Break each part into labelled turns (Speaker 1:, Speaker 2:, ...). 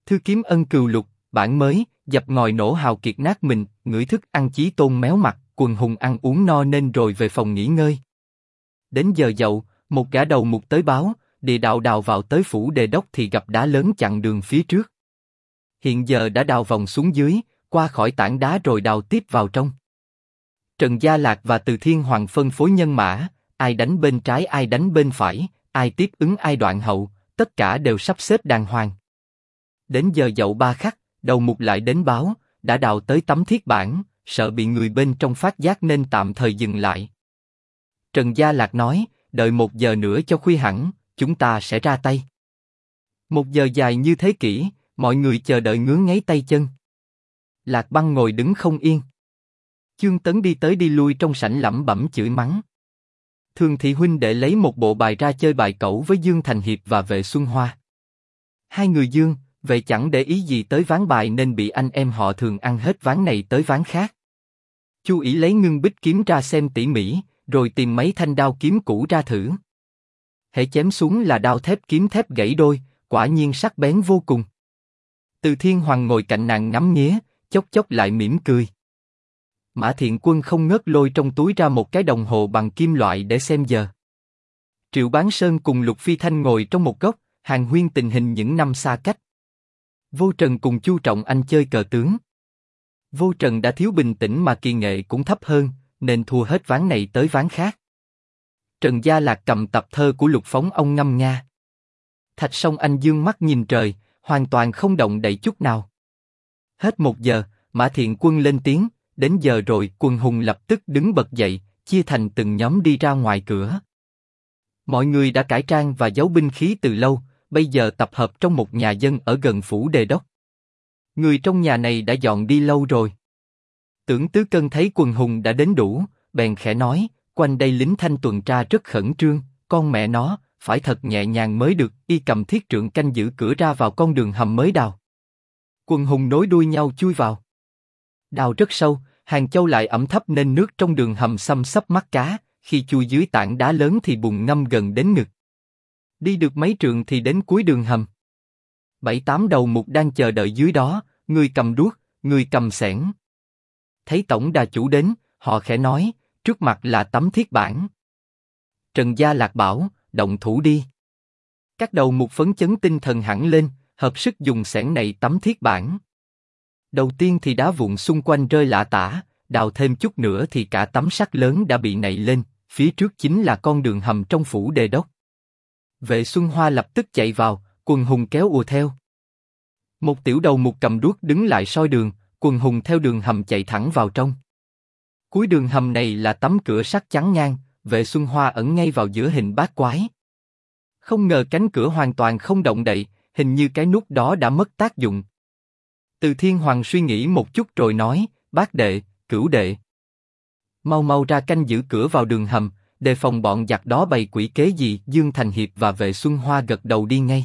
Speaker 1: Thư kiếm ân cừu lục, bản mới, dập ngòi nổ hào kiệt nát mình, ngửi thức ăn chí tôn méo mặt, quần hùng ăn uống no nên rồi về phòng nghỉ ngơi. Đến giờ dậu, một gã đầu mục tới báo, địa đạo đào vào tới phủ đề đốc thì gặp đá lớn chặn đường phía trước. Hiện giờ đã đào vòng xuống dưới, qua khỏi tảng đá rồi đào tiếp vào trong. Trần Gia Lạc và Từ Thiên Hoàng phân phối nhân mã, ai đánh bên trái ai đánh bên phải, ai tiếp ứng ai đoạn hậu, tất cả đều sắp xếp đàng hoàng. Đến giờ dậu 3 khắc, đầu mục lại đến báo, đã đào tới tấm thiết bản, sợ bị người bên trong phát giác nên tạm thời dừng lại. Trần Gia Lạc nói, đợi 1 giờ nữa cho khuya hẳn, chúng ta sẽ ra tay. 1 giờ dài như thế kỷ, mọi người chờ đợi ngứa ngáy tay chân. Lạc Băng ngồi đứng không yên. Chương Tấn đi tới đi lui trong sảnh lẩm bẩm chửi mắng. Thường Thị huynh đệ lấy một bộ bài ra chơi bài cẩu với Dương Thành Hiệp và Vệ Xuân Hoa. Hai người Dương, Vệ chẳng để ý gì tới ván bài nên bị anh em họ Thường ăn hết ván này tới ván khác. Chu Ỷ lấy ngưng bích kiếm ra xem tỉ mỉ, rồi tìm mấy thanh đao kiếm cũ ra thử. Hễ chém xuống là đao thép kiếm thép gãy đôi, quả nhiên sắc bén vô cùng. Từ Thiên Hoàng ngồi cạnh nàng ngắm nghía, chốc chốc lại mỉm cười. Mã Thiện Quân không ngớt lôi trong túi ra một cái đồng hồ bằng kim loại để xem giờ. Triệu Bán Sơn cùng Lục Phi Thanh ngồi trong một góc, hàn huyên tình hình những năm xa cách. Vô Trần cùng Chu Trọng Anh chơi cờ tướng. Vô Trần đã thiếu bình tĩnh mà kỳ nghệ cũng thấp hơn, nên thua hết ván này tới ván khác. Trần Gia Lạc cầm tập thơ của Lục Phóng ông ngâm nga. Thạch Song Anh dương mắt nhìn trời, hoàn toàn không động đậy chút nào. Hết 1 giờ, Mã Thiện Quân lên tiếng, đến giờ rồi. Quần hùng lập tức đứng bật dậy, chia thành từng nhóm đi ra ngoài cửa. Mọi người đã cải trang và giấu binh khí từ lâu, bây giờ tập hợp trong một nhà dân ở gần phủ đề đốc. Người trong nhà này đã dọn đi lâu rồi. Tưởng Tứ Cân thấy quần hùng đã đến đủ, bèn khẽ nói, quanh đây lính Thanh tuần tra rất khẩn trương, con mẹ nó, phải thật nhẹ nhàng mới được. Y cầm thiết trượng canh giữ cửa ra vào con đường hầm mới đào. Quần hùng nối đuôi nhau chui vào. Đào rất sâu, Hàng Châu lại ẩm thấp nên nước trong đường hầm xăm xấp mắt cá, khi chui dưới tảng đá lớn thì bùn ngâm gần đến ngực. Đi được mấy trượng thì đến cuối đường hầm. 7-8 đầu mục đang chờ đợi dưới đó, người cầm đuốc, người cầm xẻng. Thấy tổng đà chủ đến, họ khẽ nói, trước mặt là tấm thiết bản. Trần Gia Lạc bảo, động thủ đi. Các đầu mục phấn chấn tinh thần hẳn lên, hợp sức dùng xẻng này tấm thiết bản. Đầu tiên thì đá vụn xung quanh rơi lả tả, đào thêm chút nữa thì cả tấm sắt lớn đã bị nảy lên, phía trước chính là con đường hầm trong phủ đề đốc. Vệ Xuân Hoa lập tức chạy vào, quần hùng kéo ùa theo. Một tiểu đầu mục cầm đuốc đứng lại soi đường, quần hùng theo đường hầm chạy thẳng vào trong. Cuối đường hầm này là tấm cửa sắt chắn ngang, Vệ Xuân Hoa ẩn ngay vào giữa hình bát quái. Không ngờ cánh cửa hoàn toàn không động đậy, hình như cái nút đó đã mất tác dụng. Từ Thiên Hoàng suy nghĩ một chút rồi nói, bác đệ, cửu đệ, mau mau ra canh giữ cửa vào đường hầm, đề phòng bọn giặc đó bày quỷ kế gì. Dương Thành Hiệp và Vệ Xuân Hoa gật đầu đi ngay.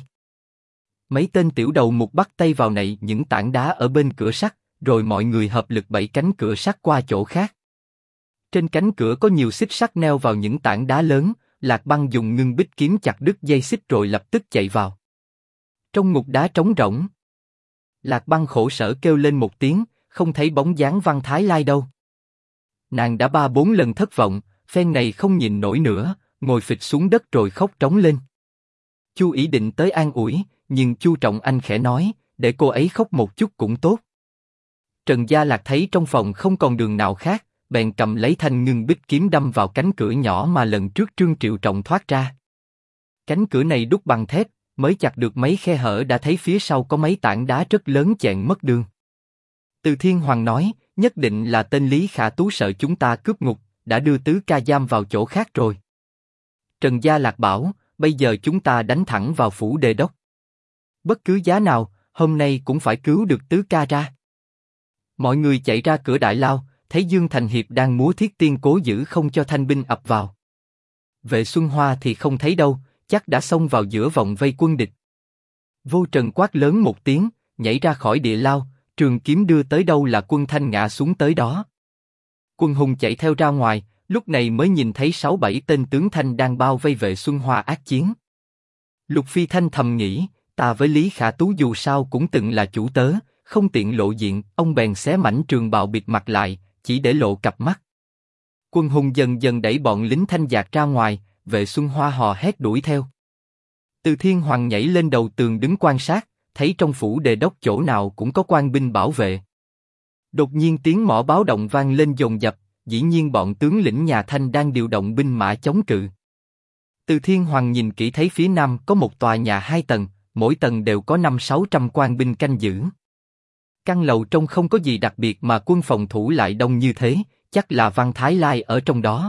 Speaker 1: Mấy tên tiểu đầu mục bắt tay vào nạy những tảng đá ở bên cửa sắt, rồi mọi người hợp lực bẩy cánh cửa sắt qua chỗ khác. Trên cánh cửa có nhiều xích sắt neo vào những tảng đá lớn, Lạc Băng dùng ngưng bích kiếm chặt đứt dây xích rồi lập tức chạy vào. Trong ngục đá trống rỗng, Lạc Băng khổ sở kêu lên một tiếng, không thấy bóng dáng Văn Thái Lai đâu. Nàng đã 3-4 lần thất vọng, phen này không nhìn nổi nữa, ngồi phịch xuống đất rồi khóc trống lên. Chu Ỷ định tới an ủi, nhưng Chu Trọng Anh khẽ nói, để cô ấy khóc một chút cũng tốt. Trần Gia Lạc thấy trong phòng không còn đường nào khác, bèn cầm lấy thanh ngưng bích kiếm đâm vào cánh cửa nhỏ mà lần trước Trương Triệu Trọng thoát ra. Cánh cửa này đúc bằng thép, mới chặt được mấy khe hở đã thấy phía sau có mấy tảng đá rất lớn chẹn mất đường. Từ Thiên Hoàng nói, nhất định là tên Lý Khả Tú sợ chúng ta cướp ngục, đã đưa Tứ Ca giam vào chỗ khác rồi. Trần Gia Lạc bảo, bây giờ chúng ta đánh thẳng vào phủ đề đốc. Bất cứ giá nào, hôm nay cũng phải cứu được Tứ Ca ra. Mọi người chạy ra cửa đại lao, thấy Dương Thành Hiệp đang múa thiết tiên cố giữ không cho thanh binh ập vào. Vệ Xuân Hoa thì không thấy đâu, chắc đã xông vào giữa vòng vây quân địch. Vô Trần quát lớn một tiếng, nhảy ra khỏi địa lao, trường kiếm đưa tới đâu là quân Thanh ngã xuống tới đó. Quân hùng chạy theo ra ngoài, lúc này mới nhìn thấy 6-7 tên tướng Thanh đang bao vây Vệ Xuân Hoa ác chiến. Lục Phi Thanh thầm nghĩ, Ta với Lý Khả Tú dù sao cũng từng là chủ tớ, không tiện lộ diện, ông bèn xé mảnh trường bào bịt mặt lại, chỉ để lộ cặp mắt. Quân hùng dần dần đẩy bọn lính Thanh Giạc ra ngoài, Vệ Xuân Hoa hò hét đuổi theo. Từ Thiên Hoàng nhảy lên đầu tường đứng quan sát, thấy trong phủ đề đốc chỗ nào cũng có quan binh bảo vệ. Đột nhiên tiếng mõ báo động vang lên dồn dập, dĩ nhiên bọn tướng lĩnh nhà Thanh đang điều động binh mã chống cự. Từ Thiên Hoàng nhìn kỹ thấy phía nam có một tòa nhà 2 tầng, mỗi tầng đều có 500-600 quan binh canh giữ. Căn lầu trông không có gì đặc biệt mà quân phòng thủ lại đông như thế, chắc là Văn Thái Lai ở trong đó.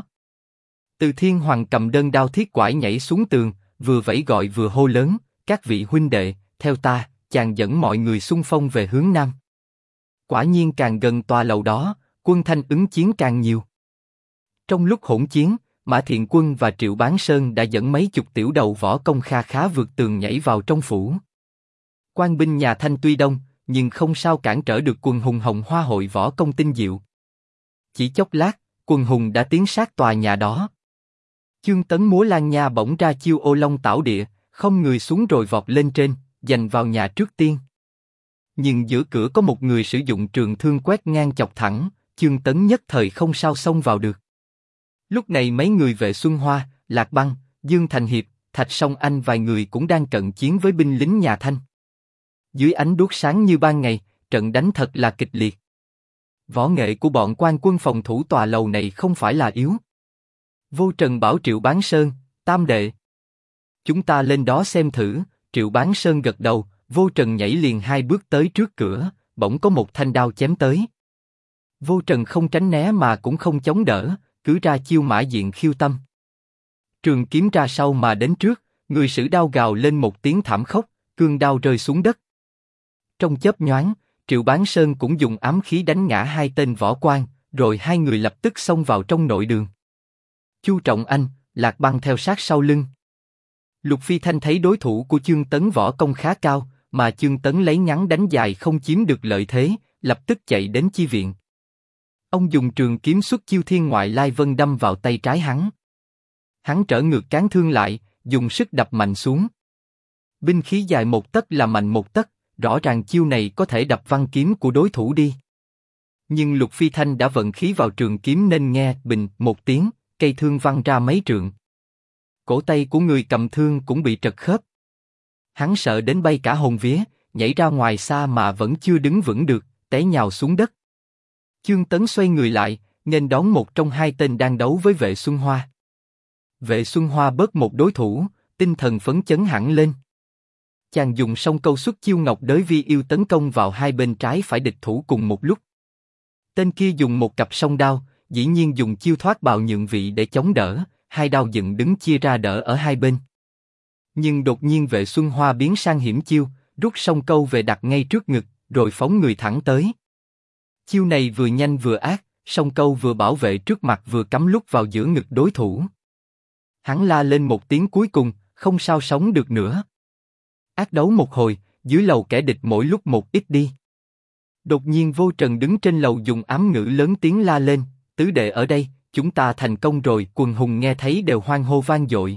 Speaker 1: Từ Thiên Hoàng cầm đơn đao thiết quải nhảy xuống tường, vừa vẫy gọi vừa hô lớn, các vị huynh đệ, theo ta, chàng dẫn mọi người xung phong về hướng nam. Quả nhiên càng gần tòa lầu đó, quân Thanh ứng chiến càng nhiều. Trong lúc hỗn chiến, Mã Thiện Quân và Triệu Bán Sơn đã dẫn mấy chục tiểu đầu võ công kha khá vượt tường nhảy vào trong phủ. Quan binh nhà Thanh tuy đông, nhưng không sao cản trở được quần hùng Hồng Hoa hội võ công tinh diệu. Chỉ chốc lát, quần hùng đã tiến sát tòa nhà đó. Chương Tấn múa lan nha bỗng ra chiêu ô long tảo địa, không người xuống rồi vọt lên trên, giành vào nhà trước tiên. Nhưng giữa cửa có một người sử dụng trường thương quét ngang chọc thẳng, Chương Tấn nhất thời không sao xông vào được. Lúc này mấy người Vệ Xuân Hoa, Lạc Băng, Dương Thành Hiệp, Thạch Song Anh vài người cũng đang cận chiến với binh lính nhà Thanh. Dưới ánh đuốc sáng như ban ngày, trận đánh thật là kịch liệt. Võ nghệ của bọn quan quân phòng thủ tòa lầu này không phải là yếu. Vô Trần bảo Triệu Bán Sơn, Tam đệ, chúng ta lên đó xem thử. Triệu Bán Sơn gật đầu, Vô Trần nhảy liền 2 bước tới trước cửa, bỗng có một thanh đao chém tới. Vô Trần không tránh né mà cũng không chống đỡ, cứ ra chiêu mã diện khiêu tâm. Trường kiếm ra sau mà đến trước, người sử đao gào lên một tiếng thảm khốc, cương đao rơi xuống đất. Trong chớp nhoáng, Triệu Bán Sơn cũng dùng ám khí đánh ngã 2 tên võ quan, rồi 2 người lập tức xông vào trong nội đường. Chu Trọng Anh, Lạc Băng theo sát sau lưng. Lục Phi Thanh thấy đối thủ của Chương Tấn võ công khá cao, mà Chương Tấn lấy ngắn đánh dài không chiếm được lợi thế, lập tức chạy đến chi viện. Ông dùng trường kiếm xuất chiêu Thiên Ngoại Lai Vân đâm vào tay trái hắn. Hắn trở ngược cán thương lại, dùng sức đập mạnh xuống. Binh khí dài 1 tấc là mạnh 1 tấc, rõ ràng chiêu này có thể đập văng kiếm của đối thủ đi. Nhưng Lục Phi Thanh đã vận khí vào trường kiếm nên nghe bình một tiếng, cây thương văng ra mấy trượng. Cổ tay của người cầm thương cũng bị trật khớp. Hắn sợ đến bay cả hồn vía, nhảy ra ngoài xa mà vẫn chưa đứng vững được, té nhào xuống đất. Chương Tấn xoay người lại, nghênh đón một trong 2 tên đang đấu với Vệ Xuân Hoa. Vệ Xuân Hoa bớt một đối thủ, tinh thần phấn chấn hẳn lên. Chàng dùng song câu xuất chiêu Ngọc Đới Vi Yêu tấn công vào 2 bên trái phải địch thủ cùng một lúc. Tên kia dùng một cặp song đao, dĩ nhiên dùng chiêu thoát bào nhượng vị để chống đỡ, 2 đao dựng đứng chia ra đỡ ở 2 bên. Nhưng đột nhiên Vệ Xuân Hoa biến sang hiểm chiêu, rút song câu về đặt ngay trước ngực, rồi phóng người thẳng tới. Chiêu này vừa nhanh vừa ác, song câu vừa bảo vệ trước mặt vừa cắm lúc vào giữa ngực đối thủ. Hắn la lên một tiếng cuối cùng, không sao sống được nữa. Ác đấu một hồi, dưới lầu kẻ địch mỗi lúc một ít đi. Đột nhiên Vô Trần đứng trên lầu dùng ám ngữ lớn tiếng la lên, tứ đệ ở đây, chúng ta thành công rồi. Quần hùng nghe thấy đều hoan hô vang dội.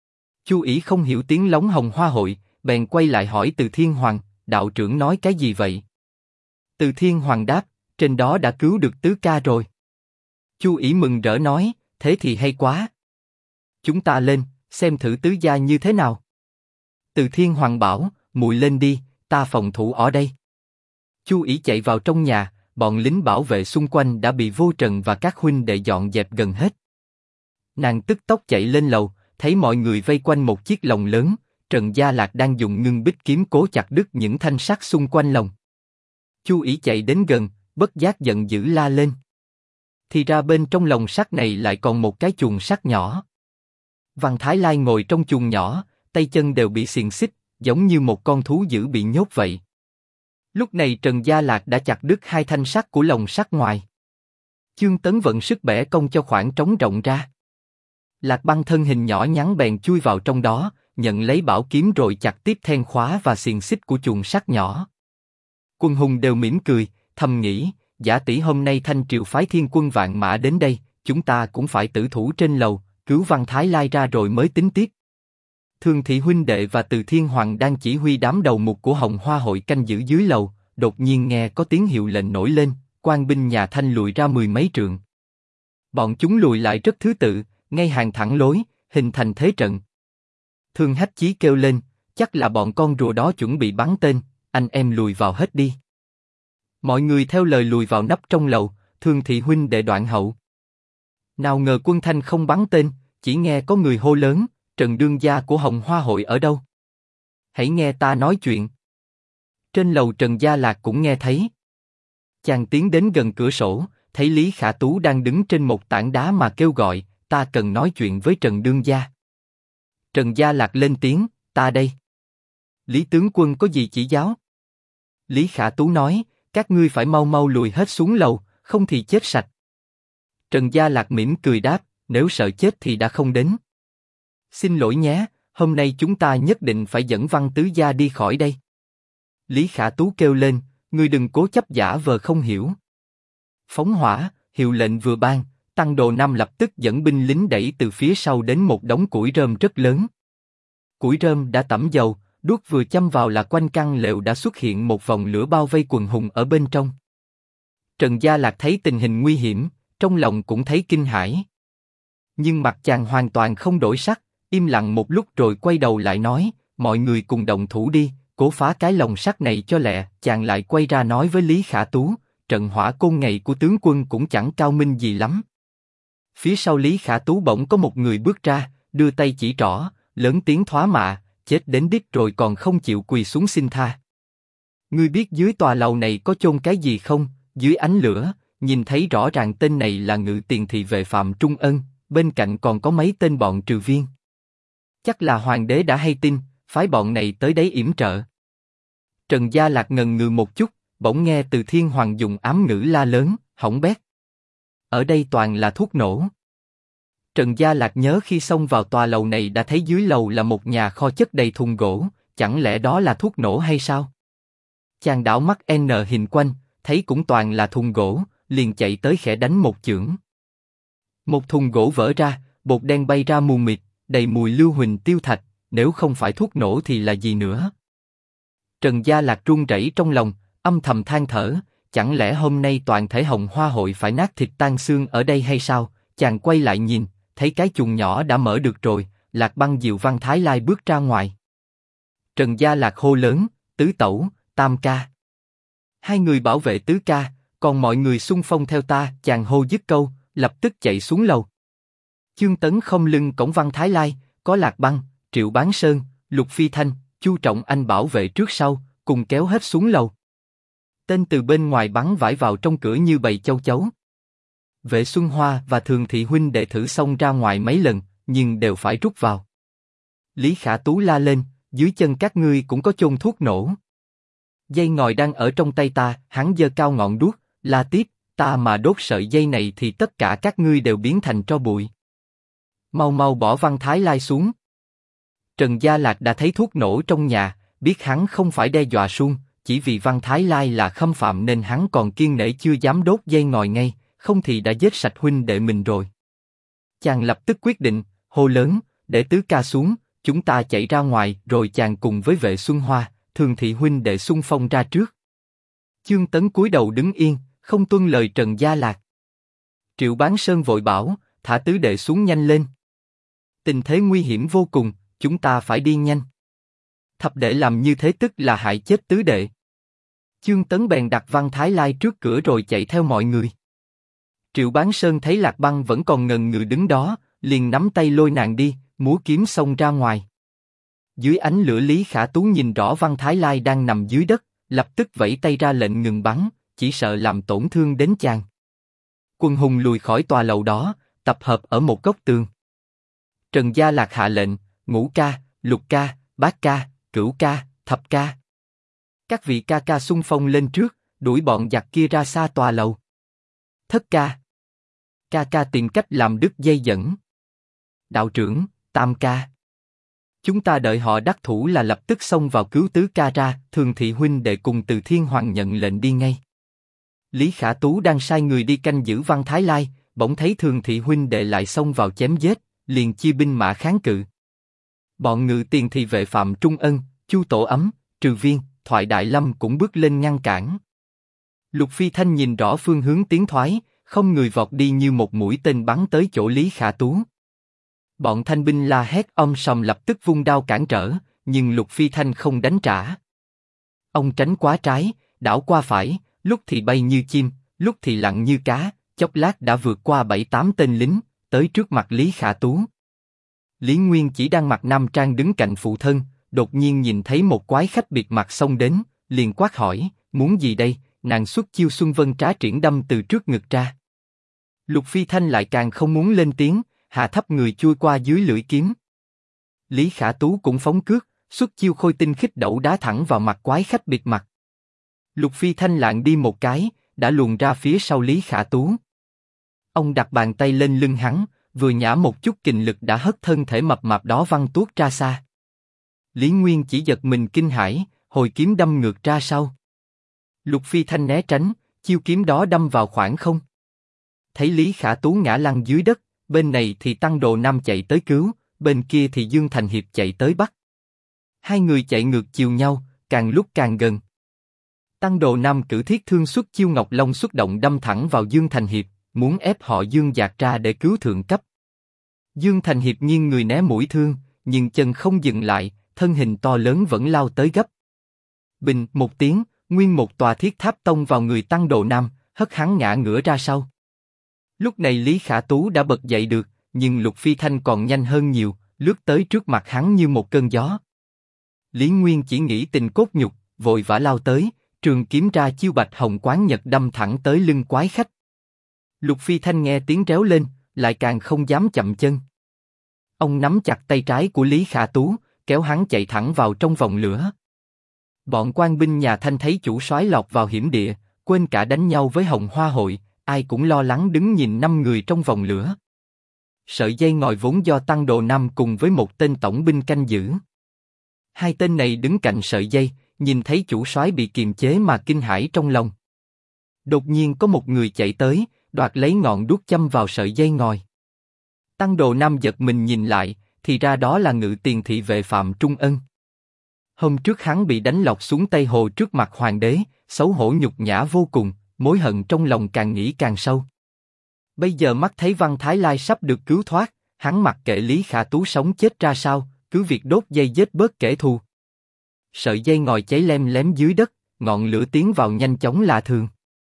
Speaker 1: Chu Ỷ không hiểu tiếng lóng Hồng Hoa hội, bèn quay lại hỏi Từ Thiên Hoàng, đạo trưởng nói cái gì vậy? Từ Thiên Hoàng đáp, trên đó đã cứu được tứ ca rồi. Chu Ỷ mừng rỡ nói, thế thì hay quá. Chúng ta lên, xem thử tứ gia như thế nào. Từ Thiên Hoàng bảo, muội lên đi, ta phòng thủ ở đây. Chu Ỷ chạy vào trong nhà, bọn lính bảo vệ xung quanh đã bị Vô Trần và các huynh đệ dọn dẹp gần hết. Nàng tức tốc chạy lên lầu, thấy mọi người vây quanh một chiếc lồng lớn, Trần Gia Lạc đang dùng ngưng bích kiếm cố chặt đứt những thanh sắt xung quanh lồng. Chu Ỷ chạy đến gần, bất giác giận dữ la lên. Thì ra bên trong lồng sắt này lại còn một cái chuồng sắt nhỏ. Văn Thái Lai ngồi trong chuồng nhỏ, tay chân đều bị xiềng xích, giống như một con thú dữ bị nhốt vậy. Lúc này Trần Gia Lạc đã chặt đứt 2 thanh sắt của lồng sắt ngoài. Chương Tấn vận sức bẻ cong cho khoảng trống rộng ra. Lạc Băng thân hình nhỏ nhắn bèn chui vào trong đó, nhận lấy bảo kiếm rồi chặt tiếp then khóa và xiềng xích của chuồng sắt nhỏ. Quân hùng đều mỉm cười, thầm nghĩ, giả tỷ hôm nay Thanh Triều phái thiên quân vạn mã đến đây, chúng ta cũng phải tử thủ trên lầu, cứu Văn Thái Lai ra rồi mới tính tiếp. Thường Thị huynh đệ và Từ Thiên Hoàng đang chỉ huy đám đầu mục của Hồng Hoa hội canh giữ dưới lầu, đột nhiên nghe có tiếng hiệu lệnh nổi lên, quan binh nhà Thanh lùi ra mười mấy trượng. Bọn chúng lùi lại rất thứ tự, ngay hàng thẳng lối, hình thành thế trận. Thương Hách Chí kêu lên, chắc là bọn con rùa đó chuẩn bị bắn tên, anh em lùi vào hết đi. Mọi người theo lời lùi vào nấp trong lầu, Thường Thị huynh đệ đoạn hậu. Nào ngờ quân Thanh không bắn tên, chỉ nghe có người hô lớn, Trần đương gia của Hồng Hoa hội ở đâu? Hãy nghe ta nói chuyện. Trên lầu Trần Gia Lạc cũng nghe thấy. Chàng tiến đến gần cửa sổ, thấy Lý Khả Tú đang đứng trên một tảng đá mà kêu gọi, ta cần nói chuyện với Trần đương gia. Trần Gia Lạc lên tiếng, ta đây. Lý tướng quân có gì chỉ giáo? Lý Khả Tú nói, các ngươi phải mau mau lùi hết xuống lầu, không thì chết sạch. Trần Gia Lạc mỉm cười đáp, nếu sợ chết thì đã không đến. Xin lỗi nhé, hôm nay chúng ta nhất định phải dẫn Văn tứ gia đi khỏi đây. Lý Khả Tú kêu lên, ngươi đừng cố chấp giả vờ không hiểu. Phóng hỏa, hiệu lệnh vừa ban, Tăng Đồ Nam lập tức dẫn binh lính đẩy từ phía sau đến một đống củi rơm rất lớn. Củi rơm đã tẩm dầu, đuốc vừa châm vào là quanh căn lều đã xuất hiện một vòng lửa bao vây quần hùng ở bên trong. Trần Gia Lạc thấy tình hình nguy hiểm, trong lòng cũng thấy kinh hãi. Nhưng mặt chàng hoàn toàn không đổi sắc, im lặng một lúc rồi quay đầu lại nói, mọi người cùng động thủ đi, cố phá cái lồng sắt này cho lẹ. Chàng lại quay ra nói với Lý Khả Tú, trận hỏa côn ngày của tướng quân cũng chẳng cao minh gì lắm. Phía sau Lý Khả Tú bỗng có một người bước ra, đưa tay chỉ trỏ, lớn tiếng thoá mạ, chết đến đít rồi còn không chịu quỳ xuống xin tha. Ngươi biết dưới tòa lầu này có chôn cái gì không? Dưới ánh lửa, nhìn thấy rõ ràng tên này là Ngự Tiền thị vệ Phạm Trung Ân, bên cạnh còn có mấy tên bọn trừ viên. Chắc là hoàng đế đã hay tin, phái bọn này tới đấy yểm trợ. Trần Gia Lạc ngần ngừ một chút, bỗng nghe Từ Thiên Hoàng dùng ám ngữ la lớn, hỏng bét. Ở đây toàn là thuốc nổ. Trần Gia Lạc nhớ khi xông vào tòa lầu này đã thấy dưới lầu là một nhà kho chất đầy thùng gỗ, chẳng lẽ đó là thuốc nổ hay sao? Chàng đảo mắt N hình quanh, thấy cũng toàn là thùng gỗ, liền chạy tới khẽ đánh một chưởng. Một thùng gỗ vỡ ra, bột đen bay ra mù mịt, đầy mùi lưu huỳnh tiêu thạch, nếu không phải thuốc nổ thì là gì nữa? Trần Gia Lạc run rẩy trong lòng, âm thầm than thở, chẳng lẽ hôm nay toàn thể Hồng Hoa hội phải nát thịt tan xương ở đây hay sao? Chàng quay lại nhìn, thấy cái chuồng nhỏ đã mở được rồi, Lạc Băng dìu Văn Thái Lai bước ra ngoài. Trần Gia Lạc hô lớn, tứ tẩu, tam ca. Hai người bảo vệ tứ ca, còn mọi người xung phong theo ta. Chàng hô dứt câu, lập tức chạy xuống lầu. Chương Tấn không lưng cổng Văn Thái Lai, có Lạc Băng, Triệu Bán Sơn, Lục Phi Thanh, Chu Trọng Anh bảo vệ trước sau, cùng kéo hết xuống lầu. Tên từ bên ngoài bắn vải vào trong cửa như bầy châu chấu. Vệ Xuân Hoa và Thường Thị huynh đệ thử xông ra ngoài mấy lần, nhưng đều phải rút vào. Lý Khả Tú la lên, dưới chân các ngươi cũng có chôn thuốc nổ. Dây ngòi đang ở trong tay ta, hắn giơ cao ngọn đuốc, la tiếp, ta mà đốt sợi dây này thì tất cả các ngươi đều biến thành tro bụi. Mau mau bỏ Văn Thái Lai xuống. Trần Gia Lạc đã thấy thuốc nổ trong nhà, biết hắn không phải đe dọa suông, chỉ vì Văn Thái Lai là khâm phạm nên hắn còn kiêng nể chưa dám đốt dây ngòi ngay, không thì đã giết sạch huynh đệ mình rồi. Chàng lập tức quyết định, hô lớn, để tứ ca xuống, chúng ta chạy ra ngoài. Rồi chàng cùng với Vệ Xuân Hoa, Thường Thị huynh đệ xung phong ra trước. Chương Tấn cúi đầu đứng yên, không tuân lời Trần Gia Lạc. Triệu Bán Sơn vội bảo, thả tứ đệ xuống nhanh lên. Tình thế nguy hiểm vô cùng, chúng ta phải đi nhanh. Thập đệ làm như thế tức là hại chết tứ đệ. Chương Tấn bèn đặt Văn Thái Lai trước cửa rồi chạy theo mọi người. Triệu Bán Sơn thấy Lạc Băng vẫn còn ngần ngừ đứng đó, liền nắm tay lôi nàng đi, múa kiếm xông ra ngoài. Dưới ánh lửa Lý Khả Tú nhìn rõ Văn Thái Lai đang nằm dưới đất, lập tức vẫy tay ra lệnh ngừng bắn, chỉ sợ làm tổn thương đến chàng. Quân hùng lùi khỏi tòa lầu đó, tập hợp ở một góc tường. Trần Gia Lạc hạ lệnh, ngũ ca, lục ca, bát ca, cửu ca, thập ca. Các vị ca ca xung phong lên trước, đuổi bọn giặc kia ra xa tòa lầu. Thất ca. Ca ca tìm cách làm đứt dây dẫn. Đạo trưởng, tam ca. Chúng ta đợi họ đắc thủ là lập tức xông vào cứu tứ ca ra. Thường Thị huynh đệ cùng Từ Thiên Hoàng nhận lệnh đi ngay. Lý Khả Tú đang sai người đi canh giữ Văn Thái Lai, bỗng thấy Thường Thị huynh đệ lại xông vào chém giết, liền chia binh mã kháng cự. Bọn ngự tiền thị vệ Phạm Trung Ân, Chu Tổ Ấm, Trừ Viên, Thoại Đại Lâm cũng bước lên ngăn cản. Lục Phi Thanh nhìn rõ phương hướng tiến thoái, không người vọt đi như một mũi tên bắn tới chỗ Lý Khả Tú. Bọn thanh binh la hét sòm lập tức vung đao cản trở, nhưng Lục Phi Thanh không đánh trả. Ông tránh quá trái, đảo qua phải, lúc thì bay như chim, lúc thì lặn như cá, chốc lát đã vượt qua 7-8 tên lính, tới trước mặt Lý Khả Tú. Lý Nguyên chỉ đang mặc nam trang đứng cạnh phụ thân, đột nhiên nhìn thấy một quái khách bịt mặt xông đến, liền quát hỏi, muốn gì đây? Nàng xuất chiêu Xuân Vân Trá Triển đâm từ trước ngực ra. Lục Phi Thanh lại càng không muốn lên tiếng, hạ thấp người chui qua dưới lưỡi kiếm. Lý Khả Tú cũng phóng cước, xuất chiêu Khôi Tinh Khích Đẩu đá thẳng vào mặt quái khách bịt mặt. Lục Phi Thanh lạng đi một cái, đã luồn ra phía sau Lý Khả Tú. Ông đặt bàn tay lên lưng hắn, vừa nhả một chút kình lực đã hất thân thể mập mạp đó văng tuốt ra xa. Lý Nguyên chỉ giật mình kinh hãi, hồi kiếm đâm ngược ra sau. Lục Phi Thanh né tránh, chiêu kiếm đó đâm vào khoảng không. Thấy Lý Khả Tú ngã lăn dưới đất, bên này thì Tăng Đồ Nam chạy tới cứu, bên kia thì Dương Thành Hiệp chạy tới bắt. Hai người chạy ngược chiều nhau, càng lúc càng gần. Tăng Đồ Nam cử thiết thương xuất chiêu Ngọc Long xuất động đâm thẳng vào Dương Thành Hiệp, muốn ép họ Dương dạt ra để cứu thượng cấp. Dương Thành Hiệp nghiêng người né mũi thương, nhưng chân không dừng lại, thân hình to lớn vẫn lao tới gấp. Bình một tiếng, nguyên một tòa thiết tháp tông vào người Tăng Đồ Nam, hất hắn ngã ngửa ra sau. Lúc này Lý Khả Tú đã bật dậy được, nhưng Lục Phi Thanh còn nhanh hơn nhiều, lướt tới trước mặt hắn như một cơn gió. Lý Nguyên chỉ nghĩ tình cốt nhục, vội vã lao tới, trường kiếm ra chiêu Bạch Hồng Quán Nhật đâm thẳng tới lưng quái khách. Lục Phi Thanh nghe tiếng réo lên, lại càng không dám chậm chân. Ông nắm chặt tay trái của Lý Khả Tú, kéo hắn chạy thẳng vào trong vòng lửa. Bọn quan binh nhà Thanh thấy chủ soái lọt vào hiểm địa, quên cả đánh nhau với Hồng Hoa hội, ai cũng lo lắng đứng nhìn 5 người trong vòng lửa. Sợi dây ngòi vốn do Tăng Đồ Nam cùng với một tên tổng binh canh giữ. Hai tên này đứng cạnh sợi dây, nhìn thấy chủ soái bị kiềm chế mà kinh hãi trong lòng. Đột nhiên có một người chạy tới, đoạt lấy ngọn đuốc châm vào sợi dây ngòi. Tăng Đồ Nam giật mình nhìn lại, thì ra đó là ngự tiền thị vệ Phạm Trung Ân. Hôm trước hắn bị đánh lọt xuống Tây Hồ trước mặt hoàng đế, xấu hổ nhục nhã vô cùng, mối hận trong lòng càng nghĩ càng sâu. Bây giờ mắt thấy Văn Thái Lai sắp được cứu thoát, hắn mặc kệ Lý Khả Tú sống chết ra sao, cứ việc đốt dây giết bớt kẻ thù. Sợi dây ngòi cháy lem lém dưới đất, ngọn lửa tiến vào nhanh chóng lạ thường.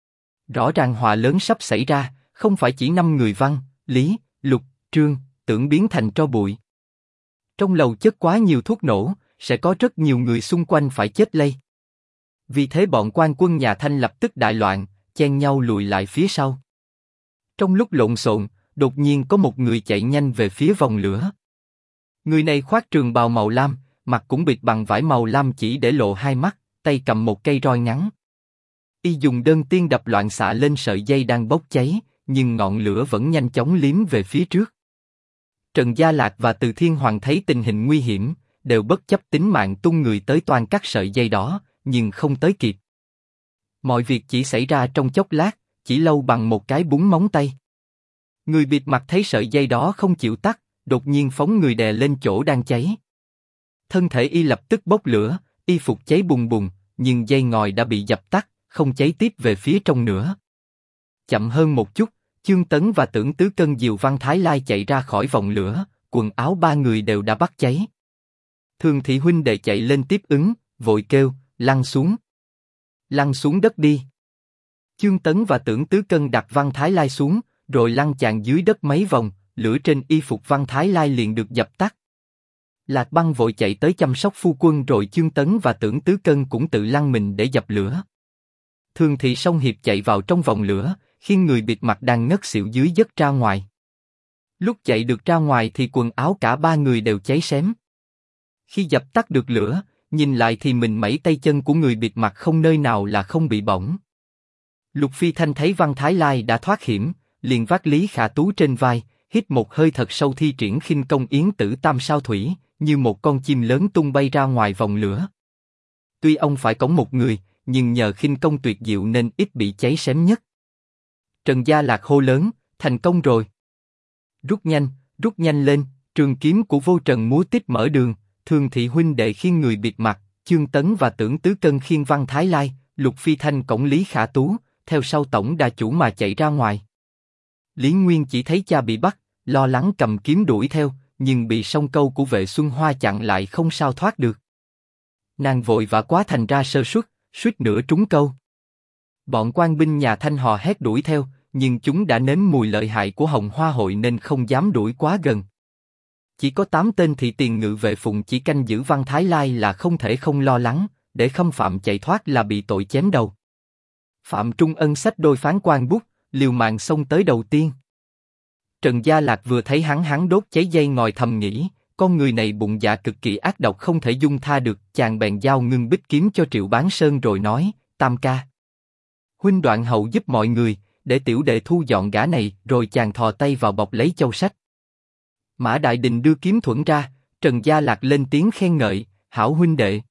Speaker 1: Rõ ràng họa lớn sắp xảy ra, không phải chỉ 5 người Văn, Lý, Lục, Trương, Tưởng biến thành tro bụi. Trong lầu chất quá nhiều thuốc nổ, sẽ có rất nhiều người xung quanh phải chết lây. Vì thế bọn quan quân nhà Thanh lập tức đại loạn, chen nhau lùi lại phía sau. Trong lúc lộn xộn, đột nhiên có một người chạy nhanh về phía vòng lửa. Người này khoác trường bào màu lam, mặt cũng bịt bằng vải màu lam chỉ để lộ hai mắt, tay cầm một cây roi ngắn. Y dùng đơn tiên đập loạn xạ lên sợi dây đang bốc cháy, nhưng ngọn lửa vẫn nhanh chóng liếm về phía trước. Trần Gia Lạc và Từ Thiên Hoàng thấy tình hình nguy hiểm, đều bất chấp tính mạng tung người tới toan cắt sợi dây đó, nhưng không tới kịp. Mọi việc chỉ xảy ra trong chốc lát, chỉ lâu bằng một cái búng móng tay. Người bịt mặt thấy sợi dây đó không chịu tắt, đột nhiên phóng người đè lên chỗ đang cháy. Thân thể y lập tức bốc lửa, y phục cháy bùng bùng, nhưng dây ngòi đã bị dập tắt, không cháy tiếp về phía trong nữa. Chậm hơn một chút, Chương Tấn và Tưởng Tứ Cân dìu Văn Thái Lai chạy ra khỏi vòng lửa, quần áo ba người đều đã bắt cháy. Thường thị huynh đệ chạy lên tiếp ứng, vội kêu, lăn xuống. Lăn xuống đất đi. Chương Tấn và Tưởng Tứ Cân đặt Văn Thái Lai xuống, rồi lăn chàng dưới đất mấy vòng, lửa trên y phục Văn Thái Lai liền được dập tắt. Lạc Băng vội chạy tới chăm sóc phu quân rồi Chương Tấn và Tưởng Tứ Cân cũng tự lăn mình để dập lửa. Thường thị song hiệp chạy vào trong vòng lửa, khiến người bịt mặt đang ngất xỉu dưới dất ra ngoài. Lúc chạy được ra ngoài thì quần áo cả ba người đều cháy xém. Khi dập tắt được lửa, nhìn lại thì mình mẩy tay chân của người bịt mặt không nơi nào là không bị bỏng. Lục Phi Thanh thấy Văn Thái Lai đã thoát hiểm, liền vác Lý Khả Tú trên vai, hít một hơi thật sâu thi triển khinh công yến tử tam sao thủy, như một con chim lớn tung bay ra ngoài vòng lửa. Tuy ông phải cõng một người, nhưng nhờ khinh công tuyệt diệu nên ít bị cháy xém nhất. Trần Gia Lạc hô lớn, thành công rồi. Rút nhanh lên, Trường kiếm của Vô Trần múa tít mở đường, Thường Thị huynh đệ khiêng người bịt mặt, Chương Tấn và Tưởng Tứ Cân khiêng Văn Thái Lai, Lục Phi Thanh cõng Lý Khả Tú, theo sau tổng đà chủ mà chạy ra ngoài. Lý Nguyên chỉ thấy cha bị bắt, lo lắng cầm kiếm đuổi theo, nhưng bị song câu của Vệ Xuân Hoa chặn lại không sao thoát được. Nàng vội vã quá thành ra sơ suất, suýt nữa trúng câu. Bọn quan binh nhà Thanh hò hét đuổi theo, nhưng chúng đã nếm mùi lợi hại của Hồng Hoa hội nên không dám đuổi quá gần. Chỉ có 8 tên thị tiền ngự vệ phụng chỉ canh giữ Văn Thái Lai là không thể không lo lắng, để Khâm Phạm chạy thoát là bị tội chém đầu. Phạm Trung Ân xách đôi phán quan bút, liều mạng xông tới đầu tiên. Trần Gia Lạc vừa thấy hắn đốt cháy dây ngòi thầm nghĩ, con người này bụng dạ cực kỳ ác độc không thể dung tha được, chàng bèn giao ngưng bích kiếm cho Triệu Bán Sơn rồi nói, Tam ca, huynh đoạn hậu giúp mọi người, để tiểu đệ thu dọn gã này, rồi chàng thò tay vào bọc lấy châu sách. Mã Đại Đình đưa kiếm thuẫn ra, Trần Gia Lạc lên tiếng khen ngợi, hảo huynh đệ.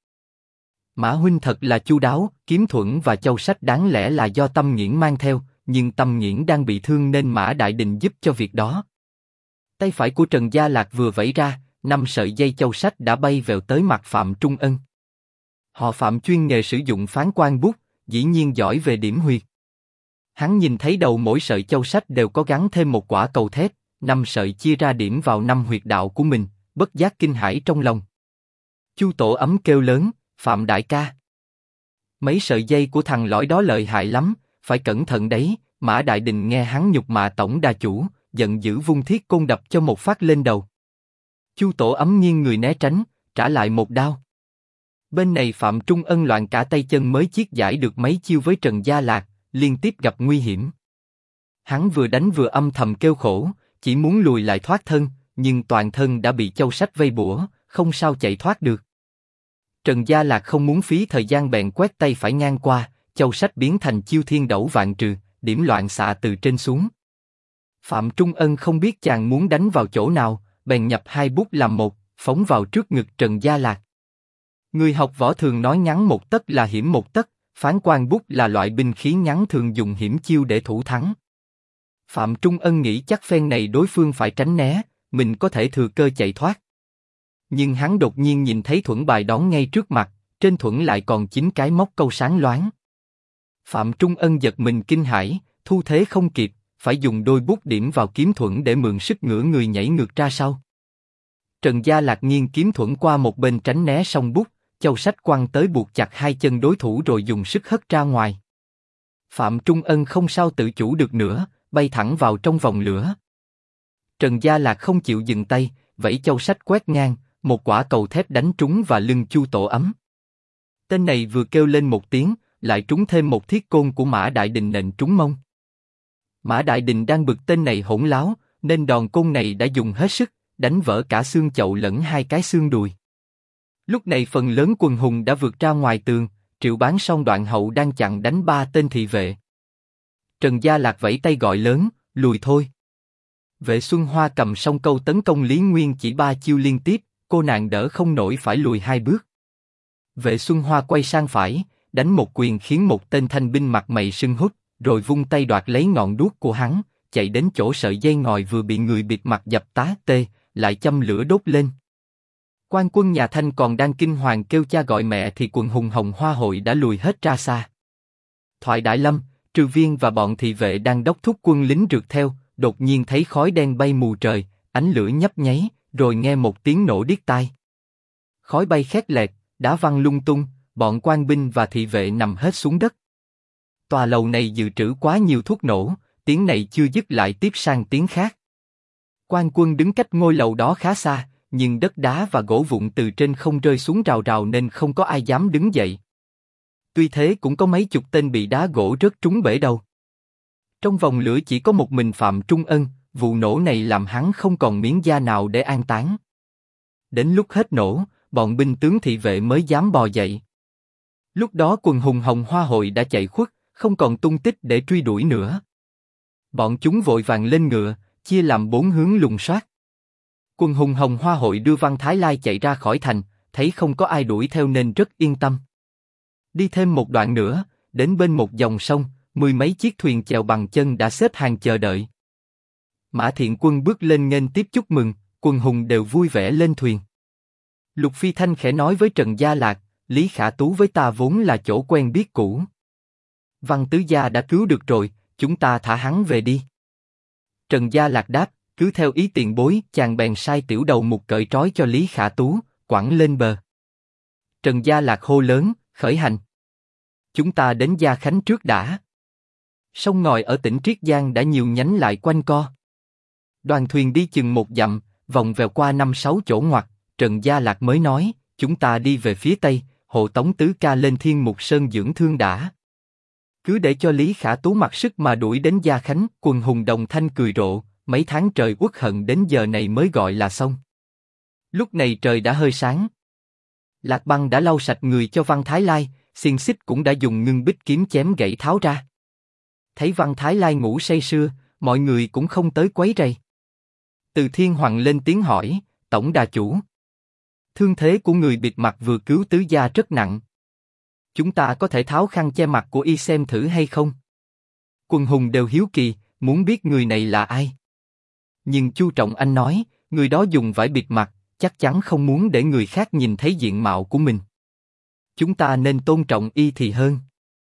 Speaker 1: Mã huynh thật là chu đáo, kiếm thuẫn và châu sách đáng lẽ là do Tâm Nghiễn mang theo, nhưng Tâm Nghiễn đang bị thương nên Mã Đại Đình giúp cho việc đó. Tay phải của Trần Gia Lạc vừa vẫy ra, 5 sợi dây châu sách đã bay vèo tới mặt Phạm Trung Ân. Họ Phạm chuyên nghề sử dụng phán quan bút, dĩ nhiên giỏi về điểm huyệt. Hắn nhìn thấy đầu mỗi sợi châu sách đều có gắn thêm một quả cầu thép, 5 sợi chia ra điểm vào 5 huyệt đạo của mình, bất giác kinh hãi trong lòng. Chu Tổ Ấm kêu lớn, Phạm đại ca, mấy sợi dây của thằng lõi đó lợi hại lắm, phải cẩn thận đấy. Mã Đại Đình nghe hắn nhục mạ tổng đà chủ, giận dữ vung thiết côn đập cho một phát lên đầu. Chu Tổ Ấm nghiêng người né tránh, trả lại một đao. Bên này Phạm Trung Ân loạn cả tay chân mới chiết giải được mấy chiêu với Trần Gia Lạc, liên tiếp gặp nguy hiểm. Hắn vừa đánh vừa âm thầm kêu khổ, chỉ muốn lùi lại thoát thân, nhưng toàn thân đã bị châu sách vây bủa, không sao chạy thoát được. Trần Gia Lạc không muốn phí thời gian bèn quét tay phải ngang qua, châu sách biến thành chiêu thiên đẩu vạn trừ, điểm loạn xạ từ trên xuống. Phạm Trung Ân không biết chàng muốn đánh vào chỗ nào, bèn nhập hai bút làm một, phóng vào trước ngực Trần Gia Lạc. Người học võ thường nói ngắn một tấc là hiểm một tấc, phán quan bút là loại binh khí ngắn thường dùng hiểm chiêu để thủ thắng. Phạm Trung Ân nghĩ chắc phen này đối phương phải tránh né, mình có thể thừa cơ chạy thoát. Nhưng hắn đột nhiên nhìn thấy thuẫn bài đón ngay trước mặt, trên thuẫn lại còn 9 cái móc câu sáng loáng. Phạm Trung Ân giật mình kinh hãi, thu thế không kịp, phải dùng đôi bút điểm vào kiếm thuẫn để mượn sức ngửa người nhảy ngược ra sau. Trần Gia Lạc nghiêng kiếm thuẫn qua một bên tránh né xong bút, châu sách quăng tới buộc chặt hai chân đối thủ rồi dùng sức hất ra ngoài. Phạm Trung Ân không sao tự chủ được nữa, bay thẳng vào trong vòng lửa. Trần Gia Lạc không chịu dừng tay, vẫy châu sách quét ngang, một quả cầu thép đánh trúng vào lưng Chu Tổ Ấm. Tên này vừa kêu lên một tiếng, lại trúng thêm một thiết côn của Mã Đại Đình nện trúng mông. Mã Đại Đình đang bực tên này hỗn láo, nên đòn côn này đã dùng hết sức, đánh vỡ cả xương chậu lẫn hai cái xương đùi. Lúc này phần lớn quần hùng đã vượt ra ngoài tường, Triệu Bán Song Đoạn Hậu đang chặn đánh 3 tên thị vệ. Trần Gia Lạc vẫy tay gọi lớn, lùi thôi. Vệ Xuân Hoa cầm song câu tấn công Lý Nguyên chỉ 3 chiêu liên tiếp, cô nàng đỡ không nổi phải lùi 2 bước. Vệ Xuân Hoa quay sang phải, đánh một quyền khiến một tên thanh binh mặt mày sưng húp, rồi vung tay đoạt lấy ngọn đuốc của hắn, chạy đến chỗ sợi dây ngòi vừa bị người bịt mặt dập tá tê, lại châm lửa đốt lên. Quan quân nhà Thanh còn đang kinh hoàng kêu cha gọi mẹ thì quần hùng Hồng Hoa hội đã lùi hết ra xa. Thoại Đại Lâm, Trừ Viên và bọn thị vệ đang đốc thúc quân lính rượt theo, đột nhiên thấy khói đen bay mù trời, ánh lửa nhấp nháy, rồi nghe một tiếng nổ điếc tai. Khói bay khét lẹt, đá văng lung tung, bọn quan binh và thị vệ nằm hết xuống đất. Tòa lầu này dự trữ quá nhiều thuốc nổ, tiếng này chưa dứt lại tiếp sang tiếng khác. Quan quân đứng cách ngôi lầu đó khá xa, nhưng đất đá và gỗ vụn từ trên không rơi xuống rào rào nên không có ai dám đứng dậy. Tuy thế cũng có mấy chục tên bị đá gỗ rớt trúng bể đầu. Trong vòng lửa chỉ có một mình Phạm Trung Ân, vụ nổ này làm hắn không còn miếng da nào để an táng. Đến lúc hết nổ, bọn binh tướng thị vệ mới dám bò dậy. Lúc đó quần hùng Hồng Hoa hội đã chạy khuất, không còn tung tích để truy đuổi nữa. Bọn chúng vội vàng lên ngựa, chia làm 4 hướng lùng soát. Quần hùng Hồng Hoa hội đưa Văn Thái Lai chạy ra khỏi thành, thấy không có ai đuổi theo nên rất yên tâm. Đi thêm một đoạn nữa, đến bên một dòng sông, 10 mấy chiếc thuyền chèo bằng chân đã xếp hàng chờ đợi. Mã Thiện Quân bước lên nghênh tiếp chúc mừng, quần hùng đều vui vẻ lên thuyền. Lục Phi Thanh khẽ nói với Trần Gia Lạc, Lý Khả Tú với ta vốn là chỗ quen biết cũ. Văn tứ gia đã cứu được rồi, chúng ta thả hắn về đi. Trần Gia Lạc đáp, cứ theo ý tiền bối, chàng bèn sai tiểu đầu mục cởi trói cho Lý Khả Tú, quẳng lên bờ. Trần Gia Lạc hô lớn, khởi hành. Chúng ta đến Gia Khánh trước đã. Sông ngòi ở tỉnh Triết Giang đã nhiều nhánh lại quanh co. Đoàn thuyền đi chừng 1 dặm, vòng vèo qua 5-6 chỗ ngoặt, Trần Gia Lạc mới nói, chúng ta đi về phía tây, hộ tống tứ ca lên Thiên Mục Sơn dưỡng thương đã. Cứ để cho Lý Khả Tú mặc sức mà đuổi đến Gia Khánh, quần hùng đồng thanh cười rộ, mấy tháng trời uất hận đến giờ này mới gọi là xong. Lúc này trời đã hơi sáng. Lạc Băng đã lau sạch người cho Văn Thái Lai, xiên xích cũng đã dùng ngưng bích kiếm chém gãy tháo ra. Thấy Văn Thái Lai ngủ say sưa, mọi người cũng không tới quấy rầy. Từ Thiên Hoàng lên tiếng hỏi, tổng đà chủ. Thương thế của người bịt mặt vừa cứu tứ gia rất nặng. Chúng ta có thể tháo khăn che mặt của y xem thử hay không? Quần hùng đều hiếu kỳ, muốn biết người này là ai. Nhưng Chu Trọng Anh nói, người đó dùng vải bịt mặt, chắc chắn không muốn để người khác nhìn thấy diện mạo của mình. Chúng ta nên tôn trọng y thì hơn.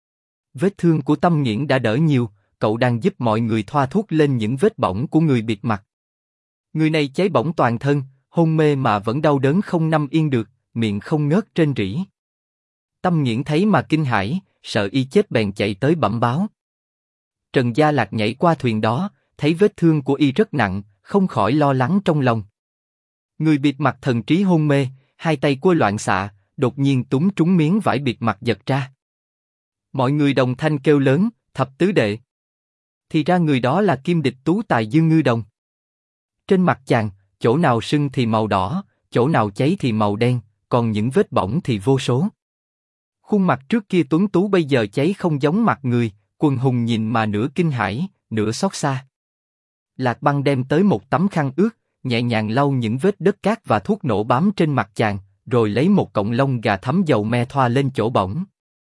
Speaker 1: Vết thương của Tâm Nghiễn đã đỡ nhiều, cậu đang giúp mọi người thoa thuốc lên những vết bỏng của người bịt mặt. Người này cháy bỏng toàn thân, hôn mê mà vẫn đau đớn không nằm yên được, miệng không ngớt rên rỉ. Tâm Nghiễn thấy mà kinh hãi, sợ y chết bèn chạy tới bẩm báo. Trần Gia Lạc nhảy qua thuyền đó, thấy vết thương của y rất nặng, không khỏi lo lắng trong lòng. Người bịt mặt thần trí hôn mê, hai tay cua loạn xạ, đột nhiên túm trúng miếng vải bịt mặt giật ra. Mọi người đồng thanh kêu lớn, thập tứ đệ. Thì ra người đó là Kim Địch tú tài Dương Ngư Đồng. Trên mặt chàng, chỗ nào sưng thì màu đỏ, chỗ nào cháy thì màu đen, còn những vết bỏng thì vô số. Khuôn mặt trước kia tuấn tú bây giờ cháy không giống mặt người, quần hùng nhìn mà nửa kinh hãi, nửa xót xa. Lạc Băng đem tới một tấm khăn ướt, nhẹ nhàng lau những vết đất cát và thuốc nổ bám trên mặt chàng, rồi lấy một cọng lông gà thấm dầu me thoa lên chỗ bỏng.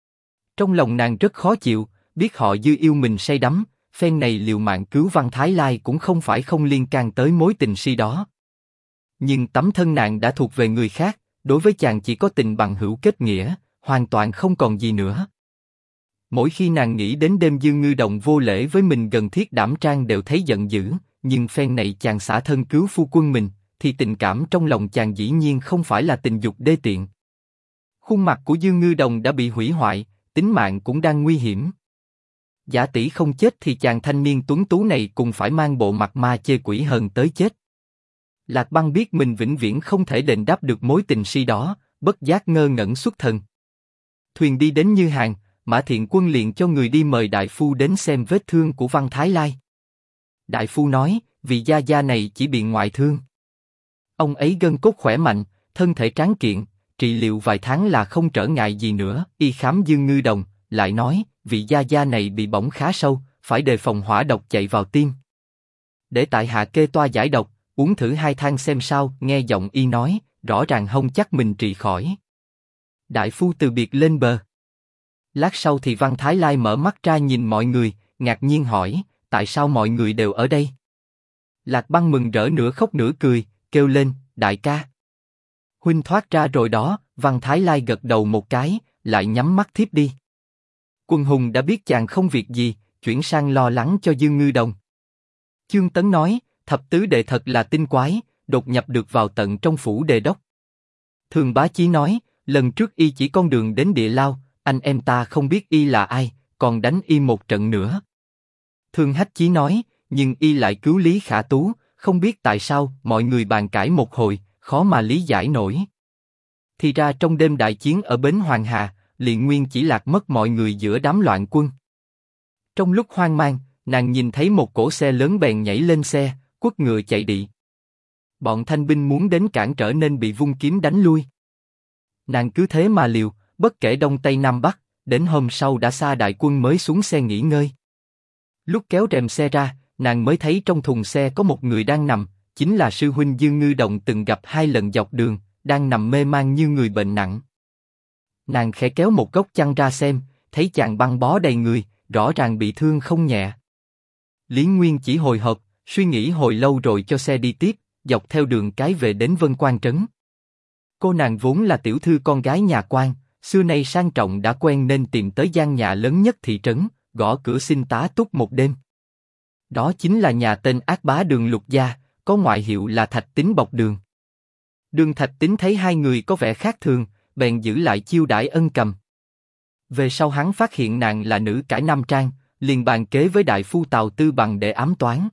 Speaker 1: Trong lòng nàng rất khó chịu, biết họ Dư yêu mình say đắm, phen này liều mạng cứu Văn Thái Lai cũng không phải không liên can tới mối tình si đó. Nhưng tấm thân nàng đã thuộc về người khác, đối với chàng chỉ có tình bằng hữu kết nghĩa, hoàn toàn không còn gì nữa. Mỗi khi nàng nghĩ đến đêm Dương Ngư Đồng vô lễ với mình gần thiết đảm trang đều thấy giận dữ, nhưng phen này chàng xả thân cứu phu quân mình, thì tình cảm trong lòng chàng dĩ nhiên không phải là tình dục đê tiện. Khuôn mặt của Dương Ngư Đồng đã bị hủy hoại, tính mạng cũng đang nguy hiểm. Giả tỷ không chết thì chàng thanh niên tuấn tú này cũng phải mang bộ mặt ma chê quỷ hờn tới chết. Lạc Băng biết mình vĩnh viễn không thể đền đáp được mối tình si đó, bất giác ngơ ngẩn xuất thần. Thuyền đi đến Như Hàng, Mã Thiện Quân liền cho người đi mời đại phu đến xem vết thương của Văn Thái Lai. Đại phu nói, vị gia gia này chỉ bị ngoại thương. Ông ấy gân cốt khỏe mạnh, thân thể tráng kiện, trị liệu vài tháng là không trở ngại gì nữa. Y khám Dương Ngư Đồng, lại nói, vị gia gia này bị bỏng khá sâu, phải đề phòng hỏa độc chạy vào tim. Để tại hạ kê toa giải độc, uống thử 2 thang xem sao. Nghe giọng y nói, rõ ràng không chắc mình trị khỏi. Đại phu từ biệt lên bờ. Lát sau thì Văn Thái Lai mở mắt ra nhìn mọi người, ngạc nhiên hỏi, tại sao mọi người đều ở đây? Lạc Băng mừng rỡ nửa khóc nửa cười, kêu lên, đại ca. Huynh thoát ra rồi đó. Văn Thái Lai gật đầu một cái, lại nhắm mắt thiếp đi. Quần hùng đã biết chàng không việc gì, chuyển sang lo lắng cho Dương Ngư Đồng. Chương Tấn nói, thập tứ đệ thật là tinh quái, đột nhập được vào tận trong phủ đề đốc. Thường Bá Chí nói, lần trước y chỉ con đường đến Địa Lao, anh em ta không biết y là ai, còn đánh y một trận nữa. Thường Hách Chí nói, nhưng y lại cứu Lý Khả Tú, không biết tại sao. Mọi người bàn cãi một hồi, khó mà lý giải nổi. Thì ra trong đêm đại chiến ở bến Hoàng Hà, Liền Nguyên chỉ lạc mất mọi người giữa đám loạn quân. Trong lúc hoang mang, nàng nhìn thấy một cỗ xe lớn bèn nhảy lên xe, quất ngựa chạy đi. Bọn thanh binh muốn đến cản trở nên bị vung kiếm đánh lui. Nàng cứ thế mà liều, bất kể đông tây nam bắc, đến hôm sau đã xa đại quân mới xuống xe nghỉ ngơi. Lúc kéo rèm xe ra, nàng mới thấy trong thùng xe có một người đang nằm, chính là sư huynh Dương Ngư Đồng từng gặp 2 lần dọc đường, đang nằm mê man như người bệnh nặng. Nàng khẽ kéo một góc chăn ra xem, thấy chàng băng bó đầy người, rõ ràng bị thương không nhẹ. Lý Nguyên chỉ hồi hộp, suy nghĩ hồi lâu rồi cho xe đi tiếp, dọc theo đường cái về đến Vân Quan trấn. Cô nàng vốn là tiểu thư con gái nhà quan, xưa nay sang trọng đã quen nên tìm tới gian nhà lớn nhất thị trấn, gõ cửa xin tá túc một đêm. Đó chính là nhà tên Ác Bá Đường Lục Gia, có ngoại hiệu là Thạch Tín Bọc Đường. Đường Thạch Tín thấy hai người có vẻ khác thường, bèn giữ lại chiêu đãi ân cầm. Về sau hắn phát hiện nàng là nữ cải nam trang, liền bàn kế với đại phu Tào Tư Bằng để ám toán.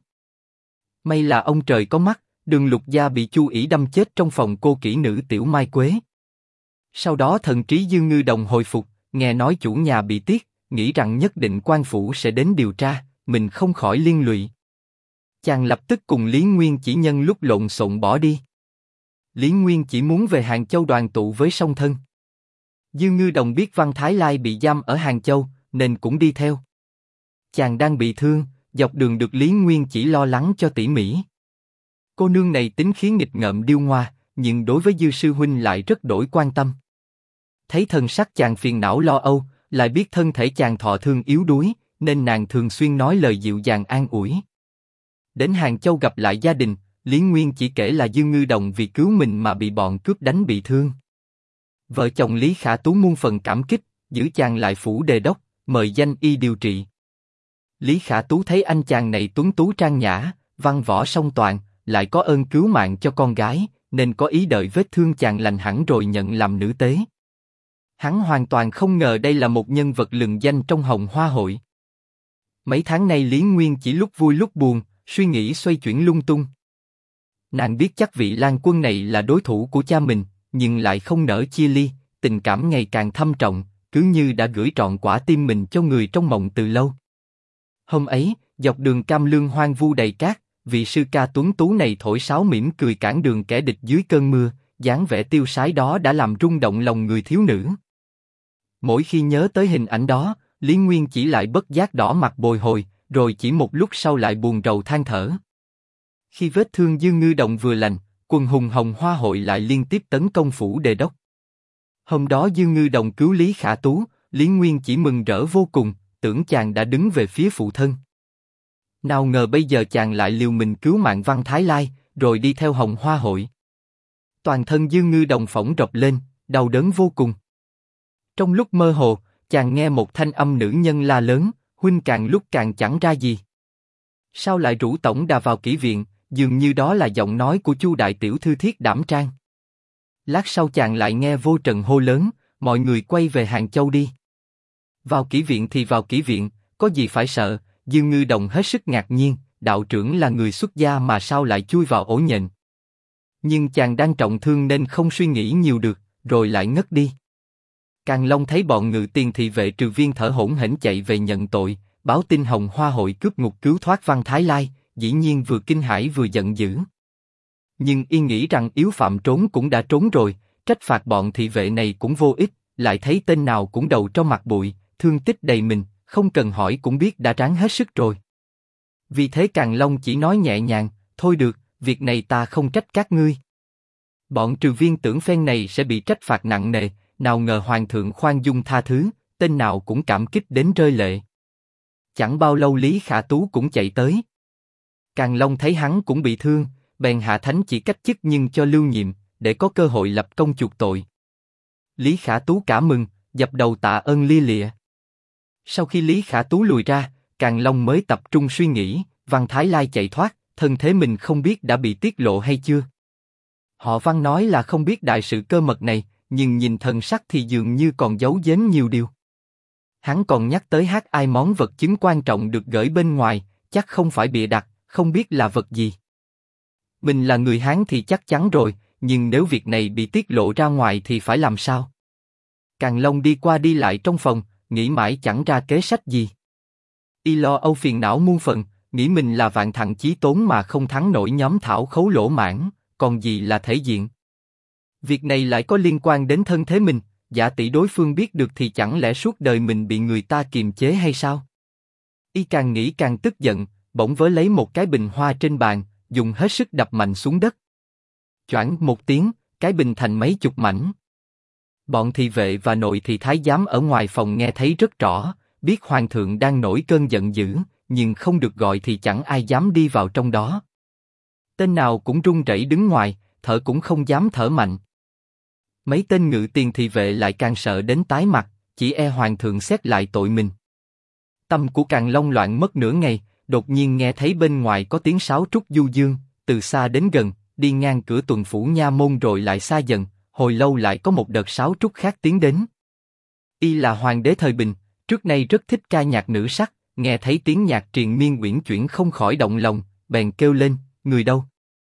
Speaker 1: May là ông trời có mắt, Đường Lục Gia bị Chu ỷ đâm chết trong phòng cô kỹ nữ Tiểu Mai Quế. Sau đó thần trí Dương Ngư Đồng hồi phục, nghe nói chủ nhà bị tiếc, nghĩ rằng nhất định quan phủ sẽ đến điều tra, mình không khỏi liên lụy. Chàng lập tức cùng Lý Nguyên Chỉ nhân lúc lộn xộn bỏ đi. Lý Nguyên Chỉ muốn về Hàng Châu đoàn tụ với song thân. Dương Ngư Đồng biết Văn Thái Lai bị giam ở Hàng Châu, nên cũng đi theo. Chàng đang bị thương, dọc đường được Lý Nguyên Chỉ lo lắng cho tỉ mỉ. Cô nương này tính khí nghịch ngợm điêu ngoa, nhưng đối với Dư sư huynh lại rất đổi quan tâm. Thấy thân sắc chàng phiền não lo âu, lại biết thân thể chàng thọ thương yếu đuối, nên nàng thường xuyên nói lời dịu dàng an ủi. Đến Hàng Châu gặp lại gia đình, Lý Nguyên Chỉ kể là Dương Ngư Đồng vì cứu mình mà bị bọn cướp đánh bị thương. Vợ chồng Lý Khả Tú muôn phần cảm kích, giữ chàng lại phủ đề đốc, mời danh y điều trị. Lý Khả Tú thấy anh chàng này tuấn tú trang nhã, văn võ song toàn, lại có ơn cứu mạng cho con gái, nên có ý đợi vết thương chàng lành hẳn rồi nhận làm nữ tế. Hắn hoàn toàn không ngờ đây là một nhân vật lừng danh trong Hồng Hoa hội. Mấy tháng nay Lý Nguyên Chỉ lúc vui lúc buồn, suy nghĩ xoay chuyển lung tung. Nàng biết chắc vị Lan Quân này là đối thủ của cha mình, nhưng lại không nỡ chia ly, tình cảm ngày càng thâm trọng, cứ như đã gửi trọn quả tim mình cho người trong mộng từ lâu. Hôm ấy, dọc đường Cam Lương hoang vu đầy cát, vị sư ca tuấn tú này thổi sáo mỉm cười cản đường kẻ địch dưới cơn mưa, dáng vẻ tiêu sái đó đã làm rung động lòng người thiếu nữ. Mỗi khi nhớ tới hình ảnh đó, Lý Nguyên Chỉ lại bất giác đỏ mặt bồi hồi, rồi chỉ một lúc sau lại buồn rầu than thở. Khi vết thương Dương Ngư Đồng vừa lành, quần hùng Hồng Hoa hội lại liên tiếp tấn công phủ đề đốc. Hôm đó Dương Ngư Đồng cứu Lý Khả Tú, Lý Nguyên Chỉ mừng rỡ vô cùng, tưởng chàng đã đứng về phía phụ thân. Nào ngờ bây giờ chàng lại liều mình cứu mạng Văn Thái Lai, rồi đi theo Hồng Hoa hội. Toàn thân Dương Ngư Đồng phỏng rộp lên, đau đớn vô cùng. Trong lúc mơ hồ, chàng nghe một thanh âm nữ nhân la lớn, huynh càng lúc càng chẳng ra gì. Sao lại rủ tổng đà vào kỹ viện, dường như đó là giọng nói của Chu đại tiểu thư Thiết Đảm Trang. Lát sau chàng lại nghe Vô Trần hô lớn, mọi người quay về Hàng Châu đi. Vào kỹ viện thì vào kỹ viện, có gì phải sợ? Dương Ngư Đồng hết sức ngạc nhiên, đạo trưởng là người xuất gia mà sao lại chui vào ổ nhện. Nhưng chàng đang trọng thương nên không suy nghĩ nhiều được, rồi lại ngất đi. Càn Long thấy bọn Ngự Tiền thị vệ trừ viên thở hổn hển chạy về nhận tội, báo tin Hồng Hoa hội cướp ngục cứu thoát Văn Thái Lai, dĩ nhiên vừa kinh hãi vừa giận dữ. Nhưng y nghĩ rằng yếu phạm trốn cũng đã trốn rồi, trách phạt bọn thị vệ này cũng vô ích, lại thấy tên nào cũng đầu trong mặt bụi, thương tích đầy mình, không cần hỏi cũng biết đã ráng hết sức rồi. Vì thế Càn Long chỉ nói nhẹ nhàng, thôi được, việc này ta không trách các ngươi. Bọn trừ viên tưởng phen này sẽ bị trách phạt nặng nề, nào ngờ hoàng thượng khoan dung tha thứ, tên nào cũng cảm kích đến rơi lệ. Chẳng bao lâu Lý Khả Tú cũng chạy tới. Càn Long thấy hắn cũng bị thương, bèn hạ thánh chỉ cách chức nhưng cho lưu nhiệm, để có cơ hội lập công chuộc tội. Lý Khả Tú cả mừng, dập đầu tạ ơn lia lịa. Sau khi Lý Khả Tú lùi ra, Càn Long mới tập trung suy nghĩ, Văn Thái Lai chạy thoát, thân thế mình không biết đã bị tiết lộ hay chưa. Họ Văn nói là không biết đại sự cơ mật này, nhưng nhìn thần sắc thì dường như còn giấu giếm nhiều điều. Hắn còn nhắc tới ai món vật chứng quan trọng được gửi bên ngoài, chắc không phải bịa đặt, không biết là vật gì. Mình là người Hán thì chắc chắn rồi, nhưng nếu việc này bị tiết lộ ra ngoài thì phải làm sao? Càn Long đi qua đi lại trong phòng, nghĩ mãi chẳng ra kế sách gì. Y lo âu phiền não muôn phần, nghĩ mình là vạn thằng chí tốn mà không thắng nổi nhóm thảo khấu lỗ mãn, còn gì là thể diện. Việc này lại có liên quan đến thân thế mình, giả tỷ đối phương biết được thì chẳng lẽ suốt đời mình bị người ta kiềm chế hay sao? Y càng nghĩ càng tức giận, bỗng vớ lấy một cái bình hoa trên bàn, dùng hết sức đập mạnh xuống đất. Choảng một tiếng, cái bình thành mấy chục mảnh. Bọn thị vệ và nội thị thái giám ở ngoài phòng nghe thấy rất rõ, biết hoàng thượng đang nổi cơn giận dữ, nhưng không được gọi thì chẳng ai dám đi vào trong đó. Tên nào cũng run rẩy đứng ngoài, thở cũng không dám thở mạnh. Mấy tên ngự tiền thị vệ lại càng sợ đến tái mặt, chỉ e hoàng thượng xét lại tội mình. Tâm của Càn Long loạn mất nửa ngày, đột nhiên nghe thấy bên ngoài có tiếng sáo trúc du dương, từ xa đến gần, đi ngang cửa tuần phủ nha môn rồi lại xa dần, hồi lâu lại có một đợt sáo trúc khác tiến đến. Y là hoàng đế thời Bình, trước nay rất thích ca nhạc nữ sắc, nghe thấy tiếng nhạc triền miên uyển chuyển không khỏi động lòng, bèn kêu lên, người đâu?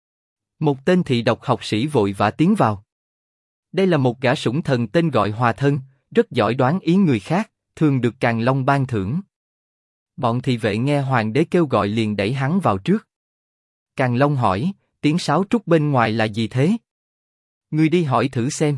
Speaker 1: Một tên thị độc học sĩ vội vã tiến vào. Đây là một gã sủng thần tên gọi Hòa Thân, rất giỏi đoán ý người khác, thường được Càn Long ban thưởng. Bọn thị vệ nghe hoàng đế kêu gọi liền đẩy hắn vào trước. Càn Long hỏi, tiếng sáo trúc bên ngoài là gì thế? Ngươi đi hỏi thử xem.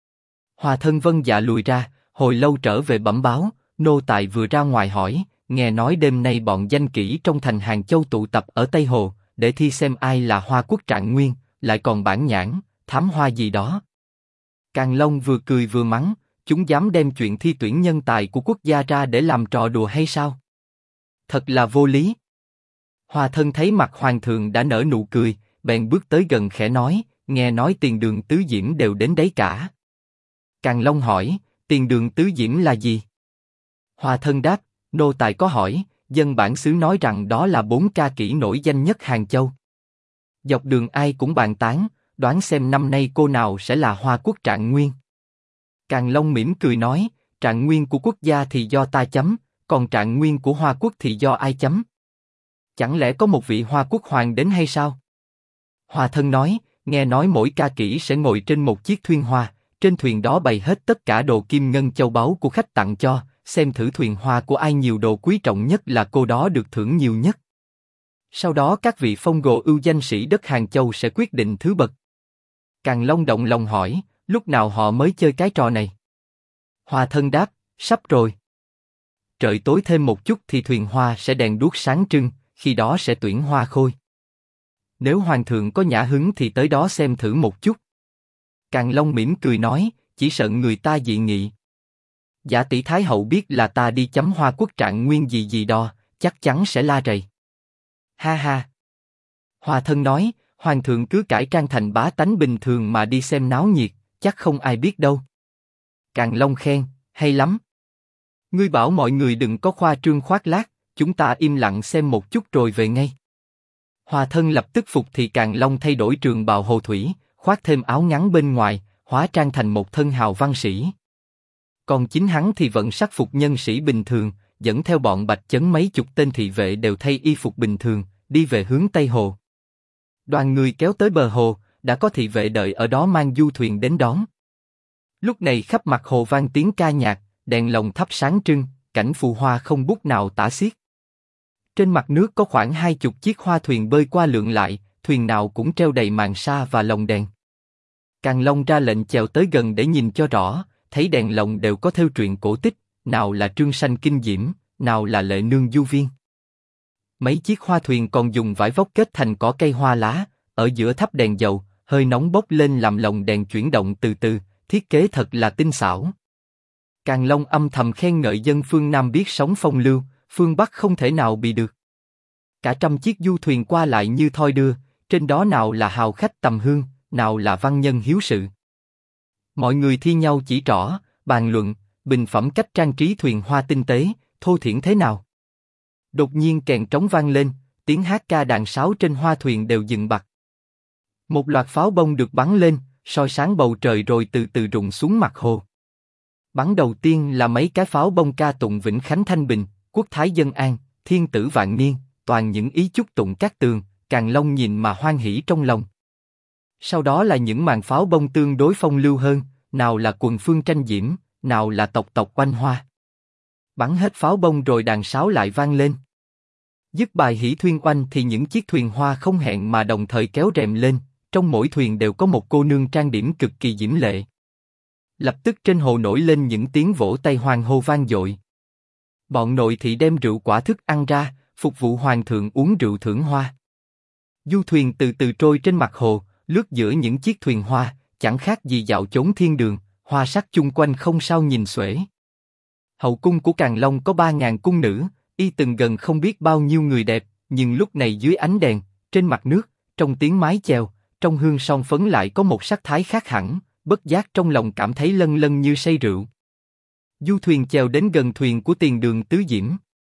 Speaker 1: Hòa Thân vâng dạ lùi ra, hồi lâu trở về bẩm báo, nô tài vừa ra ngoài hỏi, nghe nói đêm nay bọn danh kỹ trong thành Hàng Châu tụ tập ở Tây Hồ, để thi xem ai là Hoa Quốc Trạng Nguyên, lại còn bản nhãn, thám hoa gì đó. Càn Long vừa cười vừa mắng, chúng dám đem chuyện thi tuyển nhân tài của quốc gia ra để làm trò đùa hay sao? Thật là vô lý. Hòa Thân thấy mặt hoàng thượng đã nở nụ cười, bèn bước tới gần khẽ nói, nghe nói Tiền Đường Tứ Diễm đều đến đấy cả. Càn Long hỏi, Tiền Đường Tứ Diễm là gì? Hòa Thân đáp, nô tài có hỏi, dân bản xứ nói rằng đó là 4 ca kỹ nổi danh nhất Hàng Châu. Dọc đường ai cũng bàn tán, đoán xem năm nay cô nào sẽ là Hoa Quốc Trạng Nguyên. Càn Long mỉm cười nói, Trạng Nguyên của quốc gia thì do ta chấm, còn Trạng Nguyên của Hoa Quốc thì do ai chấm? Chẳng lẽ có một vị Hoa Quốc hoàng đến hay sao? Hòa Thân nói, nghe nói mỗi ca kỹ sẽ ngồi trên một chiếc thuyền hoa, trên thuyền đó bày hết tất cả đồ kim ngân châu báu của khách tặng cho, xem thử thuyền hoa của ai nhiều đồ quý trọng nhất là cô đó được thưởng nhiều nhất. Sau đó các vị phong gồ ưu danh sĩ đất Hàng Châu sẽ quyết định thứ bậc. Càn Long động lòng hỏi, lúc nào họ mới chơi cái trò này? Hòa Thân đáp, sắp rồi. Trời tối thêm một chút thì thuyền hoa sẽ đèn đuốc sáng trưng, khi đó sẽ tuyển hoa khôi. Nếu hoàng thượng có nhã hứng thì tới đó xem thử một chút. Càn Long mỉm cười nói, chỉ sợ người ta dị nghị. Giả tỷ Thái hậu biết là ta đi chấm Hoa Quốc Trạng Nguyên gì gì đó, chắc chắn sẽ la rầy. Ha ha. Hòa Thân nói, hoàng thượng cứ cải trang thành bá tánh bình thường mà đi xem náo nhiệt, chắc không ai biết đâu. Càn Long khen, hay lắm. Ngươi bảo mọi người đừng có khoa trương khoác lác, chúng ta im lặng xem một chút rồi về ngay. Hòa Thân lập tức phục thì Càn Long thay đổi trường bào hồ thủy, khoác thêm áo ngắn bên ngoài, hóa trang thành một thân hào văn sĩ. Còn chính hắn thì vẫn sắc phục nhân sĩ bình thường, dẫn theo bọn Bạch Chấn mấy chục tên thị vệ đều thay y phục bình thường, đi về hướng Tây Hồ. Đoàn người kéo tới bờ hồ, đã có thị vệ đợi ở đó mang du thuyền đến đón. Lúc này khắp mặt hồ vang tiếng ca nhạc, đèn lồng thắp sáng trưng, cảnh phù hoa không bút nào tả xiết. Trên mặt nước có khoảng 20 chiếc hoa thuyền bơi qua lượn lại, thuyền nào cũng treo đầy màn sa và lồng đèn. Càn Long ra lệnh chèo tới gần để nhìn cho rõ, thấy đèn lồng đều có thêu truyện cổ tích, nào là Trương Sanh Kinh Diễm, nào là Lệ Nương Du Viên. Mấy chiếc hoa thuyền còn dùng vải vóc kết thành cỏ cây hoa lá, ở giữa thắp đèn dầu, hơi nóng bốc lên làm lồng đèn chuyển động từ từ, thiết kế thật là tinh xảo. Càn Long âm thầm khen ngợi dân phương Nam biết sống phong lưu, phương Bắc không thể nào bị được. Cả trăm chiếc du thuyền qua lại như thoi đưa, trên đó nào là hào khách tầm hương, nào là văn nhân hiếu sự. Mọi người thi nhau chỉ trỏ, bàn luận, bình phẩm cách trang trí thuyền hoa tinh tế, thô thiển thế nào. Đột nhiên kèn trống vang lên, tiếng hát ca đàn sáo trên hoa thuyền đều dừng bặt. Một loạt pháo bông được bắn lên, soi sáng bầu trời rồi từ từ rụng xuống mặt hồ. Bắn đầu tiên là mấy cái pháo bông ca tụng Vĩnh Khánh Thanh Bình, Quốc Thái Dân An, Thiên Tử Vạn Niên, toàn những ý chúc tụng các tường, Càn Long nhìn mà hoan hỉ trong lòng. Sau đó là những màn pháo bông tương đối phong lưu hơn, nào là Quần Phương Tranh Diễm, nào là Tộc Tộc Oanh Hoa. Bắn hết pháo bông rồi đàn sáo lại vang lên. Dứt bài hỉ thuyên oanh thì những chiếc thuyền hoa không hẹn mà đồng thời kéo rèm lên, trong mỗi thuyền đều có một cô nương trang điểm cực kỳ diễm lệ. Lập tức trên hồ nổi lên những tiếng vỗ tay hoan hô vang dội. Bọn nội thị đem rượu quả thức ăn ra, phục vụ hoàng thượng uống rượu thưởng hoa. Du thuyền từ từ trôi trên mặt hồ, lướt giữa những chiếc thuyền hoa, chẳng khác gì dạo chốn thiên đường, hoa sắc chung quanh không sao nhìn xuể. Hậu cung của Càn Long có 3.000 cung nữ, y từng gần không biết bao nhiêu người đẹp, nhưng lúc này dưới ánh đèn, trên mặt nước, trong tiếng mái chèo, trong hương son phấn lại có một sắc thái khác hẳn, bất giác trong lòng cảm thấy lân lân như say rượu. Du thuyền chèo đến gần thuyền của Tiền Đường Tứ Diễm.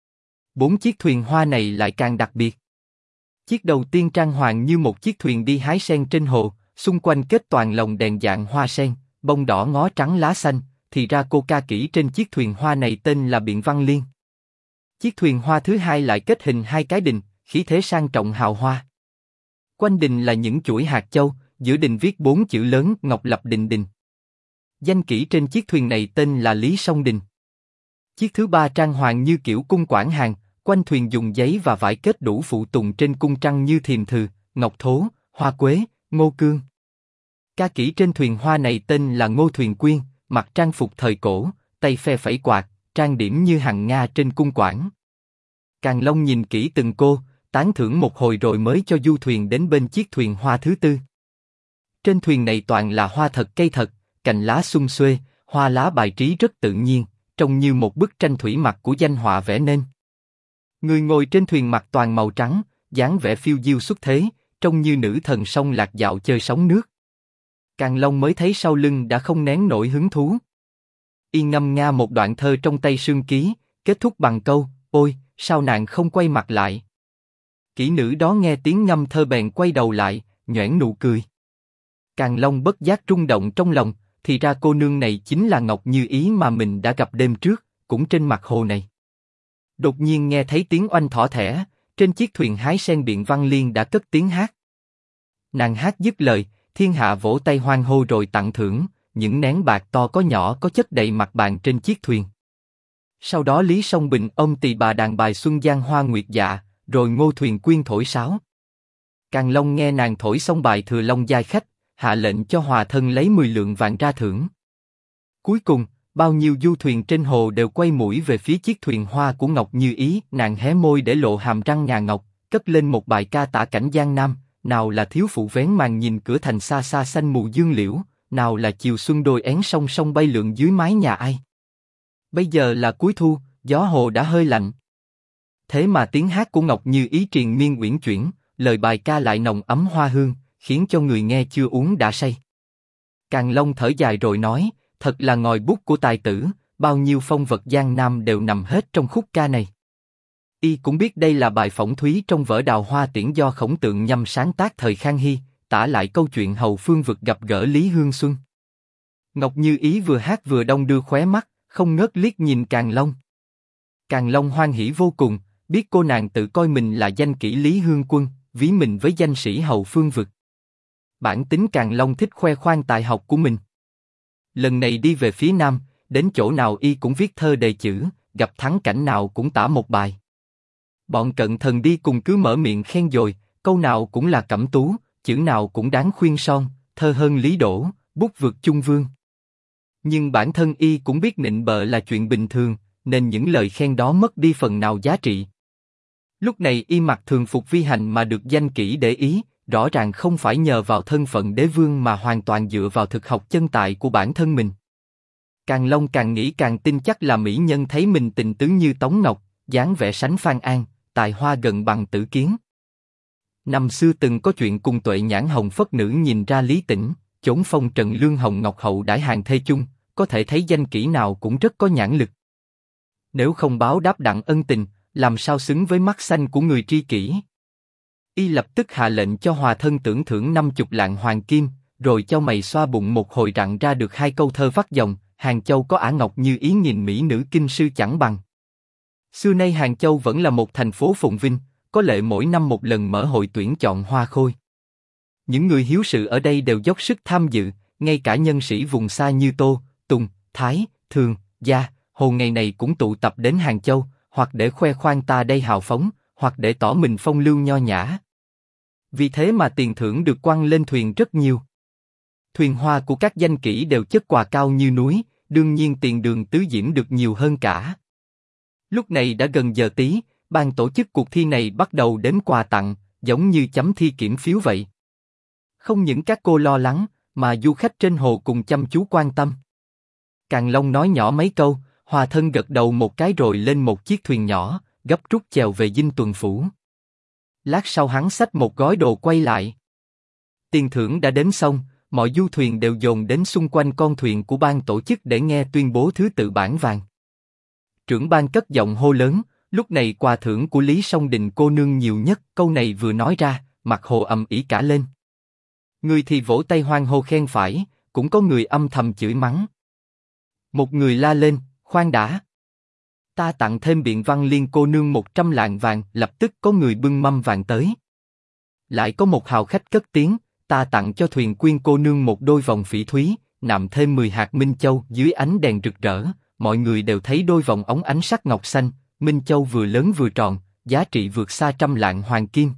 Speaker 1: 4 chiếc thuyền hoa này lại càng đặc biệt. Chiếc đầu tiên trang hoàng như một chiếc thuyền đi hái sen trên hồ, xung quanh kết toàn lồng đèn dạng hoa sen, bông đỏ ngó trắng lá xanh, thì ra cô ca kỹ trên chiếc thuyền hoa này tên là Biện Văn Liên. Chiếc thuyền hoa thứ hai lại kết hình hai cái đình, khí thế sang trọng hào hoa. Quanh đình là những chuỗi hạt châu, giữa đình viết 4 chữ lớn Ngọc Lập Đình Đình. Danh kỹ trên chiếc thuyền này tên là Lý Song Đình. Chiếc thứ ba trang hoàng như kiểu cung quảng hàng, quanh thuyền dùng giấy và vải kết đủ phụ tùng trên cung trăng như thiềm thừ, ngọc thố, hoa quế, ngô cương. Ca kỹ trên thuyền hoa này tên là Ngô Thuyền Quyên, mặc trang phục thời cổ, tay phe phẩy quạt, trang điểm như hằng nga trên cung quảng. Càn Long nhìn kỹ từng cô, tán thưởng một hồi rồi mới cho du thuyền đến bên chiếc thuyền hoa thứ tư. Trên thuyền này toàn là hoa thật cây thật, cành lá sum xuê, hoa lá bài trí rất tự nhiên, trông như một bức tranh thủy mặc của danh họa vẽ nên. Người ngồi trên thuyền mặc toàn màu trắng, dáng vẻ phiêu diêu xuất thế, trông như nữ thần sông lạc dạo chơi sóng nước. Càn Long mới thấy sau lưng đã không nén nổi hứng thú. Y ngâm nga một đoạn thơ trong Tây Sương Ký, kết thúc bằng câu: ôi, sao nàng không quay mặt lại? Kỹ nữ đó nghe tiếng ngâm thơ bèn quay đầu lại, nhoẻn nụ cười. Càn Long bất giác rung động trong lòng, thì ra cô nương này chính là Ngọc Như Ý mà mình đã gặp đêm trước, cũng trên mặt hồ này. Đột nhiên nghe thấy tiếng oanh thỏ thẻ, trên chiếc thuyền hái sen Biện Văn Liên đã cất tiếng hát. Nàng hát dứt lời, thiên hạ vỗ tay hoan hô rồi tặng thưởng, những nén bạc to có nhỏ có chất đầy mặt bàn trên chiếc thuyền. Sau đó Lý Song Bình ôm tỳ bà đàn bài Xuân Giang Hoa Nguyệt Dạ, rồi Ngô Thuyền Quyên thổi sáo. Càn Long nghe nàng thổi xong bài Thừa Long Giai Khách, hạ lệnh cho hòa thân lấy 10 lượng vàng ra thưởng. Cuối cùng, bao nhiêu du thuyền trên hồ đều quay mũi về phía chiếc thuyền hoa của Ngọc Như Ý. Nàng hé môi để lộ hàm răng ngà ngọc, cất lên một bài ca tả cảnh Giang Nam. Nào là thiếu phụ vén màn nhìn cửa thành xa xa xanh mù dương liễu, nào là chiều xuân đôi én song song bay lượn dưới mái nhà ai. Bây giờ là cuối thu, gió hồ đã hơi lạnh. Thế mà tiếng hát của Ngọc Như Ý triền miên uyển chuyển, lời bài ca lại nồng ấm hoa hương, khiến cho người nghe chưa uống đã say. Càn Long thở dài rồi nói, thật là ngòi bút của tài tử, bao nhiêu phong vật Giang Nam đều nằm hết trong khúc ca này. Y cũng biết đây là bài phỏng thúy trong vở Đào Hoa Tiễn do Khổng Tượng Nhâm sáng tác thời Khang Hy, tả lại câu chuyện Hầu Phương Vực gặp gỡ Lý Hương Xuân. Ngọc Như Ý vừa hát vừa đong đưa khóe mắt, không ngớt liếc nhìn Càn Long. Càn Long hoan hỉ vô cùng, biết cô nàng tự coi mình là danh kỹ Lý Hương Quân, ví mình với danh sĩ Hầu Phương Vực. Bản tính Càn Long thích khoe khoang tài học của mình. Lần này đi về phía Nam, đến chỗ nào y cũng viết thơ đề chữ, gặp thắng cảnh nào cũng tả một bài. Bọn cận thần đi cùng cứ mở miệng khen dồi, câu nào cũng là cẩm tú, chữ nào cũng đáng khuyên son, thơ hơn Lý Đỗ, bút vượt Chung Vương. Nhưng bản thân y cũng biết nịnh bợ là chuyện bình thường, nên những lời khen đó mất đi phần nào giá trị. Lúc này y mặc thường phục vi hành mà được danh kỹ để ý, rõ ràng không phải nhờ vào thân phận đế vương mà hoàn toàn dựa vào thực học chân tài của bản thân mình. Càn Long càng nghĩ càng tin chắc là mỹ nhân thấy mình tình tứ như Tống Ngọc, dáng vẻ sánh Phan An, tài hoa gần bằng Tử Kiến. Năm xưa từng có chuyện cùng Tuệ Nhãn Hồng Phất Nữ nhìn ra Lý Tĩnh, chốn phong trần lương hồng ngọc hậu đãi hàng thê chung, có thể thấy danh kỹ nào cũng rất có nhãn lực. Nếu không báo đáp đặng ân tình, làm sao xứng với mắt xanh của người tri kỷ? Y lập tức hạ lệnh cho hòa thân tưởng thưởng 50 lạng hoàng kim, rồi cho mày xoa bụng một hồi rặn ra được 2 câu thơ vắt dòng, Hàng Châu có ả Ngọc Như Ý nghìn mỹ nữ kinh sư chẳng bằng. Xưa nay Hàng Châu vẫn là một thành phố phồn vinh, có lệ mỗi năm một lần mở hội tuyển chọn hoa khôi. Những người hiếu sự ở đây đều dốc sức tham dự, ngay cả nhân sĩ vùng xa như Tô, Tùng, Thái, Thường, Gia, Hồ ngày này cũng tụ tập đến Hàng Châu, hoặc để khoe khoang ta đây hào phóng, hoặc để tỏ mình phong lưu nho nhã. Vì thế mà tiền thưởng được quăng lên thuyền rất nhiều. Thuyền hoa của các danh kỹ đều chất quà cao như núi, đương nhiên Tiền Đường Tứ Diễm được nhiều hơn cả. Lúc này đã gần giờ tí, ban tổ chức cuộc thi này bắt đầu đếm quà tặng, giống như chấm thi kiểm phiếu vậy. Không những các cô lo lắng, mà du khách trên hồ cùng chăm chú quan tâm. Càn Long nói nhỏ mấy câu, hòa thân gật đầu một cái rồi lên một chiếc thuyền nhỏ, gấp rút chèo về Dinh Tuần Phủ. Lát sau hắn xách một gói đồ quay lại. Tiền thưởng đã đếm xong, mọi du thuyền đều dồn đến xung quanh con thuyền của ban tổ chức để nghe tuyên bố thứ tự bảng vàng. Trưởng ban cất giọng hô lớn, lúc này quà thưởng của Lý Song Đình cô nương nhiều nhất, câu này vừa nói ra, mặt Hồ ầm ĩ cả lên. Người thì vỗ tay hoan hô khen phải, cũng có người âm thầm chửi mắng. Một người la lên, khoan đã. Ta tặng thêm Biện Văn Liên cô nương 100 lạng vàng, lập tức có người bưng mâm vàng tới. Lại có một hào khách cất tiếng, ta tặng cho Thuyền Quyên cô nương một đôi vòng phỉ thúy, nạm thêm 10 hạt minh châu dưới ánh đèn rực rỡ, mọi người đều thấy đôi vòng óng ánh sắc ngọc xanh, minh châu vừa lớn vừa tròn, giá trị vượt xa 100 lạng hoàng kim.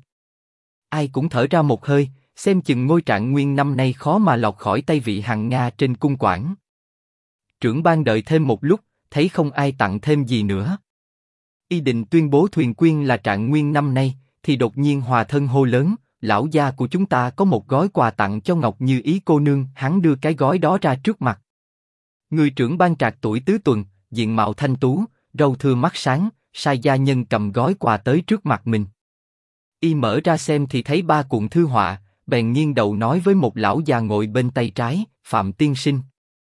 Speaker 1: Ai cũng thở ra một hơi, xem chừng ngôi Trạng Nguyên năm nay khó mà lọt khỏi tay vị hằng Nga trên cung quản. Trưởng ban đợi thêm một lúc, thấy không ai tặng thêm gì nữa. Y định tuyên bố Thuyền Quyên là Trạng Nguyên năm nay, thì đột nhiên Hòa Thân hô lớn, lão gia của chúng ta có một gói quà tặng cho Ngọc Như Ý cô nương, hắn đưa cái gói đó ra trước mặt. Người trưởng ban trạc tuổi tứ tuần, diện mạo thanh tú, râu thưa mắt sáng, sai gia nhân cầm gói quà tới trước mặt mình. Y mở ra xem thì thấy 3 cuộn thư họa, bèn nghiêng đầu nói với một lão già ngồi bên tay trái, Phạm tiên sinh.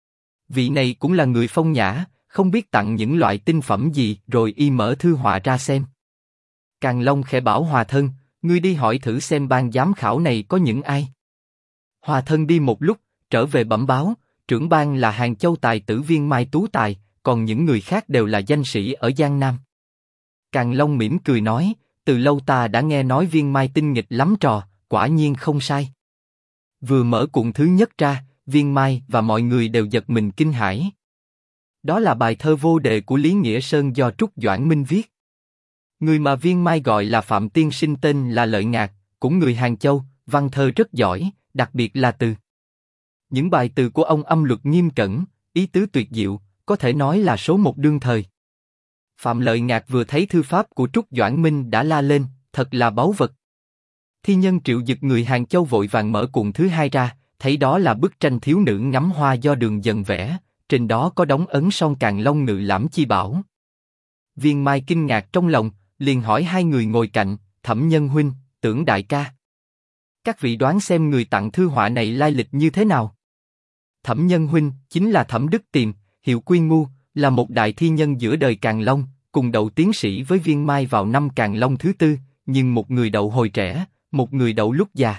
Speaker 1: Vị này cũng là người phong nhã, không biết tặng những loại tinh phẩm gì, rồi Y mở thư họa ra xem. Càn Long khẽ bảo Hòa Thân, ngươi đi hỏi thử xem ban giám khảo này có những ai. Hòa Thân đi một lúc, trở về bẩm báo, trưởng ban là Hàng Châu tài tử Viên Mai Tú Tài, còn những người khác đều là danh sĩ ở Giang Nam. Càn Long mỉm cười nói, từ lâu ta đã nghe nói Viên Mai tinh nghịch lắm trò, quả nhiên không sai. Vừa mở cuộn thứ nhất ra, Viên Mai và mọi người đều giật mình kinh hãi. Đó là bài thơ vô đề của Lý Nghĩa Sơn do Trúc Doãn Minh viết. Người mà Viên Mai gọi là Phạm tiên sinh tên là Lợi Ngạc, cũng người Hàng Châu, văn thơ rất giỏi, đặc biệt là từ. Những bài từ của ông âm luật nghiêm cẩn, ý tứ tuyệt diệu, có thể nói là số một đương thời. Phạm Lợi Ngạc vừa thấy thư pháp của Trúc Doãn Minh đã la lên, thật là báu vật. Thi nhân Triệu Dực người Hàng Châu vội vàng mở cuộn thứ hai ra, thấy đó là bức tranh thiếu nữ ngắm hoa do Đường Dần vẽ, trên đó có đóng ấn son Càn Long ngự lãm chi bảo. Viên Mai kinh ngạc trong lòng, liền hỏi hai người ngồi cạnh, Thẩm Nhân huynh, Tưởng đại ca. Các vị đoán xem người tặng thư họa này lai lịch như thế nào? Thẩm Nhân huynh chính là Thẩm Đức Tiềm, hiệu Quy Ngu, là một đại thi nhân giữa đời Càn Long, cùng đậu tiến sĩ với Viên Mai vào năm Càn Long thứ tư, nhưng một người đậu hồi trẻ, một người đậu lúc già.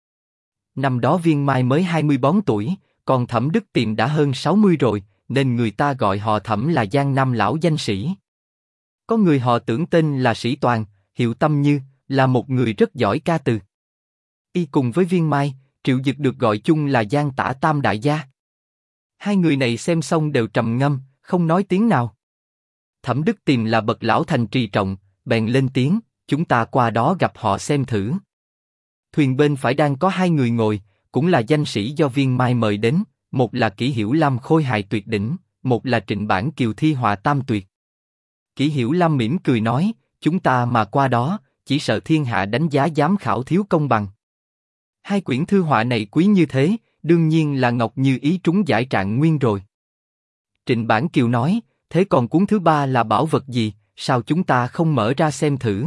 Speaker 1: Năm đó Viên Mai mới 24 tuổi, còn Thẩm Đức Tiềm đã hơn 60 rồi, nên người ta gọi họ Thẩm là Giang Nam lão danh sĩ. Có người họ Tưởng tên là Sĩ Toàn, hiệu Tâm Như, là một người rất giỏi ca từ. Y cùng với Viên Mai, Triệu Dực được gọi chung là Giang Tả Tam đại gia. Hai người này xem xong đều trầm ngâm, không nói tiếng nào. Thẩm Đức Tiềm là bậc lão thành trì trọng, bèn lên tiếng, chúng ta qua đó gặp họ xem thử. Thuyền bên phải đang có hai người ngồi, cũng là danh sĩ do Viên Mai mời đến, một là Kỷ Hiểu Lam khôi hài tuyệt đỉnh, một là Trịnh Bản Kiều thi họa tam tuyệt. Kỷ Hiểu Lam mỉm cười nói, chúng ta mà qua đó, chỉ sợ thiên hạ đánh giá giám khảo thiếu công bằng. Hai quyển thư họa này quý như thế, đương nhiên là Ngọc Như Ý trúng giải Trạng Nguyên rồi. Trịnh Bản Kiều nói, thế còn cuốn thứ ba là bảo vật gì, sao chúng ta không mở ra xem thử?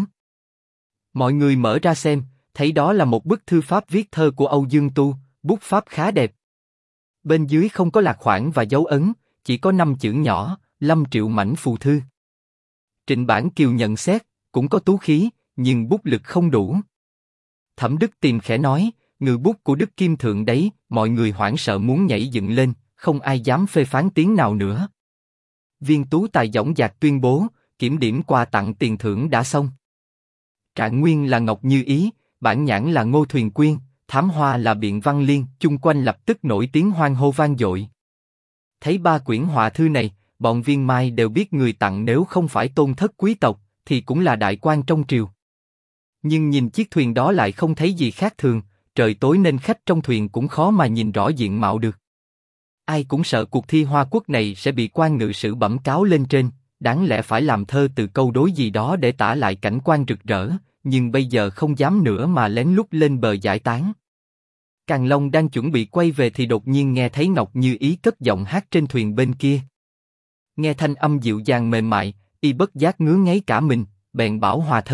Speaker 1: Mọi người mở ra xem, thấy đó là một bức thư pháp viết thơ của Âu Dương Tu, bút pháp khá đẹp. Bên dưới không có lạc khoản và dấu ấn, chỉ có 5 chữ nhỏ, Lâm Triệu mảnh phù thư. Trịnh Bản Kiều nhận xét, cũng có tú khí, nhưng bút lực không đủ. Thẩm Đức Tiềm khẽ nói, ngự bút của Đức Kim Thượng đấy, mọi người hoảng sợ muốn nhảy dựng lên, không ai dám phê phán tiếng nào nữa. Viên Tú Tài dõng dạc tuyên bố, kiểm điểm quà tặng tiền thưởng đã xong. Trạng Nguyên là Ngọc Như Ý, Bản Nhãn là Ngô Thuyền Quyên, Thám Hoa là Biện Văn Liên, chung quanh lập tức nổi tiếng hoan hô vang dội. Thấy 3 quyển họa thư này, bọn Viên Mai đều biết người tặng nếu không phải tôn thất quý tộc, thì cũng là đại quan trong triều. Nhưng nhìn chiếc thuyền đó lại không thấy gì khác thường, trời tối nên khách trong thuyền cũng khó mà nhìn rõ diện mạo được. Ai cũng sợ cuộc thi Hoa Quốc này sẽ bị quan ngự sử bẩm cáo lên trên, đáng lẽ phải làm thơ từ câu đối gì đó để tả lại cảnh quan rực rỡ, nhưng bây giờ không dám nữa mà lén lút lên bờ giải tán. Càn Long đang chuẩn bị quay về thì đột nhiên nghe thấy Ngọc Như Ý cất giọng hát trên thuyền bên kia. Nghe thanh âm dịu dàng mềm mại, y bất giác ngứa ngáy cả mình, bèn bảo Hòa Thân,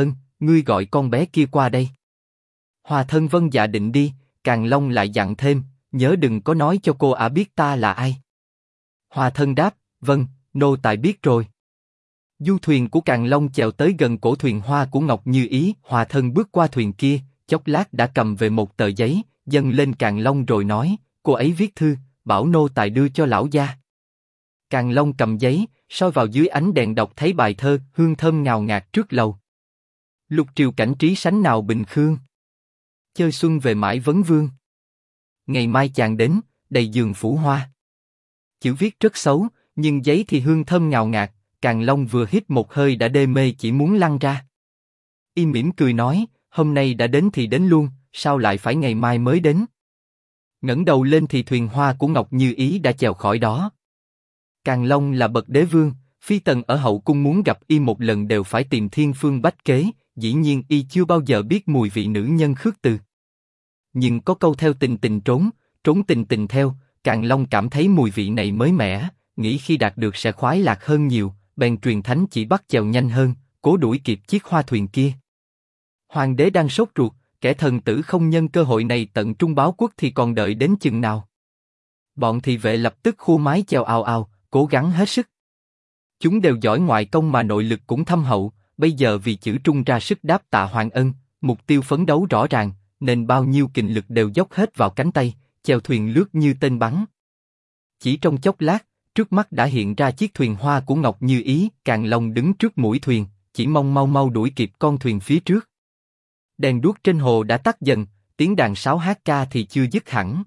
Speaker 1: ngươi gọi con bé kia qua đây. Hòa thân vâng dạ định đi, Càn Long lại dặn thêm, nhớ đừng có nói cho cô ả biết ta là ai. Hòa thân đáp, vâng, nô tài biết rồi. Du thuyền của Càn Long chèo tới gần cổ thuyền hoa của Ngọc Như Ý, Hòa thân bước qua thuyền kia, chốc lát đã cầm về một tờ giấy, dâng lên Càn Long rồi nói, cô ấy viết thư, bảo nô tài đưa cho lão gia. Càn Long cầm giấy, soi vào dưới ánh đèn đọc thấy bài thơ, hương thơm ngào ngạt trước lầu. Lục triều cảnh trí sánh nào bình khương. Chơi xuân về mãi vấn vương. Ngày mai chàng đến, đầy giường phủ hoa. Chữ viết rất xấu, nhưng giấy thì hương thơm ngào ngạt, Càn Long vừa hít một hơi đã đê mê chỉ muốn lăn ra. Y mỉm cười nói, hôm nay đã đến thì đến luôn, sao lại phải ngày mai mới đến? Ngẩng đầu lên thì thuyền hoa của Ngọc Như Ý đã chèo khỏi đó. Càn Long là bậc đế vương, phi tần ở hậu cung muốn gặp y một lần đều phải tìm thiên phương bách kế, dĩ nhiên y chưa bao giờ biết mùi vị nữ nhân khước từ. Nhưng có câu theo tình tình trốn, trốn tình tình theo, Càn Long cảm thấy mùi vị này mới mẻ, nghĩ khi đạt được sẽ khoái lạc hơn nhiều, bèn truyền thánh chỉ bắt chèo nhanh hơn, cố đuổi kịp chiếc hoa thuyền kia. Hoàng đế đang sốt ruột, kẻ thần tử không nhân cơ hội này tận trung báo quốc thì còn đợi đến chừng nào? Bọn thị vệ lập tức khua mái chèo ào ào, cố gắng hết sức. Chúng đều giỏi ngoại công mà nội lực cũng thâm hậu, bây giờ vì chữ trung ra sức đáp tạ Hoàng ân, mục tiêu phấn đấu rõ ràng, nên bao nhiêu kình lực đều dốc hết vào cánh tay, chèo thuyền lướt như tên bắn. Chỉ trong chốc lát, trước mắt đã hiện ra chiếc thuyền hoa của Ngọc Như Ý, Càn Long đứng trước mũi thuyền, chỉ mong mau mau đuổi kịp con thuyền phía trước. Đèn đuốc trên hồ đã tắt dần, tiếng đàn sáo hát ca thì chưa dứt hẳn.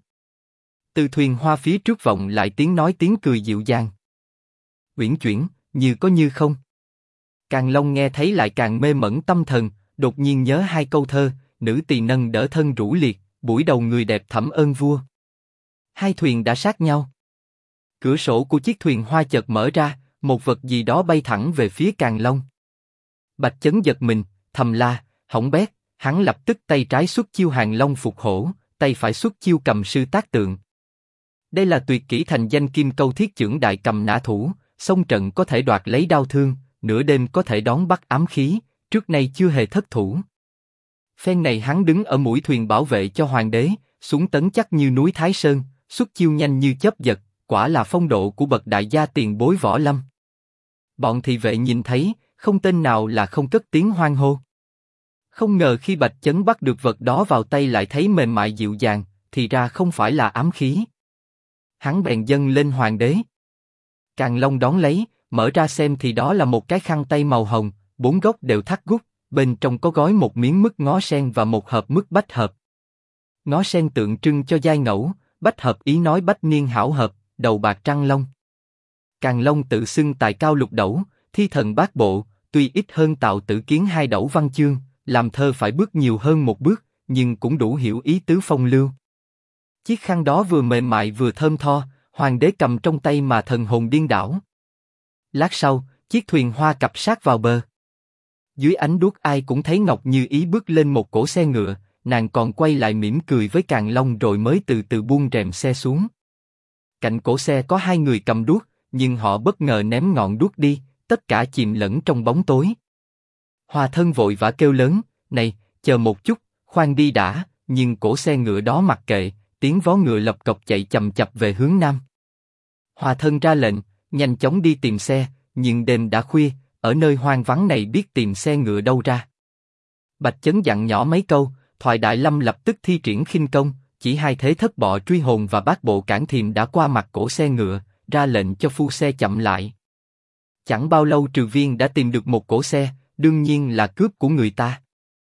Speaker 1: Từ thuyền hoa phía trước vọng lại tiếng nói tiếng cười dịu dàng. Uyển chuyển, như có như không. Càn Long nghe thấy lại càng mê mẩn tâm thần, đột nhiên nhớ hai câu thơ, nữ tỳ nâng đỡ thân rũ liệt, buổi đầu người đẹp thẩm ơn vua. Hai thuyền đã sát nhau. Cửa sổ của chiếc thuyền hoa chợt mở ra, một vật gì đó bay thẳng về phía Càn Long. Bạch Chấn giật mình, thầm la, hỏng bét, hắn lập tức tay trái xuất chiêu Hàng Long phục hổ, tay phải xuất chiêu Cầm Sư Tác Tượng. Đây là tuyệt kỹ thành danh Kim Câu Thiết Chưởng Đại Cầm Nã Thủ, xông trận có thể đoạt lấy đao thương, nửa đêm có thể đón bắt ám khí, trước nay chưa hề thất thủ. Phen này hắn đứng ở mũi thuyền bảo vệ cho hoàng đế, súng tấn chắc như núi Thái Sơn, xuất chiêu nhanh như chớp giật, quả là phong độ của bậc đại gia tiền bối võ lâm. Bọn thị vệ nhìn thấy, không tên nào là không cất tiếng hoan hô. Không ngờ khi Bạch Chấn bắt được vật đó vào tay lại thấy mềm mại dịu dàng, thì ra không phải là ám khí. Hắn bèn dâng lên hoàng đế. Càn Long đón lấy, mở ra xem thì đó là một cái khăn tay màu hồng, 4 góc đều thắt gút, bên trong có gói một miếng mứt ngó sen và một hộp mứt bách hợp. Ngó sen tượng trưng cho giai ngẫu, bách hợp ý nói bách niên hảo hợp, đầu bạc trăng long. Càn Long tự xưng tài cao lục đẩu, thi thần bát bộ, tuy ít hơn Tạo Tử Kiến 2 đẩu văn chương, làm thơ phải bước nhiều hơn một bước, nhưng cũng đủ hiểu ý tứ phong lưu. Chiếc khăn đó vừa mềm mại vừa thơm tho, hoàng đế cầm trong tay mà thần hồn điên đảo. Lát sau, chiếc thuyền hoa cập sát vào bờ. Dưới ánh đuốc ai cũng thấy Ngọc Như Ý bước lên một cỗ xe ngựa, nàng còn quay lại mỉm cười với Càn Long rồi mới từ từ buông rèm xe xuống. Cạnh cổ xe có 2 người cầm đuốc, nhưng họ bất ngờ ném ngọn đuốc đi, tất cả chìm lẫn trong bóng tối. Hòa thân vội vã kêu lớn, này, chờ một chút, khoan đi đã, nhưng cổ xe ngựa đó mặc kệ, tiếng vó ngựa lập cộc chạy chậm chạp về hướng nam. Hòa thân ra lệnh, nhanh chóng đi tìm xe, nhưng đêm đã khuya, ở nơi hoang vắng này biết tìm xe ngựa đâu ra. Bạch Chấn dặn nhỏ mấy câu, Thoại Đại Lâm lập tức thi triển khinh công, chỉ hai thế thất bọ truy hồn và bát bộ cản thiềm đã qua mặt cổ xe ngựa, ra lệnh cho phu xe chậm lại. Chẳng bao lâu Trừ Viên đã tìm được một cổ xe, đương nhiên là cướp của người ta.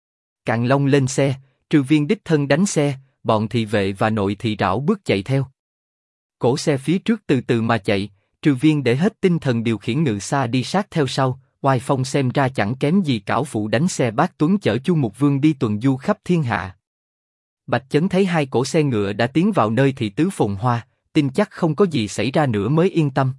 Speaker 1: Càn Long lên xe, Trừ Viên đích thân đánh xe, bọn thị vệ và nội thị rảo bước chạy theo. Cổ xe phía trước từ từ mà chạy, Trừ Viên để hết tinh thần điều khiển ngự xa đi sát theo sau, oai phong xem ra chẳng kém gì Cảo Phụ đánh xe bát tuấn chở Chu Mục Vương đi tuần du khắp thiên hạ. Bạch Chấn thấy hai cổ xe ngựa đã tiến vào nơi thị tứ phồn hoa, tin chắc không có gì xảy ra nữa mới yên tâm.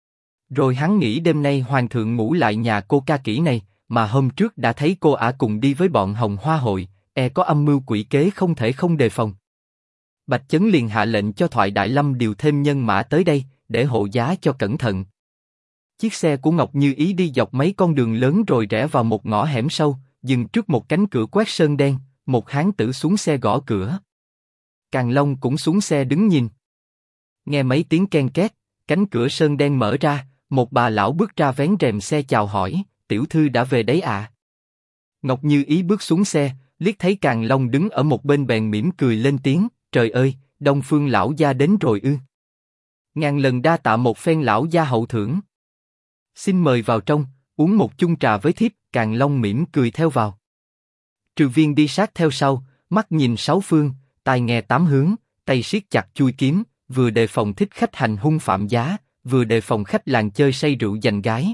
Speaker 1: Rồi hắn nghĩ đêm nay hoàng thượng ngủ lại nhà cô ca kỹ này, mà hôm trước đã thấy cô ả cùng đi với bọn Hồng Hoa hội, có âm mưu quỷ kế không thể không đề phòng. Bạch Chấn liền hạ lệnh cho Thoại Đại Lâm điều thêm nhân mã tới đây, để hộ giá cho cẩn thận. Chiếc xe của Ngọc Như Ý đi dọc mấy con đường lớn rồi rẽ vào một ngõ hẻm sâu, dừng trước một cánh cửa quét sơn đen, một hán tử xuống xe gõ cửa. Càn Long cũng xuống xe đứng nhìn. Nghe mấy tiếng ken két, cánh cửa sơn đen mở ra, một bà lão bước ra vén rèm xe chào hỏi, tiểu thư đã về đấy à? Ngọc Như Ý bước xuống xe, liếc thấy Càn Long đứng ở một bên bèn mỉm cười lên tiếng, trời ơi, Đông Phương lão gia đến rồi ư? Ngàn lần đa tạ một phen lão gia hậu thưởng. Xin mời vào trong, uống một chung trà với thiếp. Càn Long mỉm cười theo vào. Trừ Viên đi sát theo sau, mắt nhìn sáu phương, tai nghe tám hướng, tay siết chặt chuôi kiếm, vừa đề phòng thích khách hành hung phạm giá, vừa đề phòng khách làng chơi say rượu giành gái.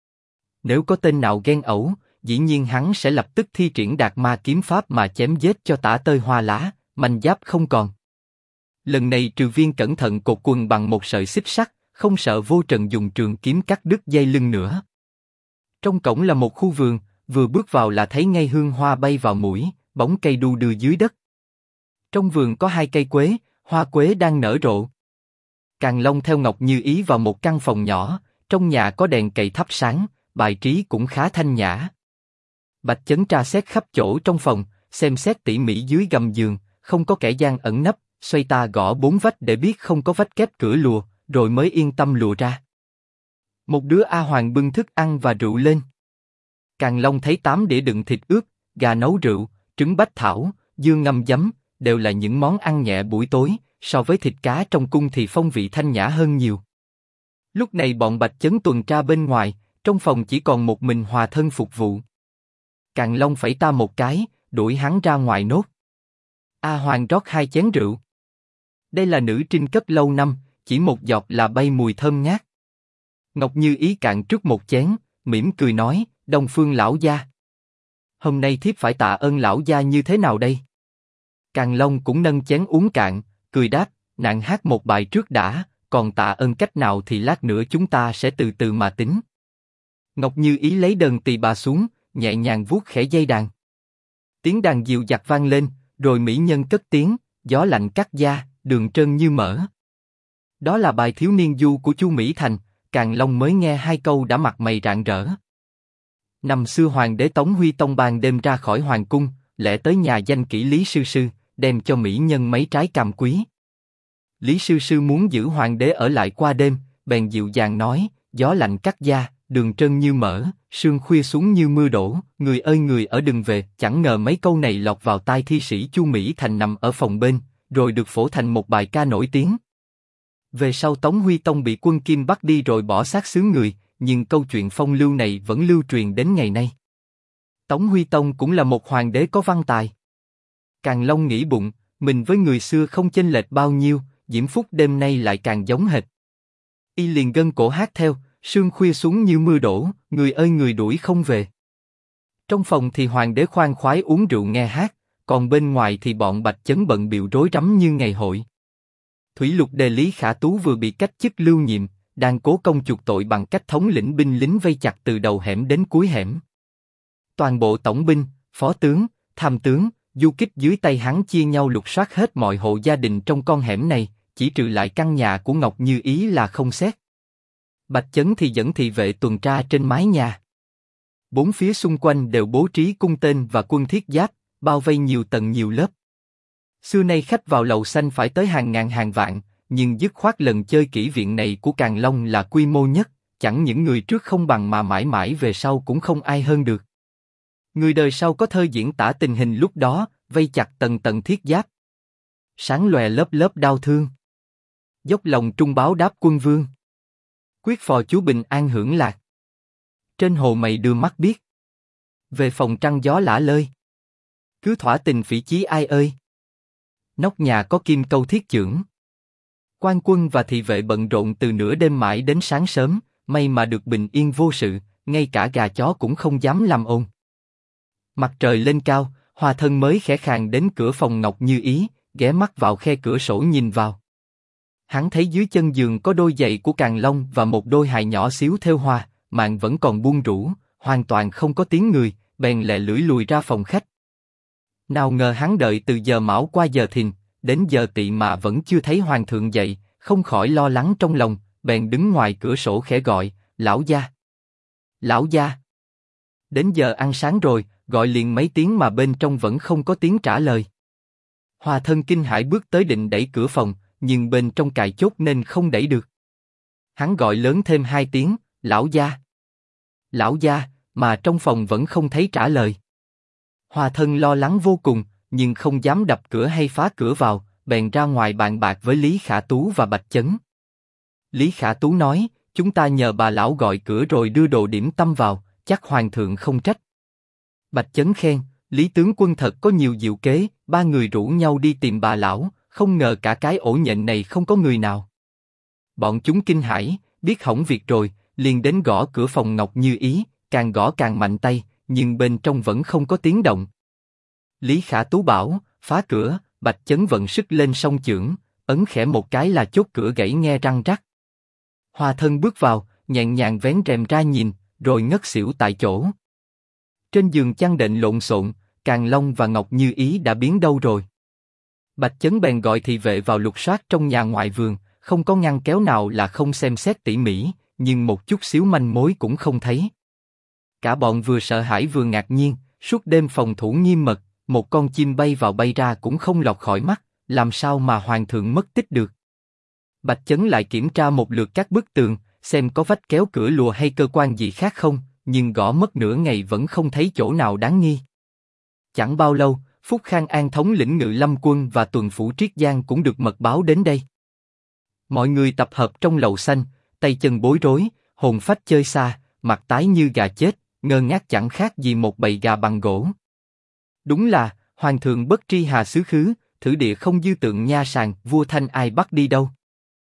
Speaker 1: Nếu có tên nào ghen ẩu, dĩ nhiên hắn sẽ lập tức thi triển Đạt Ma kiếm pháp mà chém giết cho tả tơi hoa lá, manh giáp không còn. Lần này Trừ Viên cẩn thận cột quần bằng một sợi xích sắt, không sợ Vô Trần dùng trường kiếm cắt đứt dây lưng nữa. Trong cổng là một khu vườn, vừa bước vào là thấy ngay hương hoa bay vào mũi, bóng cây đu đưa dưới đất. Trong vườn có 2 cây quế, hoa quế đang nở rộ. Càn Long theo Ngọc Như Ý vào một căn phòng nhỏ, trong nhà có đèn cầy thắp sáng, bài trí cũng khá thanh nhã. Bạch Chấn tra xét khắp chỗ trong phòng, xem xét tỉ mỉ dưới gầm giường, không có kẻ gian ẩn nấp, xoay ta gõ 4 vách để biết không có vách kép cửa lùa, rồi mới yên tâm lùa ra. Một đứa A Hoàng bưng thức ăn và rượu lên. Càn Long thấy 8 đĩa đựng thịt ướp, gà nấu rượu, trứng bách thảo, dưa ngâm giấm, đều là những món ăn nhẹ buổi tối, so với thịt cá trong cung thì phong vị thanh nhã hơn nhiều. Lúc này bọn Bạch Chấn tuần tra bên ngoài, trong phòng chỉ còn một mình Hòa Thân phục vụ. Càn Long phẩy ta một cái, đuổi hắn ra ngoài nốt. A Hoàng rót 2 chén rượu. Đây là nữ trinh cất lâu năm, chỉ một giọt là bay mùi thơm ngát. Ngọc Như Ý cạn trước một chén, mỉm cười nói, Đông Phương lão gia. Hôm nay thiếp phải tạ ơn lão gia như thế nào đây? Càn Long cũng nâng chén uống cạn, cười đáp, nạn hát một bài trước đã, còn tạ ơn cách nào thì lát nữa chúng ta sẽ từ từ mà tính. Ngọc Như Ý lấy đơn tỳ bà xuống, nhẹ nhàng vuốt khẽ dây đàn. Tiếng đàn dịu dặt vang lên, rồi mỹ nhân cất tiếng, gió lạnh cắt da, đường trơn như mỡ. Đó là bài thiếu niên du của Chu Mỹ Thành. Càn Long mới nghe 2 câu đã mặt mày rạng rỡ. Năm xưa Hoàng đế Tống Huy Tông ban đêm ra khỏi hoàng cung, lẻ tới nhà danh kỹ Lý Sư Sư, đem cho mỹ nhân mấy trái cam quý. Lý Sư Sư muốn giữ Hoàng đế ở lại qua đêm, bèn dịu dàng nói, gió lạnh cắt da, đường trơn như mỡ, sương khuya xuống như mưa đổ, người ơi người ở đừng về. Chẳng ngờ mấy câu này lọt vào tai thi sĩ Chu Mỹ Thành nằm ở phòng bên, rồi được phổ thành một bài ca nổi tiếng. Về sau Tống Huy Tông bị quân Kim bắt đi rồi bỏ xác xứ người, nhưng câu chuyện phong lưu này vẫn lưu truyền đến ngày nay. Tống Huy Tông cũng là một hoàng đế có văn tài. Càn Long nghĩ bụng, mình với người xưa không chênh lệch bao nhiêu, diễm phúc đêm nay lại càng giống hệt. Y liền gân cổ hát theo, sương khuya xuống như mưa đổ, người ơi người đuổi không về. Trong phòng thì hoàng đế khoan khoái uống rượu nghe hát, còn bên ngoài thì bọn Bạch Chấn bận bịu rối rắm như ngày hội. Thủy Lục Đề Lý Khả Tú vừa bị cách chức lưu nhiệm, đang cố công chuộc tội bằng cách thống lĩnh binh lính vây chặt từ đầu hẻm đến cuối hẻm. Toàn bộ tổng binh, phó tướng, tham tướng, du kích dưới tay hắn chia nhau lục soát hết mọi hộ gia đình trong con hẻm này, chỉ trừ lại căn nhà của Ngọc Như Ý là không xét. Bạch Chấn thì dẫn thị vệ tuần tra trên mái nhà. 4 phía xung quanh đều bố trí cung tên và quân thiết giáp, bao vây nhiều tầng nhiều lớp. Xưa nay khách vào lầu xanh phải tới hàng ngàn hàng vạn, nhưng dứt khoát lần chơi kỹ viện này của Càn Long là quy mô nhất, chẳng những người trước không bằng mà mãi mãi về sau cũng không ai hơn được. Người đời sau có thơ diễn tả tình hình lúc đó, vây chặt tầng tầng thiết giáp. Sáng lòe lớp lớp đau thương. Dốc lòng trung báo đáp quân vương. Quyết phò chú bình an hưởng lạc. Trên hồ mây đưa mắt biết. Về phòng trăng gió lả lơi. Cứ thỏa tình phỉ chí ai ơi. Nóc nhà có kim câu thiết chưởng. Quan quân và thị vệ bận rộn từ nửa đêm mãi đến sáng sớm, may mà được bình yên vô sự, ngay cả gà chó cũng không dám làm ồn. Mặt trời lên cao, Hòa Thân mới khẽ khàng đến cửa phòng Ngọc Như Ý, ghé mắt vào khe cửa sổ nhìn vào. Hắn thấy dưới chân giường có đôi giày của Càn Long và một đôi hài nhỏ xíu thêu hoa, màn vẫn còn buông rũ, hoàn toàn không có tiếng người, bèn lẹ lưỡi lùi ra phòng khách. Nào ngờ hắn đợi từ giờ mão qua giờ thìn, đến giờ tỵ mà vẫn chưa thấy hoàng thượng dậy, không khỏi lo lắng trong lòng, bèn đứng ngoài cửa sổ khẽ gọi, lão gia. Lão gia. Đến giờ ăn sáng rồi, gọi liền mấy tiếng mà bên trong vẫn không có tiếng trả lời. Hòa thân kinh hãi bước tới định đẩy cửa phòng, nhưng bên trong cài chốt nên không đẩy được. Hắn gọi lớn thêm 2 tiếng, lão gia. Lão gia, mà trong phòng vẫn không thấy trả lời. Hòa thân lo lắng vô cùng, nhưng không dám đập cửa hay phá cửa vào, bèn ra ngoài bàn bạc với Lý Khả Tú và Bạch Chấn. Lý Khả Tú nói, chúng ta nhờ bà lão gọi cửa rồi đưa đồ điểm tâm vào, chắc hoàng thượng không trách. Bạch Chấn khen, Lý tướng quân thật có nhiều diệu kế, 3 người rủ nhau đi tìm bà lão, không ngờ cả cái ổ nhện này không có người nào. Bọn chúng kinh hãi, biết hỏng việc rồi, liền đến gõ cửa phòng Ngọc Như Ý, càng gõ càng mạnh tay, nhưng bên trong vẫn không có tiếng động. Lý Khả Tú bảo, phá cửa, Bạch Chấn vận sức lên song chưởng, ấn khẽ một cái là chốt cửa gãy nghe răng rắc. Hòa thân bước vào, nhẹ nhàng vén rèm ra nhìn, rồi ngất xỉu tại chỗ. Trên giường chăn đệm lộn xộn, Càn Long và Ngọc Như Ý đã biến đâu rồi. Bạch Chấn bèn gọi thị vệ vào lục soát trong nhà ngoại vườn, không có ngăn kéo nào là không xem xét tỉ mỉ, nhưng một chút xíu manh mối cũng không thấy. Cả bọn vừa sợ hãi vừa ngạc nhiên, suốt đêm phòng thủ nghiêm mật, một con chim bay vào bay ra cũng không lọt khỏi mắt, làm sao mà hoàng thượng mất tích được. Bạch Chấn lại kiểm tra một lượt các bức tường, xem có vách kéo cửa lùa hay cơ quan gì khác không, nhưng gõ mất nửa ngày vẫn không thấy chỗ nào đáng nghi. Chẳng bao lâu, Phúc Khang An thống lĩnh Ngự Lâm quân và tuần phủ Triết Giang cũng được mật báo đến đây. Mọi người tập hợp trong lầu xanh, tay chân bối rối, hồn phách chơi xa, mặt tái như gà chết, ngơ ngác chẳng khác gì một bầy gà bằng gỗ. Đúng là hoàng thượng bất tri hà xứ khứ, thử địa không dư tượng nha sàn, vua Thanh ai bắt đi đâu?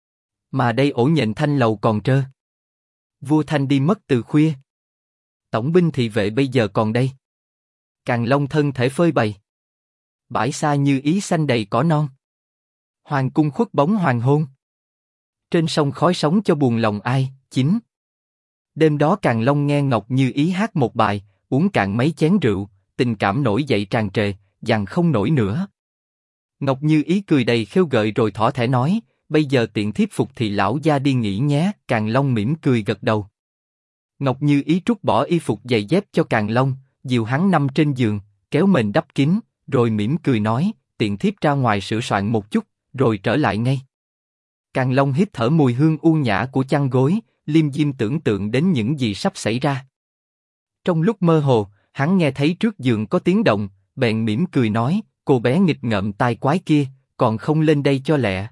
Speaker 1: Mà đây ổ nhện Thanh lầu còn trơ. Vua Thanh đi mất từ khuya. Tổng binh thị vệ bây giờ còn đây. Càn Long thân thể phơi bày. Bãi xa Như Ý xanh đầy cỏ non. Hoàng cung khuất bóng hoàng hôn. Trên sông khói sóng cho buồn lòng ai, chính. Đêm đó Càn Long nghe Ngọc Như Ý hát một bài, uống cạn mấy chén rượu, tình cảm nổi dậy tràn trề, dằn không nổi nữa. Ngọc Như Ý cười đầy khêu gợi rồi thỏ thẻ nói, bây giờ tiện thiếp phục thì lão gia đi nghỉ nhé. Càn Long mỉm cười gật đầu. Ngọc Như Ý trút bỏ y phục giày dép cho Càn Long, dìu hắn nằm trên giường, kéo mền đắp kín, rồi mỉm cười nói, tiện thiếp ra ngoài sửa soạn một chút, rồi trở lại ngay. Càn Long hít thở mùi hương u nhã của chăn gối, liêm diêm tưởng tượng đến những gì sắp xảy ra. Trong lúc mơ hồ, hắn nghe thấy trước giường có tiếng động, bèn mỉm cười nói, cô bé nghịch ngợm tai quái kia, còn không lên đây cho lẹ.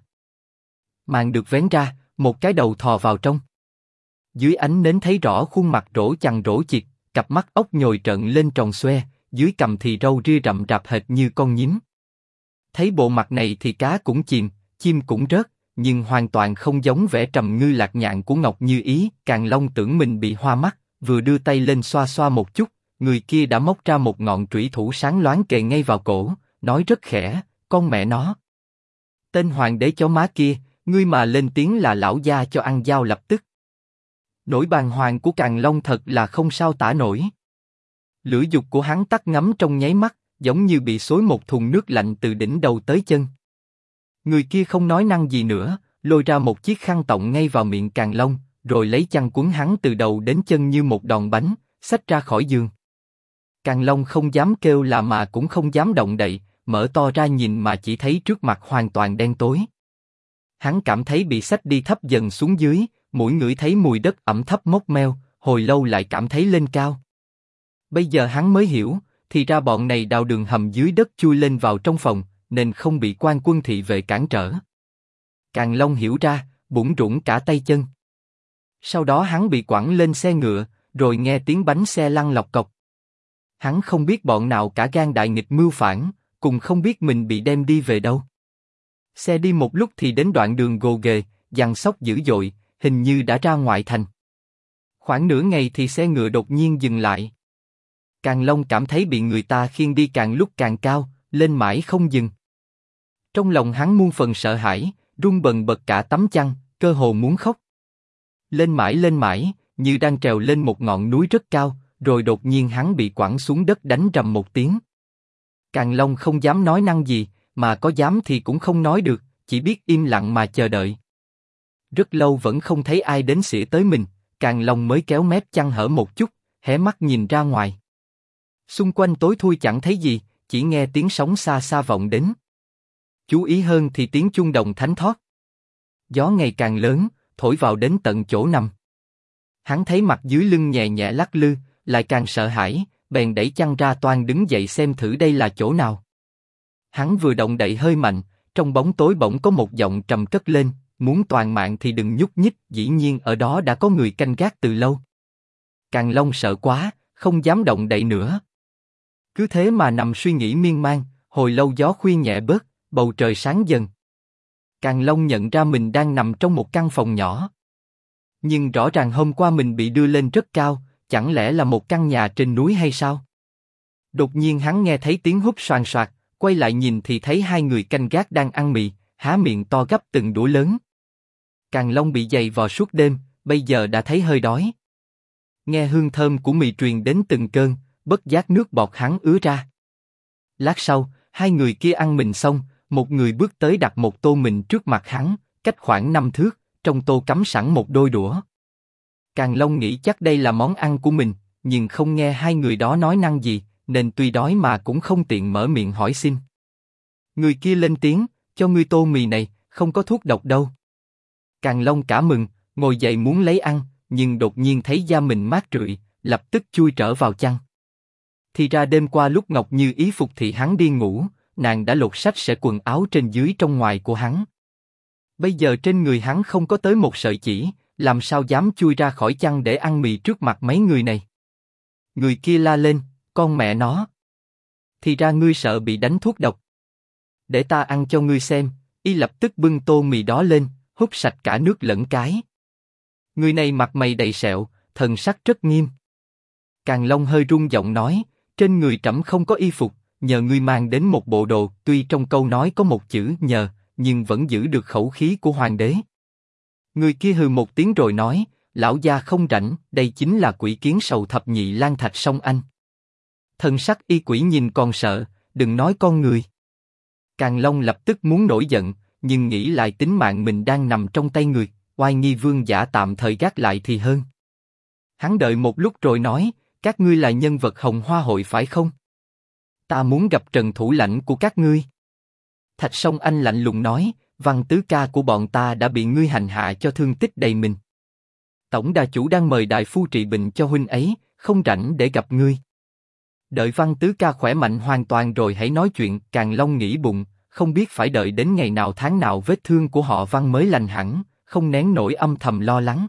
Speaker 1: Màn được vén ra, một cái đầu thò vào trong. Dưới ánh nến thấy rõ khuôn mặt rỗ chằng rỗ chịt, cặp mắt ốc nhồi trợn lên tròn xoe, dưới cằm thì râu ria rậm rạp hệt như con nhím. Thấy bộ mặt này thì cá cũng chìm, chim cũng rớt, nhưng hoàn toàn không giống vẻ trầm ngư lạc nhạn của Ngọc Như Ý. Càn Long tưởng mình bị hoa mắt, vừa đưa tay lên xoa xoa một chút, người kia đã móc ra một ngọn trủy thủ sáng loáng kề ngay vào cổ, nói rất khẽ, con mẹ nó. Tên hoàng đế chó má kia, ngươi mà lên tiếng là lão gia cho ăn dao lập tức. Nỗi bàng hoàng của Càn Long thật là không sao tả nổi. Lửa dục của hắn tắt ngấm trong nháy mắt, giống như bị xối một thùng nước lạnh từ đỉnh đầu tới chân. Người kia không nói năng gì nữa, lôi ra một chiếc khăn tọng ngay vào miệng Càn Long, rồi lấy chăn quấn hắn từ đầu đến chân như một đòn bánh, xách ra khỏi giường. Càn Long không dám kêu là mà cũng không dám động đậy, mở to ra nhìn mà chỉ thấy trước mặt hoàn toàn đen tối. Hắn cảm thấy bị xách đi thấp dần xuống dưới, mũi ngửi thấy mùi đất ẩm thấp mốc meo, hồi lâu lại cảm thấy lên cao. Bây giờ hắn mới hiểu, thì ra bọn này đào đường hầm dưới đất chui lên vào trong phòng, nên không bị quan quân thị vệ cản trở. Càn Long hiểu ra, bủn rủn cả tay chân. Sau đó hắn bị quẳng lên xe ngựa, rồi nghe tiếng bánh xe lăn lọc cọc. Hắn không biết bọn nào cả gan đại nghịch mưu phản, cùng không biết mình bị đem đi về đâu. Xe đi một lúc thì đến đoạn đường gồ ghề, giằng xóc dữ dội, hình như đã ra ngoại thành. Khoảng nửa ngày thì xe ngựa đột nhiên dừng lại. Càn Long cảm thấy bị người ta khiêng đi càng lúc càng cao, lên mãi không dừng. Trong lòng hắn muôn phần sợ hãi, run bần bật cả tấm chăn, cơ hồ muốn khóc. Lên mãi, như đang trèo lên một ngọn núi rất cao, rồi đột nhiên hắn bị quẳng xuống đất đánh rầm một tiếng. Càn Long không dám nói năng gì, mà có dám thì cũng không nói được, chỉ biết im lặng mà chờ đợi. Rất lâu vẫn không thấy ai đến xỉa tới mình, Càn Long mới kéo mép chăn hở một chút, hé mắt nhìn ra ngoài. Xung quanh tối thui chẳng thấy gì, chỉ nghe tiếng sóng xa xa vọng đến. Chú ý hơn thì tiếng chuông đồng thánh thót. Gió ngày càng lớn, thổi vào đến tận chỗ nằm. Hắn thấy mặt dưới lưng nhẹ nhẹ lắc lư, lại càng sợ hãi, bèn đẩy chăn ra toan đứng dậy xem thử đây là chỗ nào. Hắn vừa động đậy hơi mạnh, trong bóng tối bỗng có một giọng trầm cất lên, muốn toàn mạng thì đừng nhúc nhích, dĩ nhiên ở đó đã có người canh gác từ lâu. Càn Long sợ quá, không dám động đậy nữa. Cứ thế mà nằm suy nghĩ miên man, hồi lâu gió khuya nhẹ bớt, bầu trời sáng dần. Càn Long nhận ra mình đang nằm trong một căn phòng nhỏ. Nhưng rõ ràng hôm qua mình bị đưa lên rất cao, chẳng lẽ là một căn nhà trên núi hay sao? Đột nhiên hắn nghe thấy tiếng húp xoàn xoạc, quay lại nhìn thì thấy hai người canh gác đang ăn mì, há miệng to gấp từng đũa lớn. Càn Long bị dày vò suốt đêm, bây giờ đã thấy hơi đói. Nghe hương thơm của mì truyền đến từng cơn, bất giác nước bọt hắn ứa ra. Lát sau, hai người kia ăn mìn xong, một người bước tới đặt một tô mìn trước mặt hắn, cách khoảng 5 thước, trong tô cắm sẵn một đôi đũa. Càn Long nghĩ chắc đây là món ăn của mình, nhưng không nghe hai người đó nói năng gì, nên tuy đói mà cũng không tiện mở miệng hỏi xin. Người kia lên tiếng, cho ngươi tô mì này, không có thuốc độc đâu. Càn Long cả mừng, ngồi dậy muốn lấy ăn, nhưng đột nhiên thấy da mình mát rượi, lập tức chui trở vào chăn. Thì ra đêm qua lúc Ngọc Như ý phục thì hắn đi ngủ, nàng đã lột sạch sẽ quần áo trên dưới trong ngoài của hắn. Bây giờ trên người hắn không có tới một sợi chỉ, làm sao dám chui ra khỏi chăn để ăn mì trước mặt mấy người này. Người kia la lên, con mẹ nó. Thì ra ngươi sợ bị đánh thuốc độc. Để ta ăn cho ngươi xem, y lập tức bưng tô mì đó lên, húp sạch cả nước lẫn cái. Người này mặt mày đầy sẹo, thần sắc rất nghiêm. Càn Long hơi run giọng nói, trên người trẫm không có y phục, nhờ ngươi mang đến một bộ đồ. Tuy trong câu nói có một chữ nhờ, nhưng vẫn giữ được khẩu khí của hoàng đế. Người kia hừ một tiếng rồi nói, lão gia không rảnh, đây chính là quỷ kiến sầu thập nhị lang thạch song anh. Thần sắc y quỷ nhìn còn sợ, đừng nói con người. Càn Long lập tức muốn nổi giận, nhưng nghĩ lại tính mạng mình đang nằm trong tay người, oai nghi vương giả tạm thời gác lại thì hơn. Hắn đợi một lúc rồi nói, các ngươi là nhân vật Hồng Hoa hội phải không? Ta muốn gặp Trần thủ lãnh của các ngươi. Thạch Song Anh lạnh lùng nói, văn tứ ca của bọn ta đã bị ngươi hành hạ cho thương tích đầy mình. Tổng đà chủ đang mời đại phu trị bệnh cho huynh ấy, không rảnh để gặp ngươi. Đợi văn tứ ca khỏe mạnh hoàn toàn rồi hãy nói chuyện. Càn Long nghĩ bụng, không biết phải đợi đến ngày nào tháng nào vết thương của họ Văn mới lành hẳn, không nén nổi âm thầm lo lắng.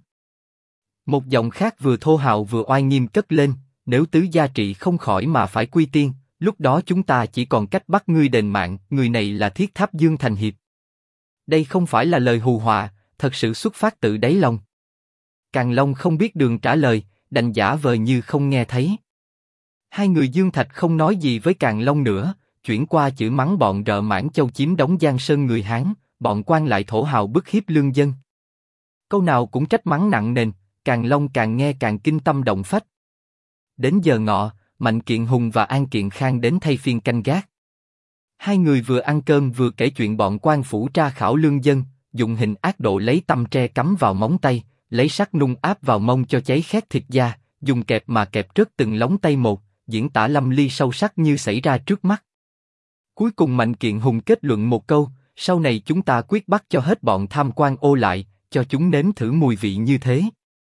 Speaker 1: Một giọng khác vừa thô hào vừa oai nghiêm cất lên, nếu tứ gia trị không khỏi mà phải quy tiên, lúc đó chúng ta chỉ còn cách bắt ngươi đền mạng. Người này là Thiết Tháp Dương Thành Hiệp. Đây không phải là lời hù họa, thật sự xuất phát từ đáy lòng. Càn Long không biết đường trả lời, đành giả vờ như không nghe thấy. Hai người Dương Thạch không nói gì với Càn Long nữa, chuyển qua chữ mắng bọn rợ Mãn Châu chiếm đóng Giang Sơn người Hán, bọn quan lại thổ hào bức hiếp lương dân. Câu nào cũng trách mắng nặng nề, Càn Long càng nghe càng kinh tâm động phách. Đến giờ ngọ, Mạnh Kiện Hùng và An Kiện Khang đến thay phiên canh gác. Hai người vừa ăn cơm vừa kể chuyện bọn quan phủ tra khảo lương dân, dùng hình ác độ lấy tăm tre cắm vào móng tay, lấy sắt nung áp vào mông cho cháy khét thịt da, dùng kẹp mà kẹp rớt từng lóng tay một, diễn tả lâm ly sâu sắc như xảy ra trước mắt. Cuối cùng Mạnh Kiện Hùng kết luận một câu, sau này chúng ta quyết bắt cho hết bọn tham quan ô lại, cho chúng nếm thử mùi vị như thế.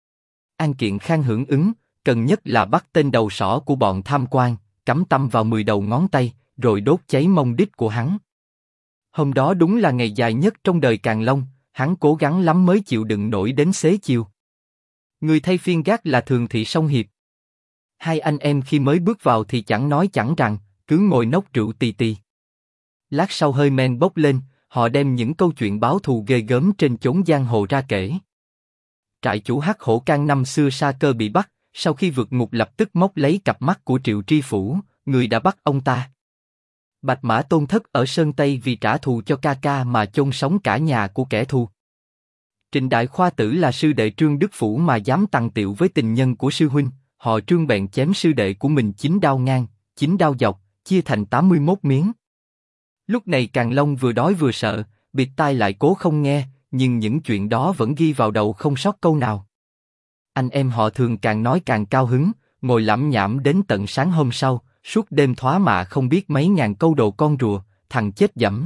Speaker 1: An Kiện Khang hưởng ứng, cần nhất là bắt tên đầu sỏ của bọn tham quan, cắm tăm vào 10 đầu ngón tay, rồi đốt cháy mông đít của hắn. Hôm đó đúng là ngày dài nhất trong đời Càn Long, hắn cố gắng lắm mới chịu đựng nổi đến xế chiều. Người thay phiên gác là Thường Thị Song Hiệp. Hai anh em khi mới bước vào thì chẳng nói chẳng rằng, cứ ngồi nốc rượu tì tì. Lát sau hơi men bốc lên, họ đem những câu chuyện báo thù ghê gớm trên chốn giang hồ ra kể. Trại chủ Hắc Hổ Can năm xưa Sa Cơ bị bắt, sau khi vượt ngục lập tức móc lấy cặp mắt của Triệu Tri Phủ, người đã bắt ông ta. Bạch Mã Tôn Thất ở Sơn Tây vì trả thù cho ca ca mà chôn sống cả nhà của kẻ thù. Trịnh Đại Khoa Tử là sư đệ Trương Đức Phủ mà dám tằng tiệu với tình nhân của sư huynh, họ Trương bèn chém sư đệ của mình 9 đao ngang, 9 đao dọc, chia thành 81 miếng. Lúc này Càn Long vừa đói vừa sợ, bịt tai lại cố không nghe, nhưng những chuyện đó vẫn ghi vào đầu không sót câu nào. Anh em họ Thường càng nói càng cao hứng, ngồi lẩm nhẩm đến tận sáng hôm sau, suốt đêm thoá mạ không biết mấy ngàn câu đồ con rùa, thằng chết dẫm.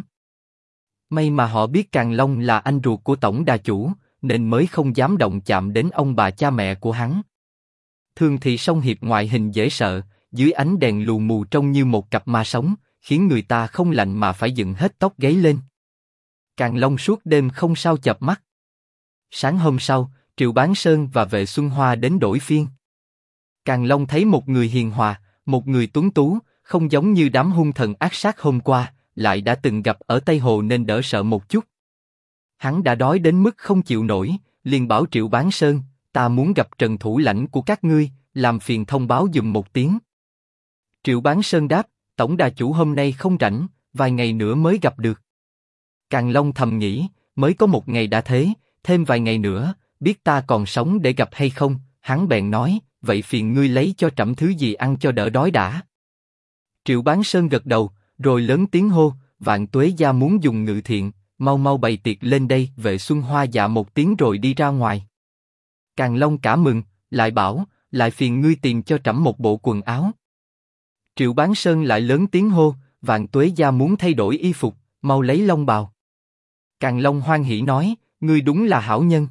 Speaker 1: May mà họ biết Càn Long là anh ruột của tổng đà chủ, nên mới không dám động chạm đến ông bà cha mẹ của hắn. Thường thì Song Hiệp ngoại hình dễ sợ, dưới ánh đèn lù mù trông như một cặp ma sống, khiến người ta không lạnh mà phải dựng hết tóc gáy lên. Càn Long suốt đêm không sao chợp mắt. Sáng hôm sau, Triệu Bán Sơn và Vệ Xuân Hoa đến đổi phiên. Càn Long thấy một người hiền hòa, một người tuấn tú, không giống như đám hung thần ác sát hôm qua, lại đã từng gặp ở Tây Hồ nên đỡ sợ một chút. Hắn đã đói đến mức không chịu nổi, liền bảo Triệu Bán Sơn, ta muốn gặp Trần thủ lãnh của các ngươi, làm phiền thông báo giùm một tiếng. Triệu Bán Sơn đáp, tổng đà chủ hôm nay không rảnh, vài ngày nữa mới gặp được. Càn Long thầm nghĩ, mới có một ngày đã thế, thêm vài ngày nữa, biết ta còn sống để gặp hay không, hắn bèn nói, vậy phiền ngươi lấy cho trẫm thứ gì ăn cho đỡ đói đã. Triệu Bán Sơn gật đầu, rồi lớn tiếng hô, Vạn Tuế gia muốn dùng ngự thiện, mau mau bày tiệc lên đây. Vệ Xuân Hoa dạ một tiếng rồi đi ra ngoài. Càn Long cả mừng, lại bảo, lại phiền ngươi tìm cho trẫm một bộ quần áo. Triệu Bán Sơn lại lớn tiếng hô, Vạn Tuế gia muốn thay đổi y phục, mau lấy long bào. Càn Long hoan hỉ nói, ngươi đúng là hảo nhân.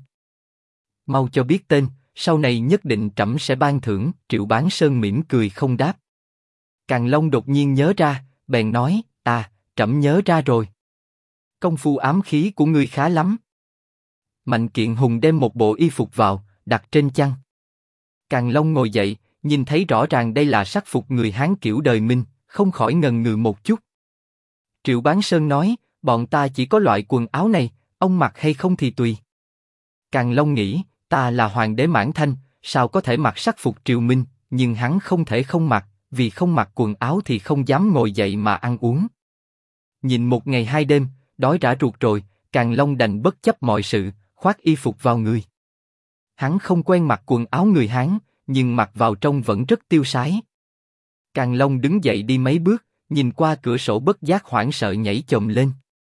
Speaker 1: Mau cho biết tên, sau này nhất định trẫm sẽ ban thưởng. Triệu Bán Sơn mỉm cười không đáp. Càn Long đột nhiên nhớ ra, bèn nói, trẫm nhớ ra rồi. Công phu ám khí của ngươi khá lắm. Mạnh Kiện Hùng đem một bộ y phục vào, đặt trên chăn. Càn Long ngồi dậy, nhìn thấy rõ ràng đây là sắc phục người Hán kiểu đời Minh, không khỏi ngần ngừ một chút. Triệu Bán Sơn nói, bọn ta chỉ có loại quần áo này, ông mặc hay không thì tùy. Càn Long nghĩ, ta là hoàng đế Mãn Thanh, sao có thể mặc sắc phục triều Minh, nhưng hắn không thể không mặc, vì không mặc quần áo thì không dám ngồi dậy mà ăn uống. Nhìn một ngày hai đêm, đói rã ruột rồi, Càn Long đành bất chấp mọi sự, khoác y phục vào người. Hắn không quen mặc quần áo người Hán, nhưng mặc vào trông vẫn rất tiêu sái. Càn Long đứng dậy đi mấy bước, nhìn qua cửa sổ bất giác hoảng sợ nhảy chồm lên.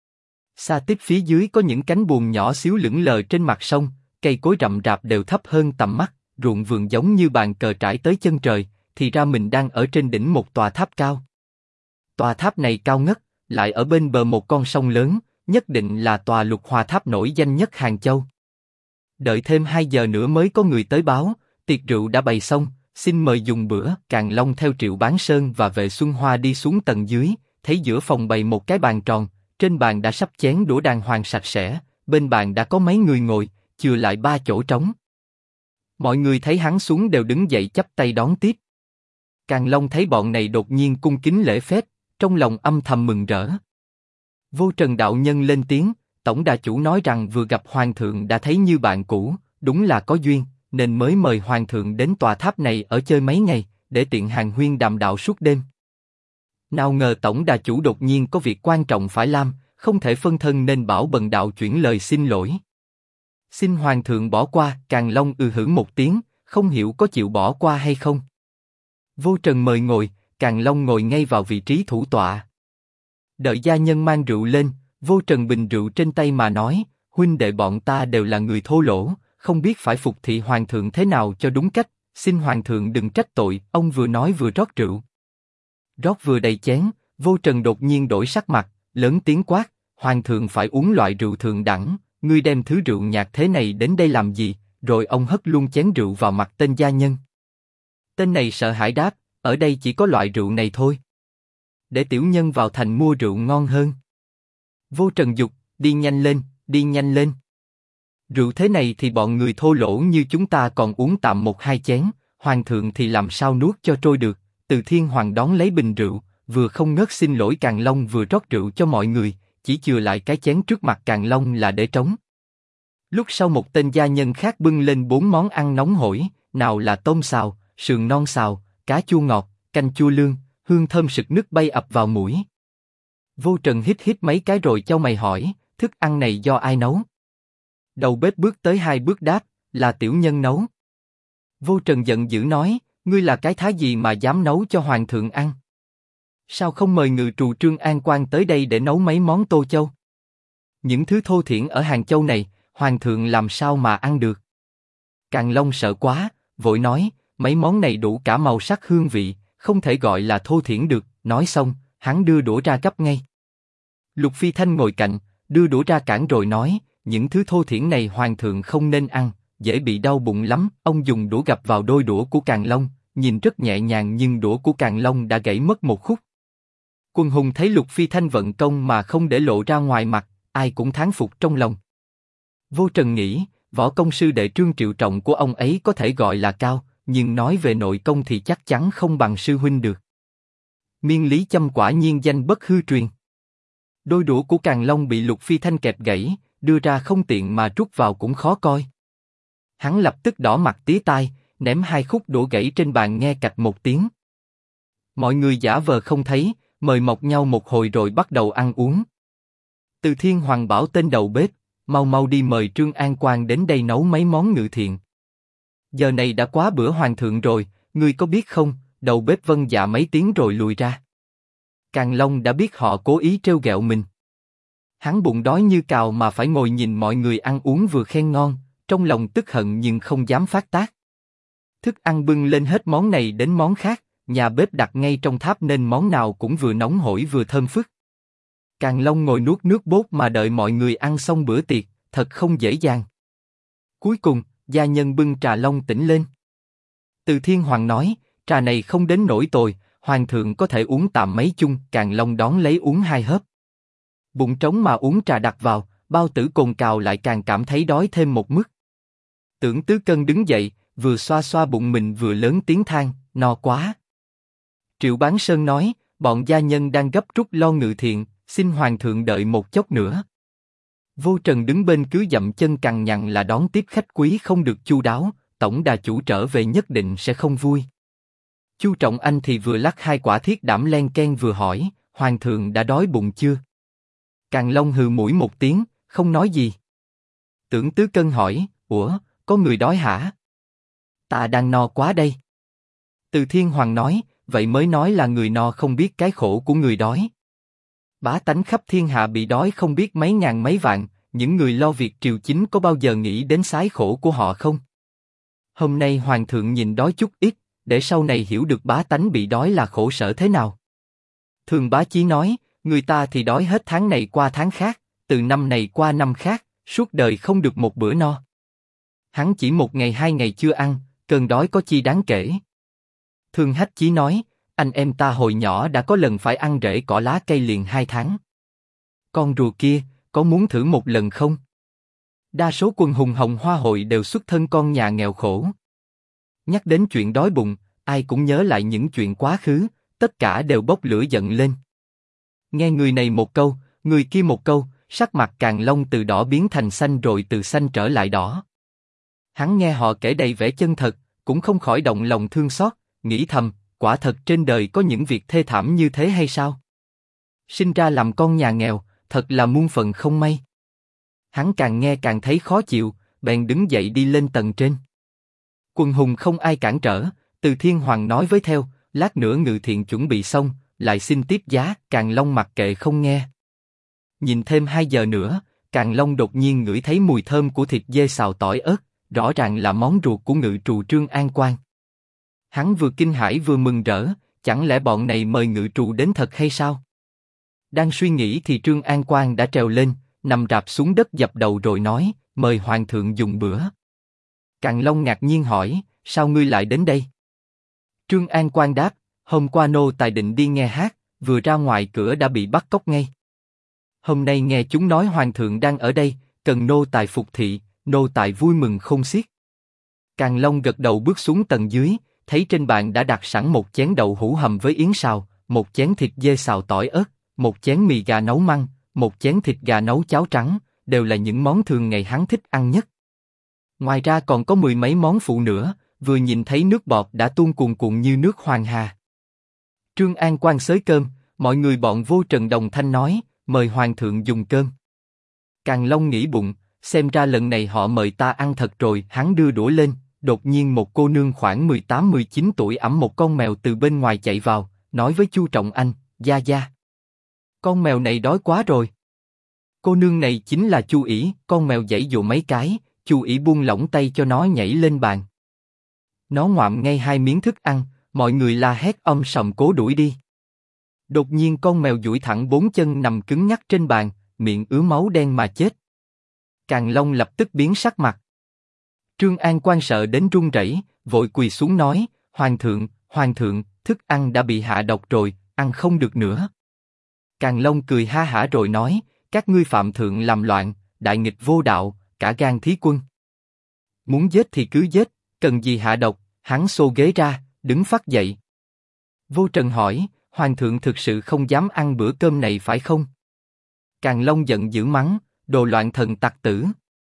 Speaker 1: Xa tít phía dưới có những cánh buồm nhỏ xíu lững lờ trên mặt sông, cây cối rậm rạp đều thấp hơn tầm mắt, ruộng vườn giống như bàn cờ trải tới chân trời, thì ra mình đang ở trên đỉnh một tòa tháp cao. Tòa tháp này cao ngất, lại ở bên bờ một con sông lớn, nhất định là tòa Lục Hòa Tháp nổi danh nhất Hàng Châu. Đợi thêm 2 giờ nữa mới có người tới báo, tiệc rượu đã bày xong, xin mời dùng bữa. Càn Long theo Triệu Bán Sơn và Vệ Xuân Hoa đi xuống tầng dưới, thấy giữa phòng bày một cái bàn tròn, trên bàn đã sắp chén đũa đàng hoàng sạch sẽ, bên bàn đã có mấy người ngồi, chừa lại 3 chỗ trống. Mọi người thấy hắn xuống đều đứng dậy chắp tay đón tiếp. Càn Long thấy bọn này đột nhiên cung kính lễ phép, trong lòng âm thầm mừng rỡ. Vô Trần đạo nhân lên tiếng, tổng đà chủ nói rằng vừa gặp hoàng thượng đã thấy như bạn cũ, đúng là có duyên, nên mới mời hoàng thượng đến tòa tháp này ở chơi mấy ngày, để tiện hàn huyên đàm đạo suốt đêm. Nào ngờ tổng đà chủ đột nhiên có việc quan trọng phải làm, không thể phân thân nên bảo bần đạo chuyển lời xin lỗi. Xin hoàng thượng bỏ qua. Càn Long hử một tiếng, không hiểu có chịu bỏ qua hay không. Vô Trần mời ngồi, Càn Long ngồi ngay vào vị trí thủ tọa. Đợi gia nhân mang rượu lên, Vô Trần bình rượu trên tay mà nói, huynh đệ bọn ta đều là người thô lỗ, không biết phải phục thị hoàng thượng thế nào cho đúng cách, xin hoàng thượng đừng trách tội. Ông vừa nói vừa rót rượu. Rót vừa đầy chén, Vô Trần đột nhiên đổi sắc mặt, lớn tiếng quát, hoàng thượng phải uống loại rượu thượng đẳng, ngươi đem thứ rượu nhạt thế này đến đây làm gì? Rồi ông hất luôn chén rượu vào mặt tên gia nhân. Tên này sợ hãi đáp, ở đây chỉ có loại rượu này thôi. Để tiểu nhân vào thành mua rượu ngon hơn. Vô Trần giục, đi nhanh lên, đi nhanh lên. Rượu thế này thì bọn người thô lỗ như chúng ta còn uống tạm 1-2 chén, hoàng thượng thì làm sao nuốt cho trôi được. Từ Thiên Hoàng đón lấy bình rượu, vừa không ngớt xin lỗi Càn Long vừa rót rượu cho mọi người, chỉ chừa lại cái chén trước mặt Càn Long là để trống. Lúc sau một tên gia nhân khác bưng lên 4 món ăn nóng hổi, nào là tôm xào, sườn non xào, cá chua ngọt, canh chua lương, hương thơm sực nức bay ập vào mũi. Vô Trần hít mấy cái rồi chau mày hỏi, thức ăn này do ai nấu? Đầu bếp bước tới 2 bước đáp, là tiểu nhân nấu. Vô Trần giận dữ nói, ngươi là cái thá gì mà dám nấu cho hoàng thượng ăn? Sao không mời ngự trù Trương An Quan tới đây để nấu mấy món tô châu? Những thứ thô thiển ở Hàng Châu này, hoàng thượng làm sao mà ăn được? Càn Long sợ quá, vội nói, mấy món này đủ cả màu sắc hương vị, không thể gọi là thô thiển được. Nói xong, hắn đưa đũa ra gắp ngay. Lục Phi Thanh ngồi cạnh, đưa đũa ra cản rồi nói, những thứ thô thiển này hoàng thượng không nên ăn, dễ bị đau bụng lắm. Ông dùng đũa gập vào đôi đũa của Càn Long, nhìn rất nhẹ nhàng nhưng đũa của Càn Long đã gãy mất một khúc. Quần hùng thấy Lục Phi Thanh vận công mà không để lộ ra ngoài mặt, ai cũng thán phục trong lòng. Vô Trần nghĩ, võ công sư đệ Trương Triệu Trọng của ông ấy có thể gọi là cao, nhưng nói về nội công thì chắc chắn không bằng sư huynh được. Miên Lý Châm quả nhiên danh bất hư truyền. Đôi đũa của Càn Long bị Lục Phi Thanh kẹp gãy, đưa ra không tiện mà rút vào cũng khó coi. Hắn lập tức đỏ mặt tía tai, ném hai khúc đũa gãy trên bàn nghe cạch một tiếng. Mọi người giả vờ không thấy, mời mọc nhau một hồi rồi bắt đầu ăn uống. Từ Thiên Hoàng bảo tên đầu bếp, mau mau đi mời Trương An Quang đến đây nấu mấy món ngự thiện. Giờ này đã quá bữa hoàng thượng rồi, ngươi có biết không? Đầu bếp vâng dạ mấy tiếng rồi lùi ra. Càn Long đã biết họ cố ý trêu ghẹo mình. Hắn bụng đói như cào mà phải ngồi nhìn mọi người ăn uống vừa khen ngon, trong lòng tức hận nhưng không dám phát tác. Thức ăn bưng lên hết món này đến món khác, nhà bếp đặt ngay trong tháp nên món nào cũng vừa nóng hổi vừa thơm phức. Càn Long ngồi nuốt nước bốt mà đợi mọi người ăn xong bữa tiệc, thật không dễ dàng. Cuối cùng, gia nhân bưng trà long tỉnh lên. Từ Thiên Hoàng nói, trà này không đến nỗi tồi, hoàng thượng có thể uống tạm mấy chung. Càn Long đón lấy uống hai hớp. Bụng trống mà uống trà đặc vào, bao tử cồn cào lại càng cảm thấy đói thêm một mức. Tưởng Tứ Cân đứng dậy, vừa xoa xoa bụng mình vừa lớn tiếng than, no quá. Triệu Bán Sơn nói, bọn gia nhân đang gấp rút lo ngự thiện, xin hoàng thượng đợi một chốc nữa. Vô Trần đứng bên cứ dậm chân cằn nhằn là đón tiếp khách quý không được chu đáo, tổng đà chủ trở về nhất định sẽ không vui. Chu Trọng Anh thì vừa lắc hai quả thiết đảm len ken vừa hỏi, hoàng thượng đã đói bụng chưa? Càn Long hừ mũi một tiếng, không nói gì. Tưởng Tứ Cân hỏi, ủa, có người đói hả? Ta đang no quá đây. Từ Thiên Hoàng nói, vậy mới nói là người no không biết cái khổ của người đói. Bá tánh khắp thiên hạ bị đói không biết mấy ngàn mấy vạn, những người lo việc triều chính có bao giờ nghĩ đến sái khổ của họ không? Hôm nay hoàng thượng nhìn đói chút ít, để sau này hiểu được bá tánh bị đói là khổ sở thế nào. Thường Bá Chí nói, người ta thì đói hết tháng này qua tháng khác, từ năm này qua năm khác, suốt đời không được một bữa no. Hắn chỉ một ngày hai ngày chưa ăn, cơn đói có chi đáng kể. Thường Hách Chí nói, anh em ta hồi nhỏ đã có lần phải ăn rễ cỏ lá cây liền 2 tháng. Con rùa kia, có muốn thử một lần không? Đa số quần hùng Hồng Hoa hội đều xuất thân con nhà nghèo khổ. Nhắc đến chuyện đói bụng, ai cũng nhớ lại những chuyện quá khứ, tất cả đều bốc lửa giận lên. Nghe người này một câu, người kia một câu, sắc mặt Càn Long từ đỏ biến thành xanh rồi từ xanh trở lại đỏ. Hắn nghe họ kể đầy vẻ chân thật, cũng không khỏi động lòng thương xót, nghĩ thầm, quả thật trên đời có những việc thê thảm như thế hay sao? Sinh ra làm con nhà nghèo, thật là muôn phần không may. Hắn càng nghe càng thấy khó chịu, bèn đứng dậy đi lên tầng trên. Quần hùng không ai cản trở, Từ Thiên Hoàng nói với theo, lát nữa ngự thiện chuẩn bị xong, lại xin tiếp giá. Càn Long mặc kệ không nghe. Nhìn thêm 2 giờ nữa, Càn Long đột nhiên ngửi thấy mùi thơm của thịt dê xào tỏi ớt, rõ ràng là món ruột của ngự trù Trương An Quang. Hắn vừa kinh hãi vừa mừng rỡ, chẳng lẽ bọn này mời ngự trù đến thật hay sao? Đang suy nghĩ thì Trương An Quang đã trèo lên, nằm rạp xuống đất dập đầu rồi nói, mời hoàng thượng dùng bữa. Càn Long ngạc nhiên hỏi, sao ngươi lại đến đây? Trương An Quang đáp, hôm qua nô tài định đi nghe hát, vừa ra ngoài cửa đã bị bắt cóc ngay. Hôm nay nghe chúng nói hoàng thượng đang ở đây, cần nô tài phục thị, nô tài vui mừng khôn xiết. Càn Long gật đầu bước xuống tầng dưới, thấy trên bàn đã đặt sẵn một chén đậu hũ hầm với yến xào, một chén thịt dê xào tỏi ớt, một chén mì gà nấu măng, một chén thịt gà nấu cháo trắng, đều là những món thường ngày hắn thích ăn nhất. Ngoài ra còn có 10 mấy món phụ nữa, vừa nhìn thấy nước bọt đã tuôn cuồn cuộn như nước Hoàng Hà. Trương An Quang xới cơm, mọi người bọn Vô Trần đồng thanh nói, mời hoàng thượng dùng cơm. Càn Long nghĩ bụng, xem ra lần này họ mời ta ăn thật rồi. Hắn đưa đũa lên, đột nhiên một cô nương khoảng 18-19 tuổi ẵm một con mèo từ bên ngoài chạy vào, nói với Chu Trọng Anh, gia gia, con mèo này đói quá rồi. Cô nương này chính là Chu ỷ. Con mèo giãy giụa mấy cái, Chu ỷ buông lỏng tay cho nó nhảy lên bàn. Nó ngoạm ngay 2 miếng thức ăn, Mọi người la hét sòm cố đuổi đi. Đột nhiên con mèo duỗi thẳng 4 chân nằm cứng nhắc trên bàn, miệng ứa máu đen mà chết. Càn Long lập tức biến sắc mặt. Trương An Quan sợ đến run rẩy, vội quỳ xuống nói: Hoàng thượng, thức ăn đã bị hạ độc rồi, ăn không được nữa. Càn Long cười ha hả rồi nói: các ngươi phạm thượng làm loạn, đại nghịch vô đạo, cả gan thí quân. Muốn giết thì cứ giết, cần gì hạ độc? Hắn xô ghế ra, đứng phắt dậy. Vô Trần hỏi: Hoàng thượng thực sự không dám ăn bữa cơm này phải không? Càn Long giận dữ mắng: đồ loạn thần tặc tử.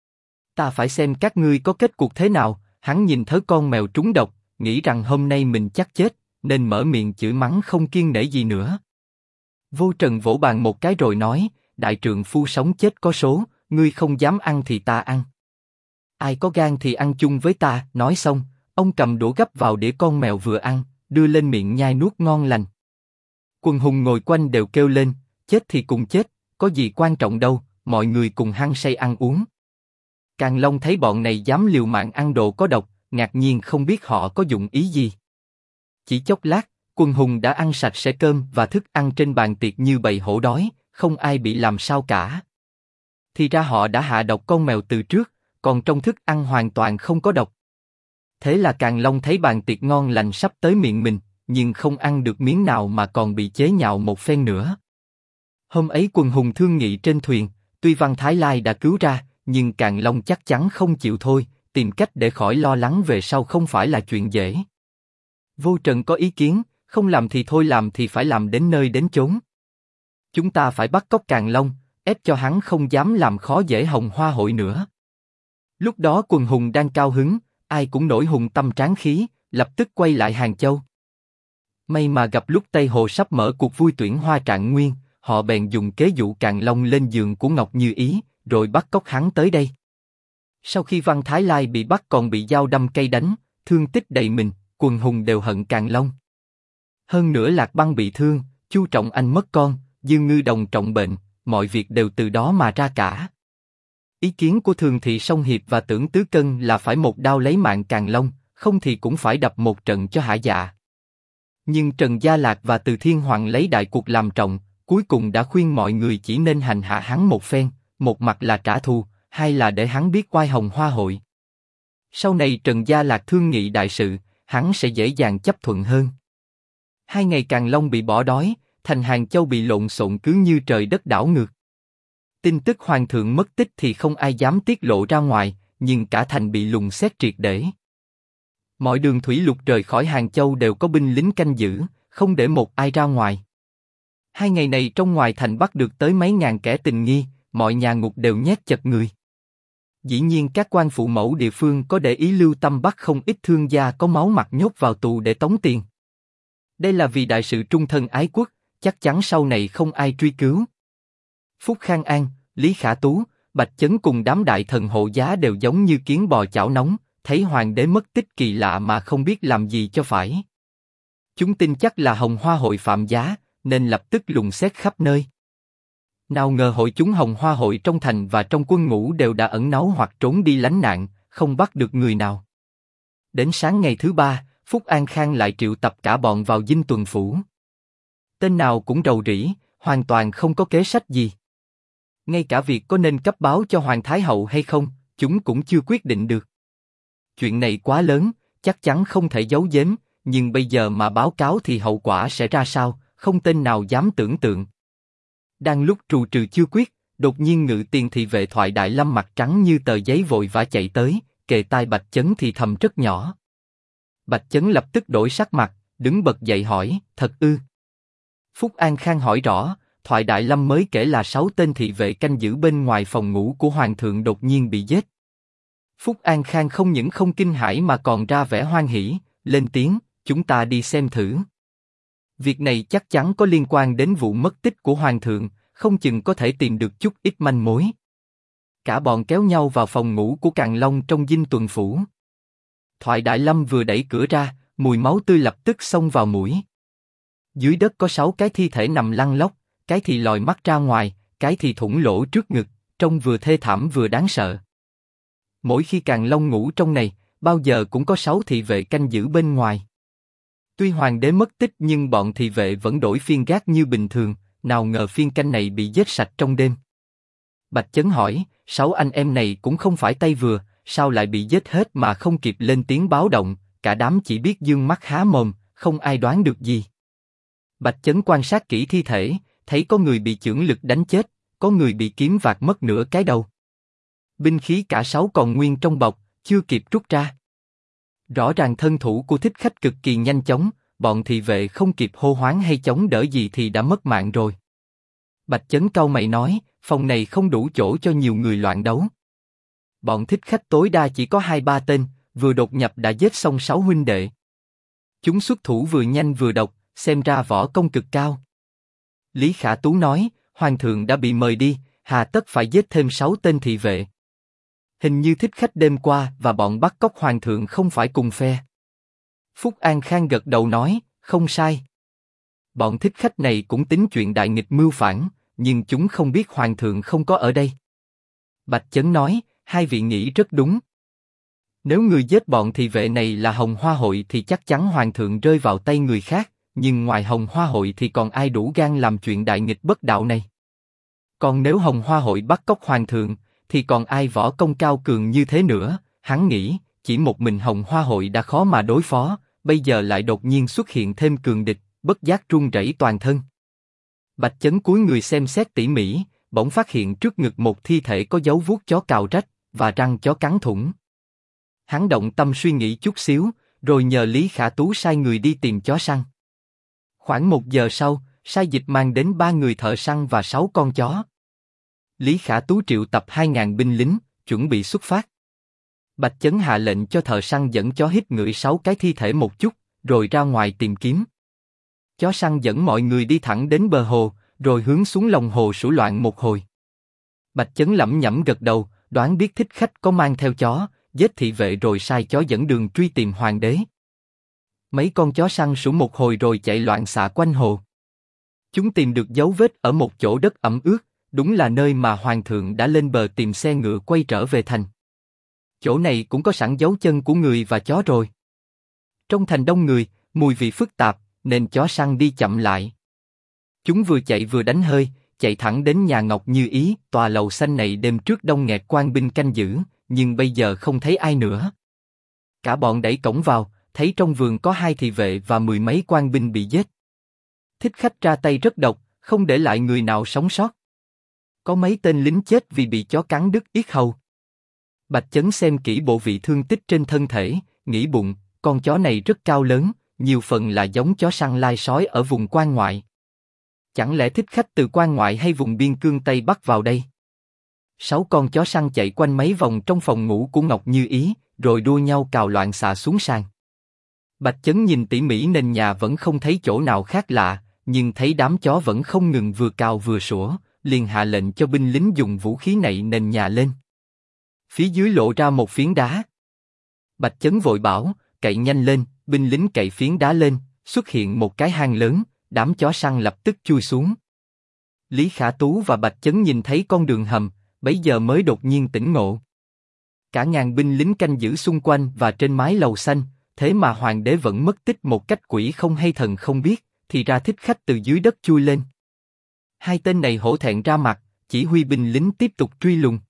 Speaker 1: Ta phải xem các ngươi có kết cuộc thế nào. Hắn nhìn thấy con mèo trúng độc, nghĩ rằng hôm nay mình chắc chết, nên mở miệng chửi mắng không kiêng nể gì nữa. Vô Trần vỗ bàn một cái rồi nói: đại trượng phu sống chết có số, ngươi không dám ăn thì ta ăn. Ai có gan thì ăn chung với ta. Nói xong, ông cầm đũa gắp vào đĩa con mèo vừa ăn, đưa lên miệng nhai nuốt ngon lành. Quần hùng ngồi quanh đều kêu lên: chết thì cùng chết, có gì quan trọng đâu. Mọi người cùng hăng say ăn uống. Càn Long thấy bọn này dám liều mạng ăn đồ có độc, ngạc nhiên không biết họ có dụng ý gì. Chỉ chốc lát, quần hùng đã ăn sạch sẽ cơm và thức ăn trên bàn tiệc như bầy hổ đói, không ai bị làm sao cả. Thì ra họ đã hạ độc con mèo từ trước, còn trong thức ăn hoàn toàn không có độc. Thế là Càn Long thấy bàn tiệc ngon lành sắp tới miệng mình, nhưng không ăn được miếng nào mà còn bị chế nhạo một phen nữa. Hôm ấy quần hùng thương nghị trên thuyền, tuy Văn Thái Lai đã cứu ra, nhưng Càn Long chắc chắn không chịu thôi, tìm cách để khỏi lo lắng về sau không phải là chuyện dễ. Vô Trần có ý kiến: không làm thì thôi, làm thì phải làm đến nơi đến chốn. Chúng ta phải bắt cóc Càn Long, ép cho hắn không dám làm khó dễ Hồng Hoa hội nữa. Lúc đó quần hùng đang cao hứng, ai cũng nổi hùng tâm tráng khí, lập tức quay lại Hàng Châu. May mà gặp lúc Tây Hồ sắp mở cuộc vui tuyển Hoa Trạng Nguyên, họ bèn dùng kế dụ Càn Long lên giường của Ngọc Như Ý, rồi bắt cóc hắn tới đây. Sau khi Văn Thái Lai bị bắt còn bị dao đâm cây đánh, thương tích đầy mình, quần hùng đều hận Càn Long. Hơn nữa Lạc Băng bị thương, Chu Trọng Anh mất con, Dương Ngư Đồng trọng bệnh, mọi việc đều từ đó mà ra cả. Ý kiến của Thường Thị Song Hiệp và Tưởng Tứ Cân là phải một đao lấy mạng Càn Long, không thì cũng phải đập một trận cho hả dạ. Nhưng Trần Gia Lạc và Từ Thiên Hoàng lấy đại cuộc làm trọng, cuối cùng đã khuyên mọi người chỉ nên hành hạ hắn một phen, một mặt là trả thù, hai là để hắn biết oai Hồng Hoa hội. Sau này Trần Gia Lạc thương nghị đại sự, hắn sẽ dễ dàng chấp thuận hơn. 2 ngày Càn Long bị bỏ đói, thành Hàng Châu bị lộn xộn cứ như trời đất đảo ngược. Tin tức hoàng thượng mất tích thì không ai dám tiết lộ ra ngoài, nhưng cả thành bị lùng xét triệt để. Mọi đường thủy lục rời khỏi Hàng Châu đều có binh lính canh giữ, không để một ai ra ngoài. 2 ngày này trong ngoài thành bắt được tới mấy ngàn kẻ tình nghi, mọi nhà ngục đều nhét chật người. Dĩ nhiên các quan phụ mẫu địa phương có để ý lưu tâm bắt không ít thương gia có máu mặt nhốt vào tù để tống tiền. Đây là vì đại sự trung thân ái quốc, chắc chắn sau này không ai truy cứu. Phúc Khang An, Lý Khả Tú, Bạch Chấn cùng đám đại thần hộ giá đều giống như kiến bò chảo nóng, thấy hoàng đế mất tích kỳ lạ mà không biết làm gì cho phải. Chúng tin chắc là Hồng Hoa hội phạm giá, nên lập tức lùng xét khắp nơi. Nào ngờ hội chúng Hồng Hoa hội trong thành và trong quân ngũ đều đã ẩn náu hoặc trốn đi lánh nạn, không bắt được người nào. Đến sáng ngày thứ 3, Phúc An Khang lại triệu tập cả bọn vào dinh tuần phủ. Tên nào cũng rầu rĩ, hoàn toàn không có kế sách gì. Ngay cả việc có nên cấp báo cho Hoàng Thái Hậu hay không, chúng cũng chưa quyết định được. Chuyện này quá lớn, chắc chắn không thể giấu giếm, nhưng bây giờ mà báo cáo thì hậu quả sẽ ra sao, không tên nào dám tưởng tượng. Đang lúc trù trừ chưa quyết, đột nhiên Ngự Tiền thị vệ Thoại Đại Lâm mặt trắng như tờ giấy vội vã chạy tới, kề tai Bạch Chấn thì thầm rất nhỏ. Bạch Chấn lập tức đổi sắc mặt, đứng bật dậy hỏi: thật ư? Phúc An Khang hỏi rõ. Thoại Đại Lâm mới kể là 6 tên thị vệ canh giữ bên ngoài phòng ngủ của hoàng thượng đột nhiên bị giết. Phúc An Khang không những không kinh hãi mà còn ra vẻ hoan hỉ, lên tiếng: chúng ta đi xem thử. Việc này chắc chắn có liên quan đến vụ mất tích của hoàng thượng, không chừng có thể tìm được chút ít manh mối. Cả bọn kéo nhau vào phòng ngủ của Càn Long trong dinh tuần phủ. Thoại Đại Lâm vừa đẩy cửa ra, mùi máu tươi lập tức xông vào mũi. Dưới đất có 6 cái thi thể nằm lăn lóc, cái thì lòi mắt ra ngoài, cái thì thủng lỗ trước ngực, trông vừa thê thảm vừa đáng sợ. Mỗi khi Càn Long ngủ trong này, bao giờ cũng có 6 thị vệ canh giữ bên ngoài. Tuy hoàng đế mất tích nhưng bọn thị vệ vẫn đổi phiên gác như bình thường, nào ngờ phiên canh này bị giết sạch trong đêm. Bạch Chấn hỏi, 6 anh em này cũng không phải tay vừa, sao lại bị giết hết mà không kịp lên tiếng báo động, cả đám chỉ biết dương mắt há mồm, không ai đoán được gì. Bạch Chấn quan sát kỹ thi thể, thấy có người bị chưởng lực đánh chết, có người bị kiếm vạt mất nửa cái đầu. Binh khí cả 6 còn nguyên trong bọc, chưa kịp rút ra. Rõ ràng thân thủ của Thích Khách cực kỳ nhanh chóng, bọn thị vệ không kịp hô hoán hay chống đỡ gì thì đã mất mạng rồi. Bạch Chấn cau mày nói, phòng này không đủ chỗ cho nhiều người loạn đấu. Bọn Thích Khách tối đa chỉ có 2-3 tên, vừa đột nhập đã giết xong 6 huynh đệ. Chúng xuất thủ vừa nhanh vừa độc, xem ra võ công cực cao. Lý Khả Tú nói, Hoàng thượng đã bị mời đi, hà tất phải giết thêm 6 tên thị vệ. Hình như Thích Khách đêm qua và bọn bắt cóc Hoàng thượng không phải cùng phe. Phúc An Khang gật đầu nói, không sai. Bọn Thích Khách này cũng tính chuyện đại nghịch mưu phản, nhưng chúng không biết Hoàng thượng không có ở đây. Bạch Chấn nói, hai vị nghĩ rất đúng. Nếu người giết bọn thị vệ này là Hồng Hoa Hội thì chắc chắn Hoàng thượng rơi vào tay người khác, nhưng ngoài Hồng Hoa Hội thì còn ai đủ gan làm chuyện đại nghịch bất đạo này? Còn nếu Hồng Hoa Hội bắt cóc Hoàng thượng, thì còn ai võ công cao cường như thế nữa? Hắn nghĩ, chỉ một mình Hồng Hoa Hội đã khó mà đối phó, bây giờ lại đột nhiên xuất hiện thêm cường địch, bất giác run rẩy toàn thân. Bạch Chấn cúi người xem xét tỉ mỉ, bỗng phát hiện trước ngực một thi thể có dấu vuốt chó cào rách và răng chó cắn thủng. Hắn động tâm suy nghĩ chút xíu, rồi nhờ Lý Khả Tú sai người đi tìm chó săn. Khoảng 1 giờ sau, sai dịch mang đến 3 người thợ săn và 6 con chó. Lý Khả Tú triệu tập 2.000 binh lính, chuẩn bị xuất phát. Bạch Chấn hạ lệnh cho thợ săn dẫn chó hít ngửi 6 cái thi thể một chút, rồi ra ngoài tìm kiếm. Chó săn dẫn mọi người đi thẳng đến bờ hồ, rồi hướng xuống lòng hồ sủa loạn một hồi. Bạch Chấn lẩm nhẩm gật đầu, đoán biết Thích Khách có mang theo chó, giết thị vệ rồi sai chó dẫn đường truy tìm hoàng đế. Mấy con chó săn sủa một hồi rồi chạy loạn xạ quanh hồ. Chúng tìm được dấu vết ở một chỗ đất ẩm ướt, đúng là nơi mà hoàng thượng đã lên bờ tìm xe ngựa quay trở về thành. Chỗ này cũng có sẵn dấu chân của người và chó rồi. Trong thành đông người, mùi vị phức tạp, nên chó săn đi chậm lại. Chúng vừa chạy vừa đánh hơi, chạy thẳng đến nhà Ngọc Như Ý, tòa lầu xanh này đêm trước đông nghẹt quan binh canh giữ, nhưng bây giờ không thấy ai nữa. Cả bọn đẩy cổng vào, thấy trong vườn có 2 thị vệ và 10 mấy quan binh bị giết. Thích Khách ra tay rất độc, không để lại người nào sống sót. Có mấy tên lính chết vì bị chó cắn đứt yết hầu. Bạch Chấn xem kỹ bộ vị thương tích trên thân thể, nghĩ bụng, con chó này rất cao lớn, nhiều phần là giống chó săn lai sói ở vùng quan ngoại. Chẳng lẽ Thích Khách từ quan ngoại hay vùng biên cương Tây Bắc vào đây? 6 con chó săn chạy quanh mấy vòng trong phòng ngủ của Ngọc Như Ý, rồi đua nhau cào loạn xạ xuống sàn. Bạch Chấn nhìn tỉ mỉ nền nhà vẫn không thấy chỗ nào khác lạ, nhưng thấy đám chó vẫn không ngừng vừa cào vừa sủa, liền hạ lệnh cho binh lính dùng vũ khí nạy nền nhà lên. Phía dưới lộ ra một phiến đá. Bạch Chấn vội bảo, cậy nhanh lên, binh lính cậy phiến đá lên, xuất hiện một cái hang lớn, đám chó săn lập tức chui xuống. Lý Khả Tú và Bạch Chấn nhìn thấy con đường hầm, bấy giờ mới đột nhiên tỉnh ngộ. Cả ngàn binh lính canh giữ xung quanh và trên mái lầu xanh, thế mà hoàng đế vẫn mất tích một cách quỷ không hay thần không biết, thì ra Thích Khách từ dưới đất chui lên. 2 tên này hổ thẹn ra mặt, chỉ huy binh lính tiếp tục truy lùng.